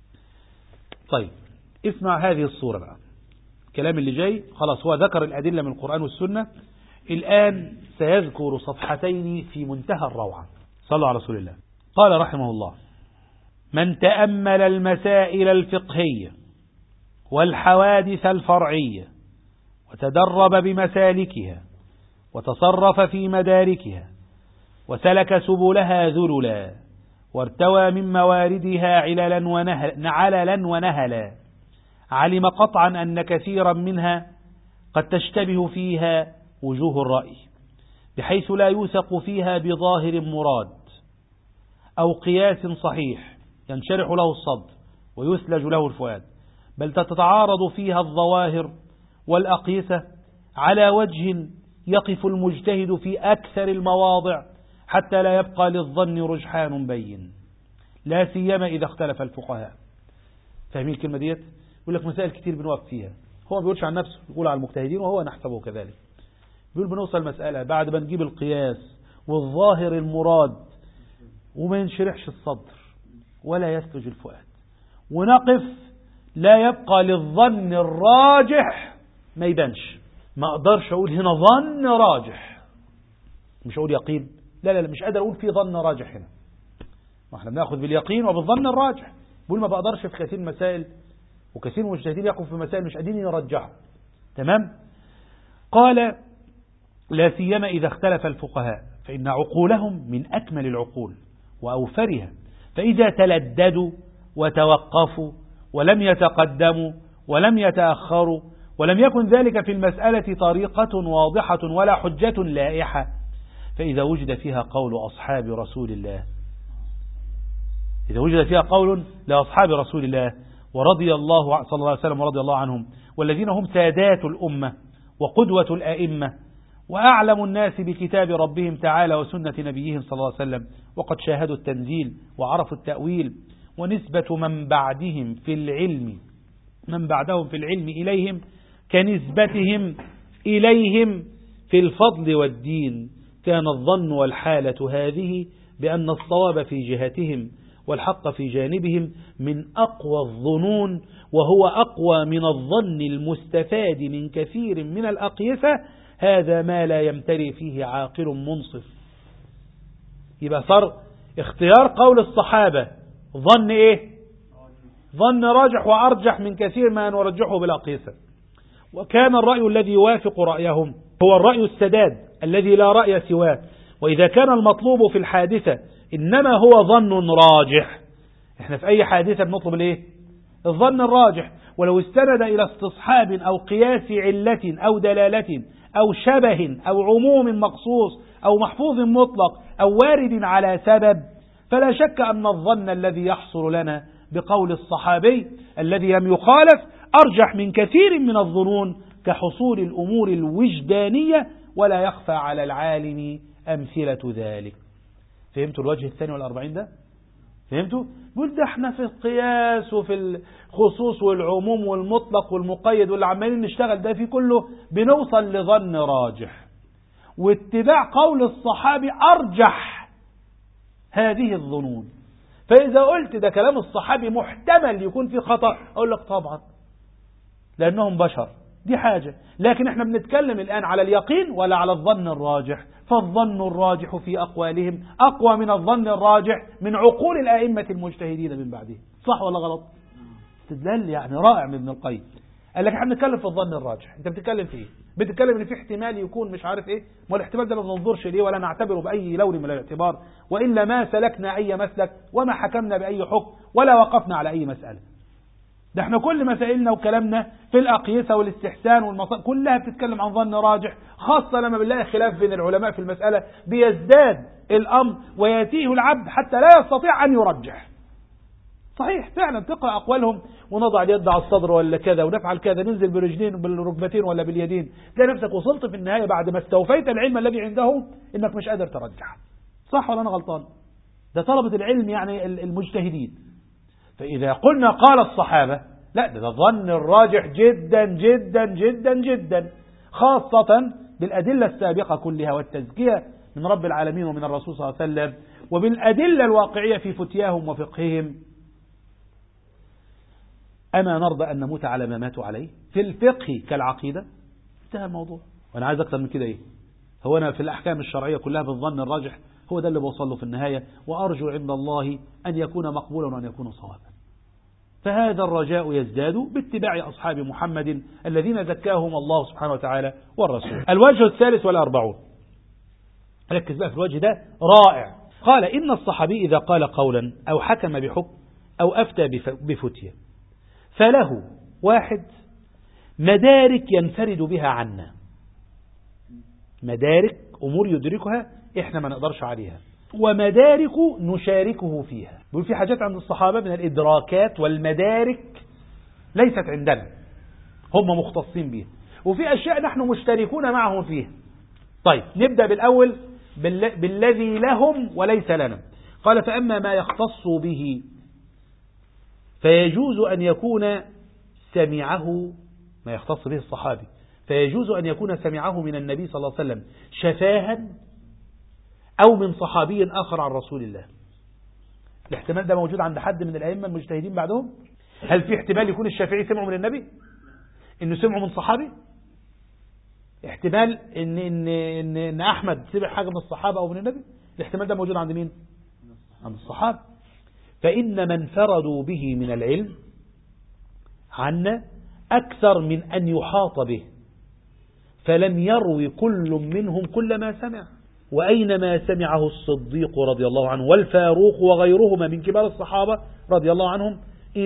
طيب اسمع هذه الصورة بقى، الكلام اللي جاي خلاص هو ذكر الأدلة من القرآن والسنة، الآن سيذكر صفحتين في منتهى الروعة. صلوا على رسول الله. قال رحمه الله: من تأمل المسائل الفقهية والحوادث الفرعية وتدرب بمسالكها وتصرف في مداركها وسلك سبلها ذللا وارتوى من مواردها عللا ونهلا علم قطعا أن كثيرا منها قد تشتبه فيها وجوه الرأي بحيث لا يوثق فيها بظاهر مراد أو قياس صحيح ينشرح له الصدر ويثلج له الفؤاد، بل تتعارض فيها الظواهر والأقيسة على وجه يقف المجتهد في أكثر المواضع حتى لا يبقى للظن رجحان بين، لا سيما إذا اختلف الفقهاء. فاهمين الكلمة ديت؟ يقول لك مسائل كتير بنوقف فيها، هو ما بيقولش عن نفسه، يقول على المجتهدين وهو نحسبه كذلك. بيقول بنوصل مسألة بعد ما نجيب القياس والظاهر المراد وما ينشرحش الصدر ولا يثلج الفؤاد، ونقف لا يبقى للظن الراجح ما يبانش. ما اقدرش اقول هنا ظن راجح، مش اقول يقين، لا مش قادر اقول في ظن راجح هنا، ما احنا بناخذ باليقين وبالظن الراجح. بقول ما بقدرش في كثير مسائل، وكثير من المجتهدين يقف في مسائل مش قادرين يرجحوا. تمام. قال: لا سيما إذا اختلف الفقهاء فإن عقولهم من أكمل العقول وأوفرها، فإذا تلددوا وتوقفوا ولم يتقدموا ولم يتأخروا ولم يكن ذلك في المسألة طريقة واضحة ولا حجة لائحة، فإذا وجد فيها قول أصحاب رسول الله، إذا وجد فيها قول لأصحاب رسول الله ورضي الله صلى الله عليه وسلم ورضي الله عنهم والذين هم سادات الأمة وقدوة الأئمة وأعلم الناس بكتاب ربهم تعالى وسنة نبيهم صلى الله عليه وسلم، وقد شاهدوا التنزيل وعرفوا التأويل، ونسبة من بعدهم في العلم إليهم كنسبتهم إليهم في الفضل والدين، كان الظن والحالة هذه بأن الصواب في جهتهم والحق في جانبهم من أقوى الظنون، وهو أقوى من الظن المستفاد من كثير من الأقيسة، هذا ما لا يمتري فيه عاقل منصف. يبقى صار اختيار قول الصحابة ظن ايه؟ ظن راجح وأرجح من كثير ما نرجحه بالأقيسة. وكان الرأي الذي يوافق رأيهم هو الرأي السداد الذي لا رأي سواه. وإذا كان المطلوب في الحادثة إنما هو ظن راجح، احنا في أي حادثة بنطلب الايه؟ الظن الراجح. ولو استند إلى استصحاب أو قياس علة أو دلالة أو شبه أو عموم مقصوص أو محفوظ مطلق أو وارد على سبب، فلا شك أن الظن الذي يحصل لنا بقول الصحابي الذي لم يخالف أرجح من كثير من الظنون كحصول الأمور الوجدانية، ولا يخفى على العالم أمثلة ذلك. فهمتوا الوجه الثاني والأربعين ده؟ فهمتوا؟ يقول ده احنا في القياس وفي الخصوص والعموم والمطلق والمقيد واللي عمالين نشتغل ده في كله بنوصل لظن راجح، واتباع قول الصحابي أرجح هذه الظنون. فإذا قلت ده كلام الصحابي محتمل يكون فيه خطأ، أقول لك طبعا لأنهم بشر، دي حاجة. لكن احنا بنتكلم الآن على اليقين ولا على الظن الراجح، فالظن الراجح في أقوالهم أقوى من الظن الراجح من عقول الأئمة المجتهدين من بعدهم. صح ولا غلط؟ استدلال يعني رائع من ابن القيم. قال لك احنا بنتكلم في الظن الراجح. انت بتتكلم في ايه؟ بتتكلم ان في احتمال يكون مش عارف ايه، ما الاحتمال ده ما بننظرش ليه ولا نعتبره باي لون من الاعتبار، والا ما سلكنا اي مسلك وما حكمنا باي حكم ولا وقفنا على اي مساله. ده احنا كل مسائلنا وكلامنا في الاقيسه والاستحسان والمصائب كلها بتتكلم عن ظن راجح، خاصه لما بنلاقي خلاف بين العلماء في المساله بيزداد الامر وياتيه العبد حتى لا يستطيع ان يرجح. صحيح فعلا تقرأ أقوالهم ونضع اليد على الصدر ولا كذا ونفعل كذا، ننزل برجلين بالركبتين ولا باليدين، تلاقي نفسك وصلت في النهاية بعد ما استوفيت العلم الذي عندهم إنك مش قادر ترجح. صح ولا أنا غلطان؟ ده طلبة العلم يعني المجتهدين. فإذا قلنا قال الصحابة، لا ده الظن الراجح جدا جدا جدا جدا، خاصة بالأدلة السابقة كلها والتزكية من رب العالمين ومن الرسول صلى الله عليه وسلم، وبالأدلة الواقعية في فتياهم وفقههم. أما نرضى أن نموت على ما ماتوا عليه في الفقه كالعقيدة؟ انتهى الموضوع. وأنا عايز أكثر من كده إيه؟ هو أنا في الأحكام الشرعية كلها بالظن الراجح هو ده اللي بوصل له في النهاية، وأرجو عند الله أن يكون مقبولا وأن يكون صوابا. فهذا الرجاء يزداد باتباع أصحاب محمد الذين زكاهم الله سبحانه وتعالى والرسول. الوجه الثالث والأربعون، ركز بقى في الوجه ده رائع. قال إن الصحابي إذا قال قولا أو حكم بحكم أو أفتى بفتية فله واحد مدارك ينفرد بها عنا، مدارك أمور يدركها إحنا ما نقدرش عليها، ومدارك نشاركه فيها. بيقول في حاجات عند الصحابة من الإدراكات والمدارك ليست عندنا، هم مختصين بها، وفي أشياء نحن مشتركون معهم فيها. طيب نبدأ بالأول بالذي لهم وليس لنا. قال فأما ما يختص به فيجوز أن يكون سمعه، ما يختص به الصحابي فيجوز أن يكون سمعه من النبي صلى الله عليه وسلم شفاها أو من صحابي آخر عن رسول الله. الاحتمال ده موجود عند حد من الأئمة المجتهدين بعدهم؟ هل في احتمال يكون الشافعي سمعه من النبي؟ إنه سمعه من صحابي؟ احتمال إن أحمد سمع حاجة من الصحابة أو من النبي؟ الاحتمال ده موجود عند مين؟ عند الصحابة. فإن من فرضوا به من العلم عنا أكثر من أن يحاط به، فلم يروي كل منهم كل ما سمع. وأينما سمعه الصديق رضي الله عنه والفاروق وغيرهما من كبار الصحابة رضي الله عنهم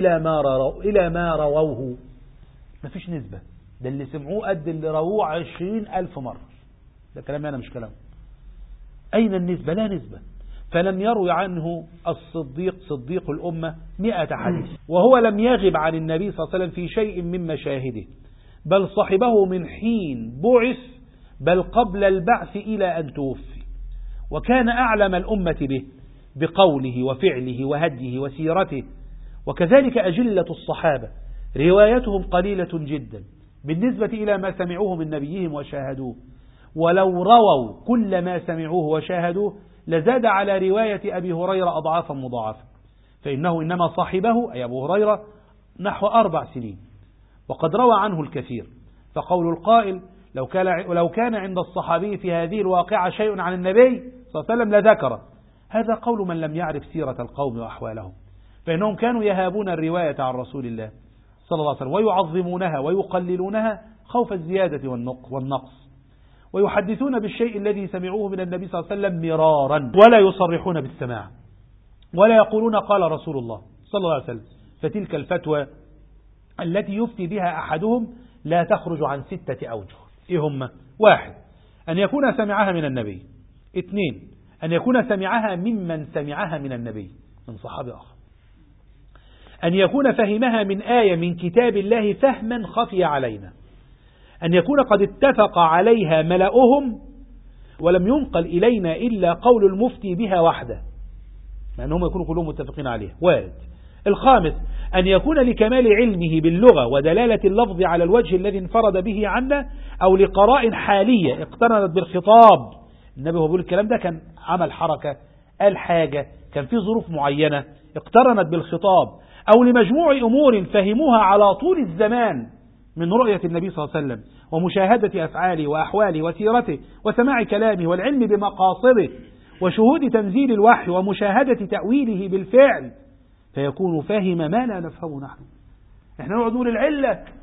إلى ما رووه، ما فيش نسبة. ده اللي سمعوه قد اللي رووه 20,000 مرة. ده كلام أنا مش كلام. أين النسبة؟ لا نسبة. فلم يروي عنه الصديق صديق الأمة 100 حديث، وهو لم يغب عن النبي صلى الله عليه وسلم في شيء من مشاهده، بل صحبه من حين بعث بل قبل البعث إلى أن توفي، وكان أعلم الأمة به بقوله وفعله وهديه وسيرته. وكذلك أجلة الصحابة روايتهم قليلة جدا بالنسبة إلى ما سمعوه من نبيهم وشاهدوه، ولو رووا كل ما سمعوه وشاهدوه لزاد على رواية أبي هريرة أضعافا مضاعفة، فإنه إنما صاحبه أي أبو هريرة نحو 4 سنين، وقد روى عنه الكثير. فقول القائل لو كان عند الصحابي في هذه الواقعة شيء عن النبي صلى الله عليه وسلم لذكره، هذا قول من لم يعرف سيرة القوم وأحوالهم، فإنهم كانوا يهابون الرواية عن رسول الله صلى الله عليه وسلم ويعظمونها ويقللونها خوف الزيادة والنقص، ويحدثون بالشيء الذي سمعوه من النبي صلى الله عليه وسلم مرارا ولا يصرحون بالسماع، ولا يقولون قال رسول الله صلى الله عليه وسلم. فتلك الفتوى التي يفتي بها أحدهم لا تخرج عن 6 أوجه. إيه هم؟ 1 أن يكون سمعها من النبي. 2 أن يكون سمعها ممن سمعها من النبي من صحابي آخر. أن يكون فهمها من آية من كتاب الله فهما خفي علينا. أن يكون قد اتفق عليها ملأهم ولم ينقل إلينا إلا قول المفتي بها وحده، مع أنهم يكونوا كلهم متفقين عليها. وارد. 5 أن يكون لكمال علمه باللغة ودلالة اللفظ على الوجه الذي انفرد به عنا، أو لقراء حالية اقترنت بالخطاب. النبي هو بيقول الكلام ده كان عمل حركة، قال حاجة، كان في ظروف معينة اقترنت بالخطاب، أو لمجموع أمور فهموها على طول الزمان من رؤية النبي صلى الله عليه وسلم ومشاهدة أفعاله وأحواله وسيرته وسماع كلامه والعلم بمقاصده وشهود تنزيل الوحي ومشاهدة تأويله بالفعل، فيكون فاهم ما لا نفهمه نحن. احنا نقعد نقول العلة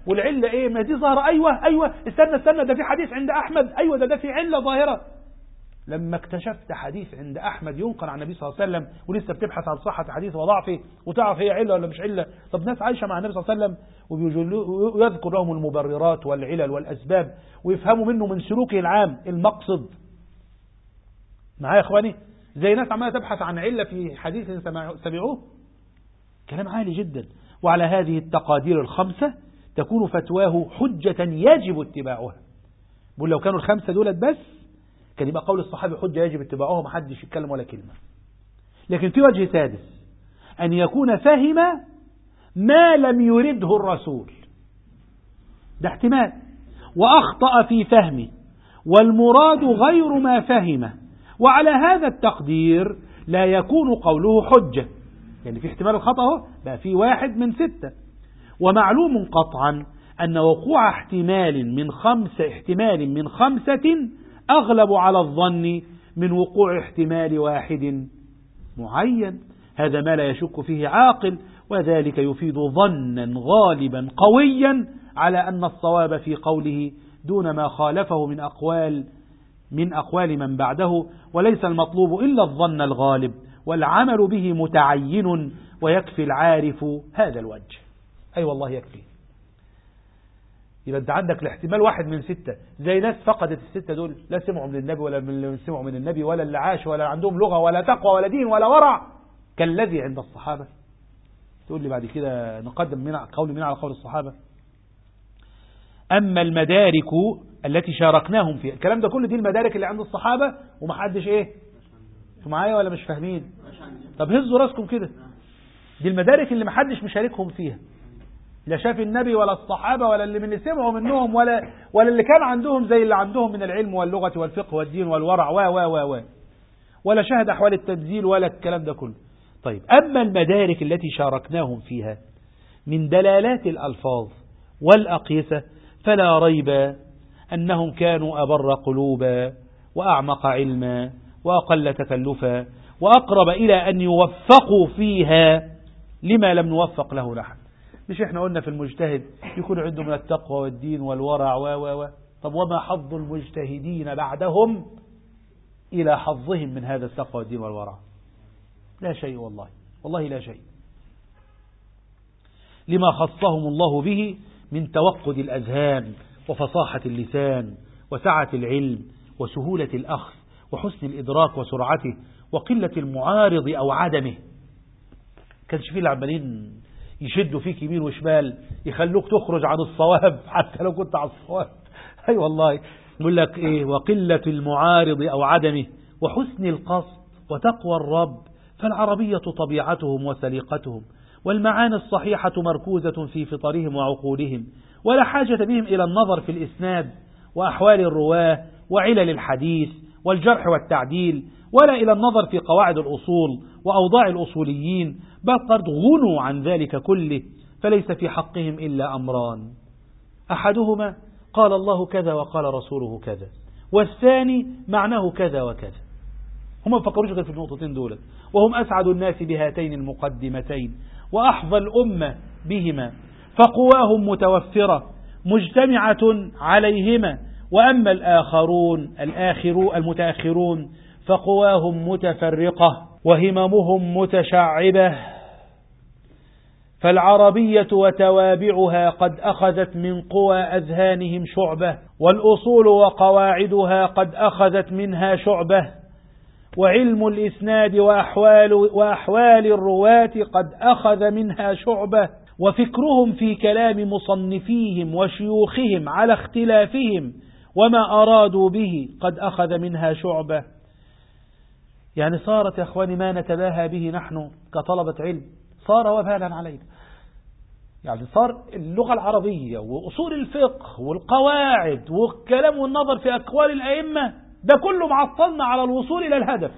والعلة ايه؟ ما دي ظاهرة. ايوه استنى ده في حديث عند احمد، ايوه ده في علة ظاهرة. لما اكتشفت حديث عند احمد ينقل عن النبي صلى الله عليه وسلم ولسه بتبحث عن صحة حديث وضعفه وتعرف هي علة ولا مش علة. طب ناس عايشة مع النبي صلى الله عليه وسلم ويذكر لهم المبررات والعلل والاسباب ويفهموا منه من سلوكه العام المقصد. معايا يا اخواني؟ زي ناس عمالة تبحث عن علة في حديث سمعوه. كلام عالي جدا. وعلى هذه التقادير الخمسة تكون فتواه حجة يجب اتباعها. بقول لو كانوا الخمسة دولت بس كان يبقى قول الصحابي حجة يجب اتباعه، ما حدش يتكلم ولا كلمة. لكن في وجه سادس، أن يكون فهم ما لم يرده الرسول، ده احتمال، وأخطأ في فهمه والمراد غير ما فهمه، وعلى هذا التقدير لا يكون قوله حجة. يعني في احتمال الخطأ بقى في 1 من 6. ومعلوم قطعا أن وقوع احتمال من 5 أغلب على الظن من وقوع احتمال 1 معين. هذا ما لا يشك فيه عاقل، وذلك يفيد ظنا غالبا قويا على أن الصواب في قوله دون ما خالفه من أقوال من بعده، وليس المطلوب إلا الظن الغالب، والعمل به متعين، ويكفي العارف هذا الوجه. أي والله يكفي. يبقى انت عندك الاحتمال 1 من 6. زي ناس فقدت ال6 دول، لا سمعوا من النبي ولا من سمعوا من النبي ولا اللي عاش ولا عندهم لغة ولا تقوى ولا دين ولا ورع كالذي عند الصحابة. تقول لي بعد كده نقدم قول من على قول الصحابة. أما المدارك التي شاركناهم فيها، الكلام ده كله دي المدارك اللي عند الصحابة ومحدش ايه؟ انتوا معايا ولا مش فاهمين؟ طب هزوا راسكم كده. دي المدارك اللي محدش مشاركهم فيها، لا شاف النبي ولا الصحابة ولا اللي سمعوا منهم ولا اللي كان عندهم زي اللي عندهم من العلم واللغة والفقه والدين والورع ولا شاهد أحوال التنزيل ولا الكلام ده كله. طيب أما المدارك التي شاركناهم فيها من دلالات الألفاظ والأقيسة فلا ريب أنهم كانوا أبر قلوبا وأعمق علما وأقل تكلفا وأقرب إلى أن يوفقوا فيها لما لم نوفق له نحن. مش احنا قلنا في المجتهد يكون عنده من التقوى والدين والورع طب وما حظ المجتهدين بعدهم إلى حظهم من هذا التقوى والدين والورع؟ لا شيء والله لا شيء، لما خصهم الله به من توقد الأذهان وفصاحة اللسان وسعة العلم وسهولة الأخذ وحسن الإدراك وسرعته وقلة المعارض أو عدمه. كانش فيه العمالين يشدوا فيك يمين وشمال يخلوك تخرج عن الصواب حتى لو كنت على الصواب. أي والله يقول لك إيه؟ وقلة المعارض أو عدمه وحسن القصد وتقوى الرب. فالعربية طبيعتهم وسليقتهم والمعاني الصحيحة مركوزة في فطرهم وعقولهم، ولا حاجة بهم إلى النظر في الإسناد وأحوال الرواه وعلل الحديث والجرح والتعديل، ولا إلى النظر في قواعد الأصول وأوضاع الأصوليين، بل قد غنوا عن ذلك كله. فليس في حقهم إلا أمران: أحدهما قال الله كذا وقال رسوله كذا، والثاني معناه كذا وكذا. هم ما فكروش غير في النقطتين دولت، وهم أسعد الناس بهاتين المقدمتين وأحظى الأمة بهما، فقواهم متوفرة مجتمعة عليهما. وأما المتأخرون فقواهم متفرقة وهممهم متشعبة. فالعربية وتوابعها قد أخذت من قوى أذهانهم شعبة، والأصول وقواعدها قد أخذت منها شعبة، وعلم الإسناد وأحوال الرواة قد أخذ منها شعبة، وفكرهم في كلام مصنفيهم وشيوخهم على اختلافهم وما أرادوا به قد أخذ منها شعبة. يعني صارت يا أخواني ما نتباهى به نحن كطلبة علم صار وبالا علينا. يعني صار اللغة العربية وأصول الفقه والقواعد والكلام والنظر في أقوال الأئمة ده كله معطلنا على الوصول إلى الهدف.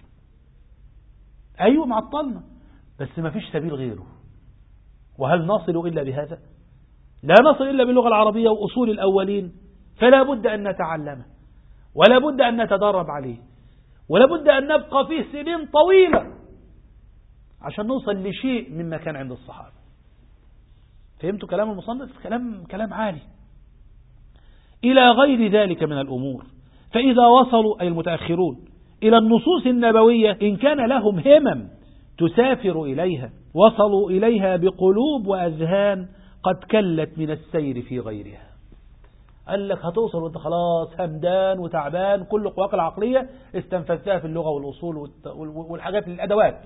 أيوة معطلنا، بس ما فيش سبيل غيره. وهل نصل إلا بهذا؟ لا نصل إلا باللغة العربية وأصول الأولين، فلا بد أن نتعلمه ولا بد أن نتدرب عليه ولا بد أن نبقى فيه سنين طويلة عشان نوصل لشيء مما كان عند الصحابة. فهمتوا كلام المصنف؟ كلام عالي. إلى غير ذلك من الأمور. فإذا وصلوا أي المتأخرون إلى النصوص النبوية إن كان لهم همم تسافر إليها وصلوا إليها بقلوب وأذهان قد كلت من السير في غيرها. قال لك هتوصل وانت خلاص همدان وتعبان، كل قواك العقلية استنفذتها في اللغة والأصول والحاجات الأدوات،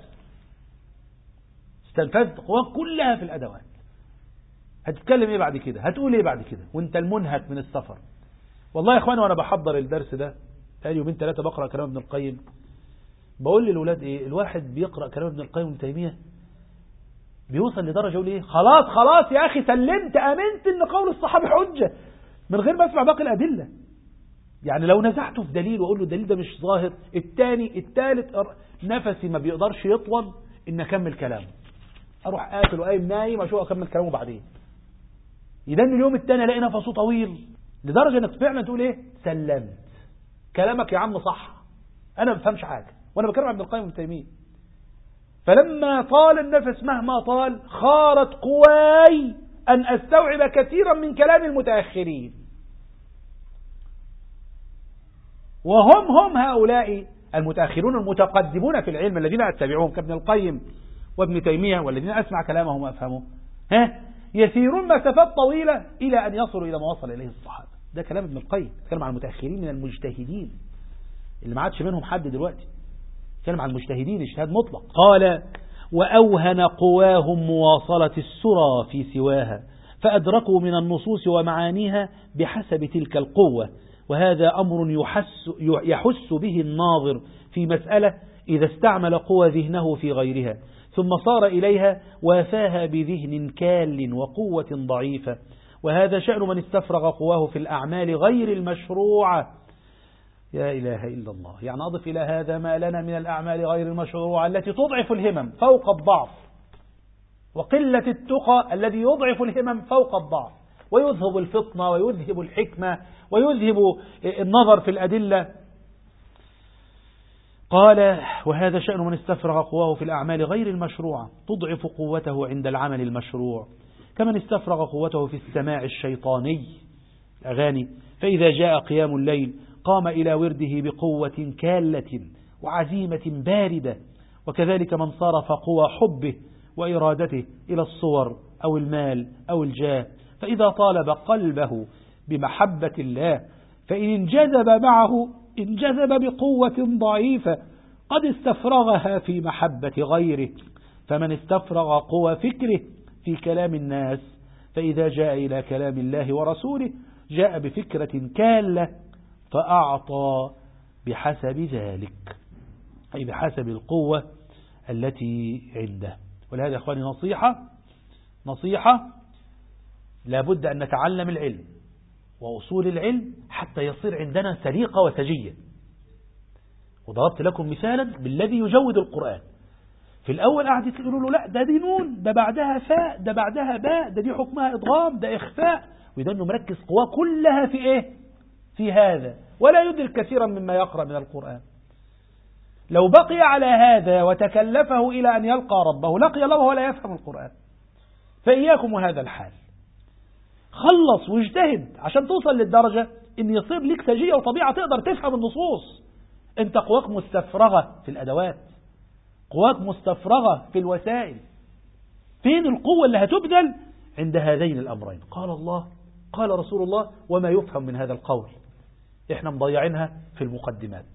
استنفذت قواك كلها في الأدوات. هتتكلم ايه بعد كده؟ هتقول ايه بعد كده وانت المنهك من السفر؟ والله يا اخواني وانا بحضر الدرس ده تاني يومين ثلاثة بقرأ كلام ابن القيم، بقول للولاد ايه، الواحد بيقرأ كلام ابن القيم وابن تيمية بيوصل لدرجة يقول ايه، خلاص يا اخي سلمت امنت ان قول الصحابي حجة من غير ما اسمع باقي الادلة. يعني لو نزعته في دليل واقول له الدليل ده مش ظاهر، الثاني الثالث نفسي ما بيقدرش يطول ان اكمل كلامه، اروح قافل وقايم نايم اشوف اكمل كلامه بعدين. يدن اليوم الثاني الاقي نفسه طويل لدرجة انك فعلا تقول ايه، سلمت كلامك يا عم صح، انا ما بفهمش حاجة وانا بكلم عن ابن القيم وابن تيمية. فلما طال النفس مهما طال خارت قواي أن أستوعب كثيرا من كلام المتأخرين، وهم هؤلاء المتأخرون المتقدمون في العلم الذين أتبعهم كابن القيم وابن تيمية والذين أسمع كلامهم وأفهمه يسيرون مسافات طويلة إلى أن يصلوا إلى ما وصل إليه الصحابة. ده كلام ابن القيم، كلام عن المتأخرين من المجتهدين اللي ما عادش منهم حد دلوقتي، كلام عن المجتهدين اجتهاد مطلق. قال وأوهن قواهم مواصلة السرى في سواها فأدركوا من النصوص ومعانيها بحسب تلك القوة، وهذا أمر يحس به الناظر في مسألة إذا استعمل قوى ذهنه في غيرها ثم صار إليها وافاها بذهن كال وقوة ضعيفة، وهذا شأن من استفرغ قواه في الأعمال غير المشروعة. يا إله إلا الله. يعني أضف إلى هذا ما لنا من الأعمال غير المشروعة التي تضعف الهمم فوق الضعف، وقلة التقى الذي يضعف الهمم فوق الضعف ويذهب الفطنة ويذهب الحكمة ويذهب النظر في الأدلة. قال وهذا شأن من استفرغ قواه في الأعمال غير المشروعة تضعف قوته عند العمل المشروع، كمن استفرغ قوته في السماع الشيطاني الأغاني، فإذا جاء قيام الليل قام إلى ورده بقوة كالة وعزيمة باردة، وكذلك من صرف قوى حبه وإرادته إلى الصور أو المال أو الجاه، فإذا طالب قلبه بمحبة الله فإن انجذب معه انجذب بقوة ضعيفة قد استفرغها في محبة غيره، فمن استفرغ قوى فكره في كلام الناس فإذا جاء إلى كلام الله ورسوله جاء بفكرة كالة فأعطى بحسب ذلك، أي بحسب القوة التي عنده. ولهذا يا أخواني نصيحة لابد أن نتعلم العلم وأصول العلم حتى يصير عندنا سليقة وسجية. وضربت لكم مثالا بالذي يجود القرآن. في الأول قاعد يقولوا له لا ده دي نون، ده بعدها فاء، ده بعدها باء، ده دي حكمها إضغام، ده إخفاء، وإذا أنه مركز قواه كلها في إيه؟ في هذا، ولا يدرك كثيرا مما يقرأ من القرآن. لو بقي على هذا وتكلفه إلى أن يلقى ربه لقي الله ولا يفهم القرآن. فإياكم وهذا الحال، خلص واجتهد عشان توصل للدرجة إن يصير لك سجية وطبيعة تقدر تفهم النصوص. أنت قواك مستفرغة في الأدوات، قواك مستفرغة في الوسائل. فين القوة اللي هتبذل؟ عند هذين الأمرين، قال الله قال رسول الله وما يفهم من هذا القول. إحنا مضيعينها في المقدمات.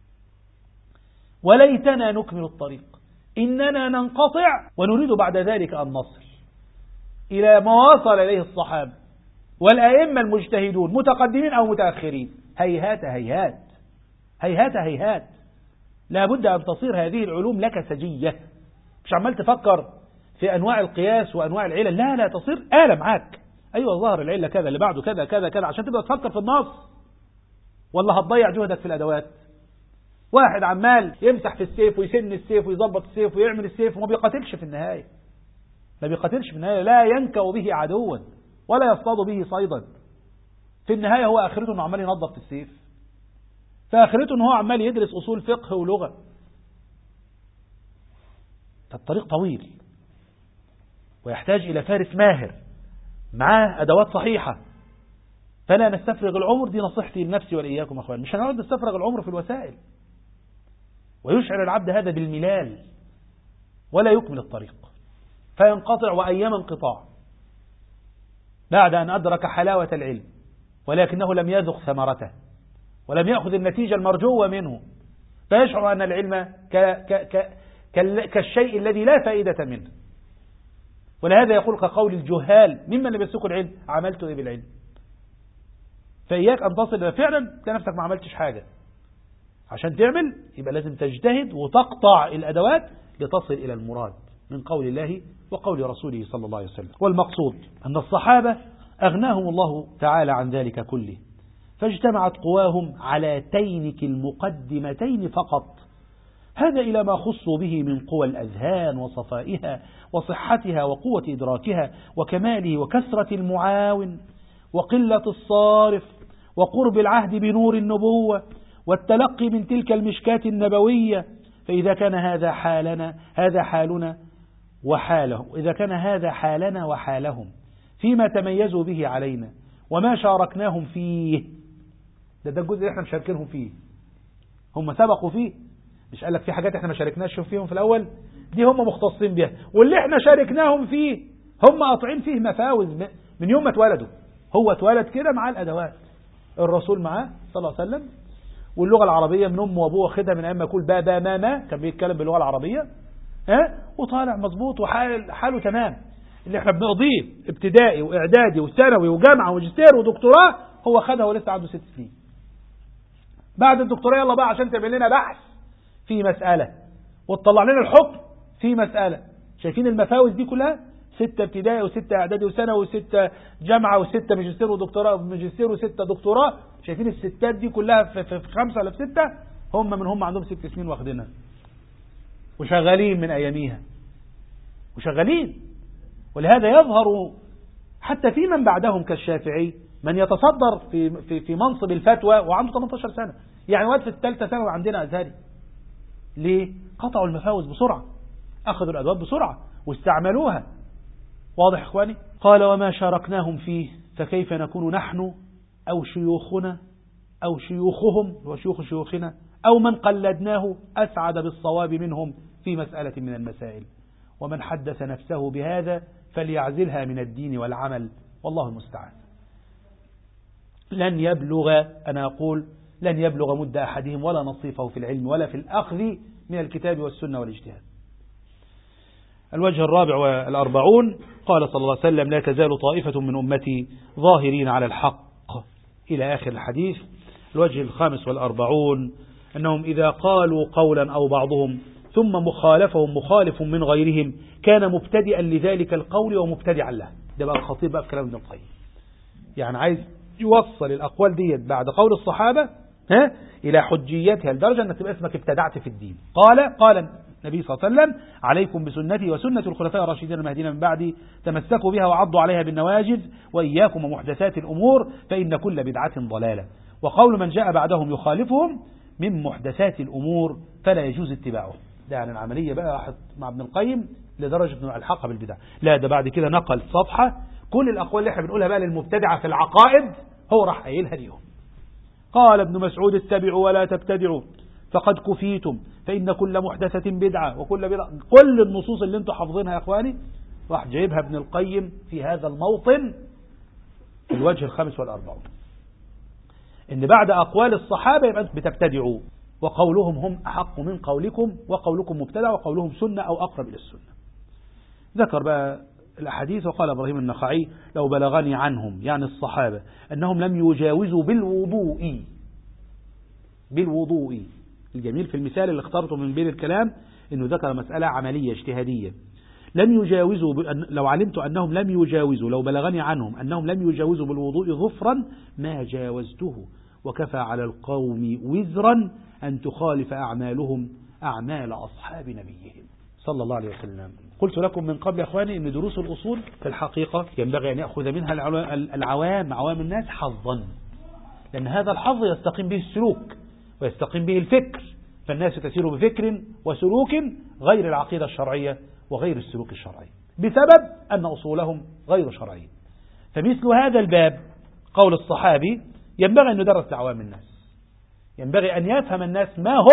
وليتنا نكمل الطريق، إننا ننقطع ونريد بعد ذلك أن نصل إلى ما وصل إليه الصحابة والأئمة المجتهدون متقدمين أو متأخرين. هيهات هيهات هيهات هيهات. لا بد أن تصير هذه العلوم لك سجية، مش عمال تفكر في أنواع القياس وأنواع العلل، لا تصير آلة معاك. أيوة ظهر العلة كذا اللي بعده كذا كذا كذا عشان تبدأ تفكر في النص، ولا هتضيع جهدك في الأدوات. واحد عمال يمسح في السيف ويسن السيف ويظبط السيف ويعمل السيف وما بيقاتلش في النهاية، ما بيقاتلش في النهاية، لا ينكأ به عدوا ولا يصطاد به صيدا. في النهاية هو آخرته أنه عمال ينظف في السيف، فآخرته أنه هو عمال يدرس أصول فقه ولغة. فالطريق طويل ويحتاج إلى فارس ماهر معاه أدوات صحيحة، فلا نستفرغ العمر. دي نصيحتي لنفسي ولإياكم أخوان، مش هنقعد نستفرغ العمر في الوسائل، ويشعر العبد هذا بالملال ولا يكمل الطريق فينقطع وأيام انقطاع بعد أن أدرك حلاوة العلم، ولكنه لم يذق ثمرته ولم يأخذ النتيجة المرجوة منه، فيشعر أن العلم كالشيء الذي لا فائدة منه. ولهذا يقول كقول الجهال ممن لم يسلكوا العلم: عملت إيه بالعلم؟ فإياك أن تصل إلى فعلا كنفسك ما عملتش حاجة. عشان تعمل يبقى لازم تجتهد وتقطع الأدوات لتصل إلى المراد من قول الله وقول رسوله صلى الله عليه وسلم. والمقصود أن الصحابة أغناهم الله تعالى عن ذلك كله، فاجتمعت قواهم على تينك المقدمتين فقط، هذا إلى ما خصوا به من قوى الأذهان وصفائها وصحتها وقوة إدراكها وكماله وكثرة المعاون وقلة الصارف وقرب العهد بنور النبوة والتلقي من تلك المشكاة النبوية. فإذا كان هذا حالنا وحالهم، إذا كان هذا حالنا وحالهم فيما تميزوا به علينا وما شاركناهم فيه، ده الجزء اللي احنا مشاركينهم فيه، هم سبقوا فيه، مش قال لك في حاجات احنا ما شاركناش فيهم في الأول، دي هم مختصين بها، واللي احنا شاركناهم فيه هم قاطعين فيه مفاوز من يوم ما اتولدوا. هو اتولد كده مع الأدوات، الرسول معاه صلى الله عليه وسلم، واللغة العربية من أمه وأبوه واخدها من أيام ما يقول بابا ماما، كان بيتكلم باللغة العربية، وطالع مظبوط وحاله تمام. اللي احنا بنقضيه ابتدائي وإعدادي وثانوي وجامعة وماجستير ودكتوراه هو خدها ولسه عنده 6 سنين. بعد الدكتوراه يلا بقى عشان تعمل لنا بحث في مسألة وتطلع لنا الحكم في مسألة. شايفين المفاوز دي كلها؟ 6 ابتدائي و6 اعدادي وثانوي و6 جامعة و6 ماجستير ودكتوراه وماجستير و6 دكتوراه. شايفين الستات دي كلها في 5 ولا في 6؟ هم عندهم 6 سنين واخدينها وشغالين من اياميها وشغالين. ولهذا يظهر حتى في من بعدهم كالشافعي من يتصدر في منصب الفتوى وعنده 18 سنة، يعني وقت في الثالثة ثانوي عندنا أزهري. ليه؟ قطعوا المفاوز بسرعة، أخذوا الأدوات بسرعة واستعملوها. واضح إخواني؟ قال: وما شاركناهم فيه فكيف نكون نحن أو شيوخنا أو شيوخهم وشيوخ شيوخنا أو من قلدناه أسعد بالصواب منهم في مسألة من المسائل. ومن حدث نفسه بهذا فليعزلها من الدين والعمل، والله المستعان. لن يبلغ، أنا أقول لن يبلغ مد أحدهم ولا نصيفه في العلم ولا في الأخذ من الكتاب والسنة والاجتهاد. الوجه 44 قال صلى الله عليه وسلم: لا تزال طائفة من أمتي ظاهرين على الحق، إلى آخر الحديث. الوجه 45 أنهم إذا قالوا قولا أو بعضهم ثم مخالفهم مخالف من غيرهم كان مبتدئا لذلك القول ومبتدعا له. ده بقى الخطيب بقى في كلام ابن القيم، يعني عايز يوصل الأقوال ديت بعد قول الصحابة إلى حجيتها لدرجة أنك تبقى اسمك ابتدعت في الدين. قال النبي صلى الله عليه وسلم: عليكم بسنتي وسنة الخلفاء الراشدين المهديين من بعدي، تمسكوا بها وعضوا عليها بالنواجذ، وإياكم ومحدثات الأمور فإن كل بدعة ضلالة. وقول من جاء بعدهم يخالفهم من محدثات الأمور فلا يجوز اتباعه. ده يعني العملية بقى راحت مع ابن القيم لدرجة أنه الحقها بالبدع. لا، ده بعد كده نقل صفحة كل الأقوال اللي احنا بنقولها بقى للمبتدعة في العقائد هو راح قايلها اليوم. قال ابن مسعود: اتبعوا ولا تبتدعوا فقد كفيتم فإن كل محدثة بدعة وكل بدعة. كل النصوص اللي انتم حافظينها يا اخواني راح جايبها ابن القيم في هذا الموطن في الوجه 45، ان بعد أقوال الصحابة يبقى انتم بتبتدعوا، وقولهم هم أحق من قولكم، وقولكم مبتدع، وقولهم سنة أو أقرب إلى السنة. ذكر بقى الأحاديث وقال إبراهيم النخعي: لو بلغني عنهم يعني الصحابة أنهم لم يجاوزوا بالوضوء. الجميل في المثال اللي اخترته من بين الكلام أنه ذكر مسألة عملية اجتهادية. لم يجاوزوا لو علمت أنهم لم يجاوزوا، لو بلغني عنهم أنهم لم يجاوزوا بالوضوء ظفرا ما جاوزته، وكفى على القوم وزرا أن تخالف أعمالهم أعمال أصحاب نبيهم صلى الله عليه وسلم. قلت لكم من قبل يا أخواني أن دروس الأصول في الحقيقة ينبغي أن يأخذ منها عوام الناس حظا، لأن هذا الحظ يستقيم به السلوك ويستقيم به الفكر، فالناس تسير بفكر وسلوك غير العقيدة الشرعية وغير السلوك الشرعي بسبب أن أصولهم غير شرعية. فمثل هذا الباب قول الصحابي ينبغي أن يدرس لعوام الناس، ينبغي أن يفهم الناس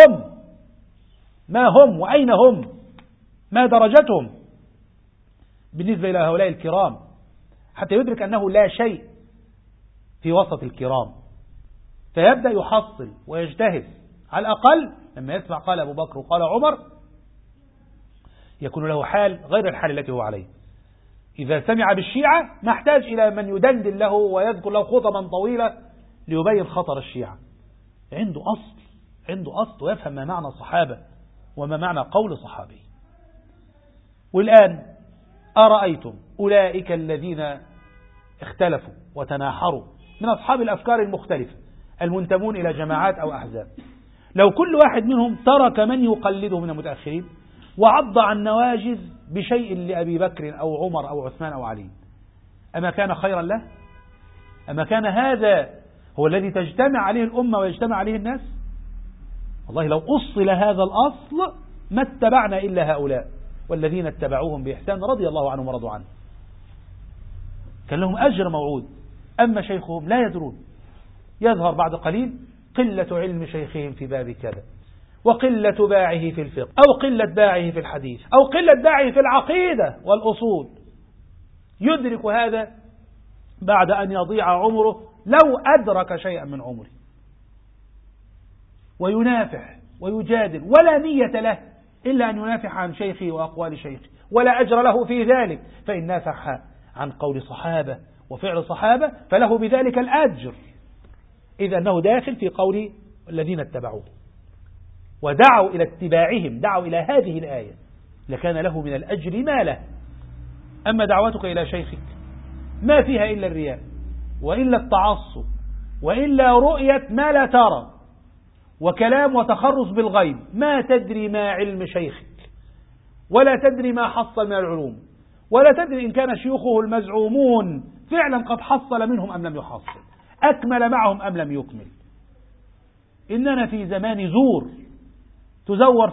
ما هم وأين هم، ما درجتهم بالنسبة إلى هؤلاء الكرام، حتى يدرك أنه لا شيء في وسط الكرام، فيبدأ يحصل ويجتهد. على الأقل لما يسمع قال أبو بكر وقال عمر يكون له حال غير الحال التي هو عليه. إذا سمع بالشيعة ما احتاج إلى من يدندن له ويذكر له خطبا طويلة ليبين خطر الشيعة. عنده أصل ويفهم ما معنى الصحابة وما معنى قول صحابي. والآن أرأيتم أولئك الذين اختلفوا وتناحروا من أصحاب الأفكار المختلفة المنتمون إلى جماعات أو أحزاب، لو كل واحد منهم ترك من يقلده من المتأخرين وعض عن نواجذ بشيء لأبي بكر أو عمر أو عثمان أو علي، أما كان خيرا له؟ أما كان هذا هو الذي تجتمع عليه الأمة ويجتمع عليه الناس؟ والله لو أصل هذا الأصل ما اتبعنا إلا هؤلاء والذين اتبعوهم بإحسان رضي الله عنهم ورضوا عنه، كان لهم أجر موعود. أما شيخهم لا يدرون، يظهر بعد قليل قلة علم شيخهم في باب كذا، وقلة باعه في الفقه، أو قلة باعه في الحديث، أو قلة باعه في العقيدة والأصول. يدرك هذا بعد أن يضيع عمره لو أدرك شيئا من عمره، وينافح ويجادل ولا نية له إلا أن ينافح عن شيخه وأقوال شيخه، ولا أجر له في ذلك، فإن نافح عن قول صحابة وفعل صحابة فله بذلك الأجر، إذا أنه داخل في قول الذين اتبعوه ودعوا إلى اتباعهم، دعوا إلى هذه الآية، لكان له من الأجر ما له. أما دعوتك إلى شيخك ما فيها إلا الرياء وإلا التعصب وإلا رؤية ما لا ترى وكلام وتخرص بالغيب، ما تدري ما علم شيخك ولا تدري ما حصل من العلوم، ولا تدري إن كان شيوخه المزعومون فعلا قد حصل منهم أم لم يحصل، أكمل معهم أم لم يكمل. إننا في زمان زور تزور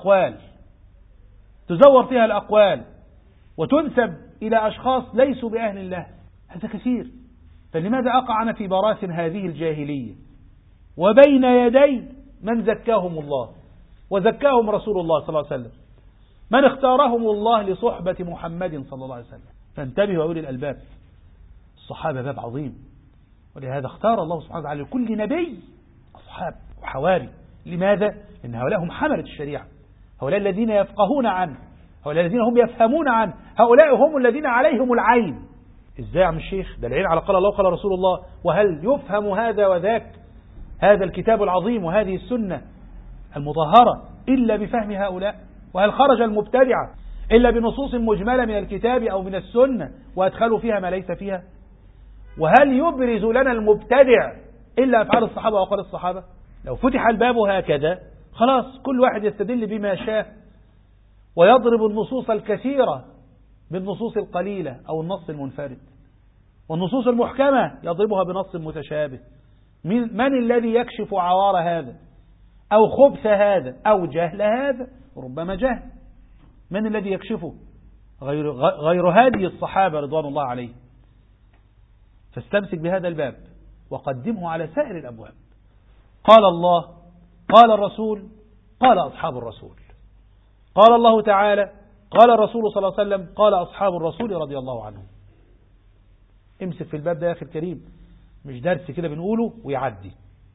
فيها الأقوال وتنسب إلى أشخاص ليسوا بأهل الله، هذا كثير. فلماذا أقعنا في براثن هذه الجاهلية وبين يدي من زكاهم الله وزكاهم رسول الله صلى الله عليه وسلم، من اختارهم الله لصحبة محمد صلى الله عليه وسلم؟ فانتبهوا أولي الألباب، الصحابة باب عظيم، ولهذا اختار الله سبحانه وتعالى لكل نبي أصحاب وحواري. لماذا؟ لأن هؤلاء هم حملة الشريعة، هؤلاء الذين يفقهون عنه، هؤلاء الذين هم يفهمون عنه، هؤلاء هم الذين عليهم العين. إزاي يا عم الشيخ؟ ده العين على قال الله وقال رسول الله، وهل يفهم هذا وذاك، هذا الكتاب العظيم وهذه السنة المطهرة إلا بفهم هؤلاء؟ وهل خرج المبتدعة إلا بنصوص مجملة من الكتاب أو من السنة وأدخلوا فيها ما ليس فيها؟ وهل يبرز لنا المبتدع إلا أفعال الصحابة وقال الصحابة؟ لو فتح الباب هكذا خلاص كل واحد يستدل بما شاء ويضرب النصوص الكثيرة بالنصوص القليلة أو النص المنفرد، والنصوص المحكمة يضربها بنص متشابه. من الذي يكشف عوار هذا أو خبث هذا أو جهل هذا؟ ربما جهل. من الذي يكشفه؟ غير هذه الصحابة رضوان الله عليهم. فاستمسك بهذا الباب وقدمه على سائر الأبواب. قال الله، قال الرسول، قال أصحاب الرسول، قال الله تعالى، قال الرسول صلى الله عليه وسلم، قال أصحاب الرسول رضي الله عنهم. امسك في الباب ده يا أخي الكريم، مش درس كده بنقوله ويعدي.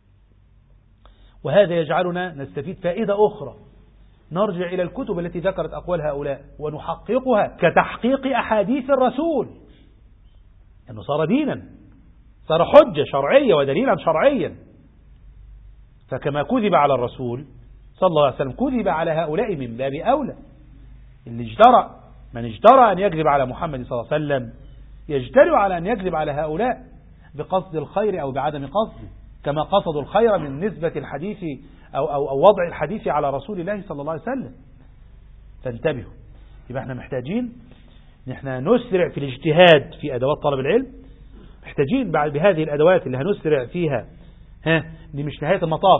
وهذا يجعلنا نستفيد فائدة أخرى، نرجع إلى الكتب التي ذكرت أقوال هؤلاء ونحققها كتحقيق أحاديث الرسول، أنه صار دينا، صار حجة شرعية ودليلا شرعيا. فكما كذب على الرسول صلى الله عليه وسلم كذب على هؤلاء من باب أولى. اللي من اجترى أن يكذب على محمد صلى الله عليه وسلم يجترئ على أن يكذب على هؤلاء بقصد الخير أو بعدم قصده، كما قصدوا الخير من نسبة الحديث أو وضع الحديث على رسول الله صلى الله عليه وسلم. فانتبهوا، يبقى احنا محتاجين نحن نسرع في الاجتهاد في أدوات طلب العلم، محتاجين بعد بهذه الأدوات اللي هنسرع فيها دي مش نهاية المطاف،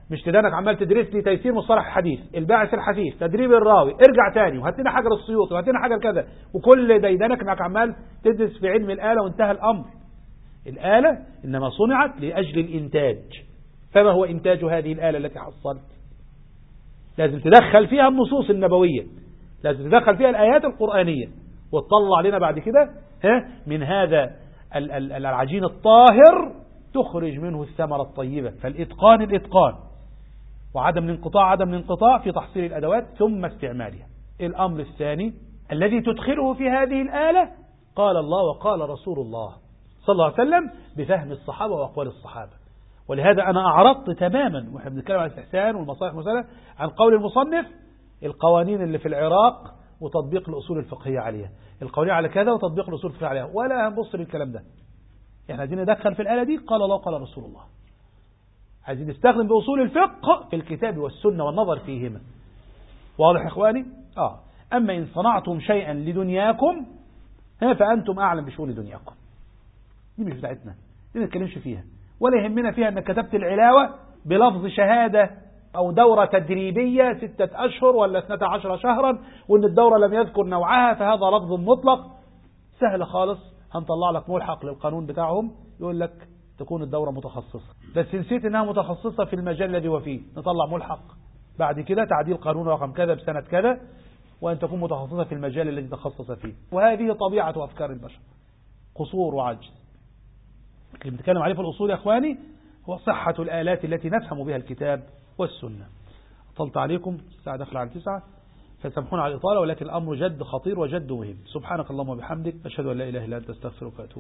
مش تدانك عمال تدرس لي تيسير مصطلح الحديث، الباعث الحثيث، تدريب الراوي، ارجع تاني وهات لنا حجر السيوطي وهات لنا حجر كذا، وكل ديدنك انك عمال تدرس في علم الآلة وانتهى الأمر. الآلة إنما صنعت لأجل الإنتاج. فما هو إنتاج هذه الآلة التي حصلت؟ لازم تدخل فيها النصوص النبوية، لازم تدخل فيها الآيات القرآنية، وتطلع لنا بعد كده من هذا العجين الطاهر تخرج منه الثمرة الطيبة. فالإتقان الإتقان، وعدم الانقطاع في تحصيل الأدوات ثم استعمالها. الأمر الثاني الذي تدخله في هذه الآلة قال الله وقال رسول الله صلى الله عليه وسلم بفهم الصحابة وأقوال الصحابة. ولهذا أنا أعرضت تماما وإحنا بنتكلم عن الاستحسان والمصالح المرسلة عن قول المصنف القوانين اللي في العراق وتطبيق الأصول الفقهية عليها، القوانين على كذا وتطبيق الأصول الفقهية عليها، ولا هنبص للكلام ده. احنا عايزين ندخل في الآلة دي قال الله قال رسول الله، عايزين نستخدم بأصول الفقه في الكتاب والسنة والنظر فيهما. واضح يا إخواني؟ أما إن صنعتم شيئا لدنياكم فأنتم أعلم بشؤون دنياكم، دي مش بتاعتنا، دي ما نتكلمش فيها، ولا يهمنا فيها أنك كتبت العلاوة بلفظ شهادة أو دورة تدريبية 6 أشهر ولا 12 شهرا، وأن الدورة لم يذكر نوعها فهذا لفظ مطلق. سهل خالص، هنطلع لك ملحق للقانون بتاعهم يقول لك تكون الدورة متخصصة، بس نسيت انها متخصصة في المجال الذي هو فيه، نطلع ملحق بعد كده تعديل قانون رقم كذا بسنة كذا، وأن تكون متخصصة في المجال الذي تخصص فيه. وهذه طبيعة وأفكار البشر، قصور وعجز. اللي بنتكلم عليه في الأصول يا أخواني هو صحة الآلات التي نفهم بها الكتاب والسنة. أطلت عليكم، الساعة داخل على 9، فسامحونا على الإطالة، ولكن الأمر جد خطير وجد مهم. سبحانك اللهم وبحمدك، أشهد أن لا إله إلا أنت، أستغفرك وأتوب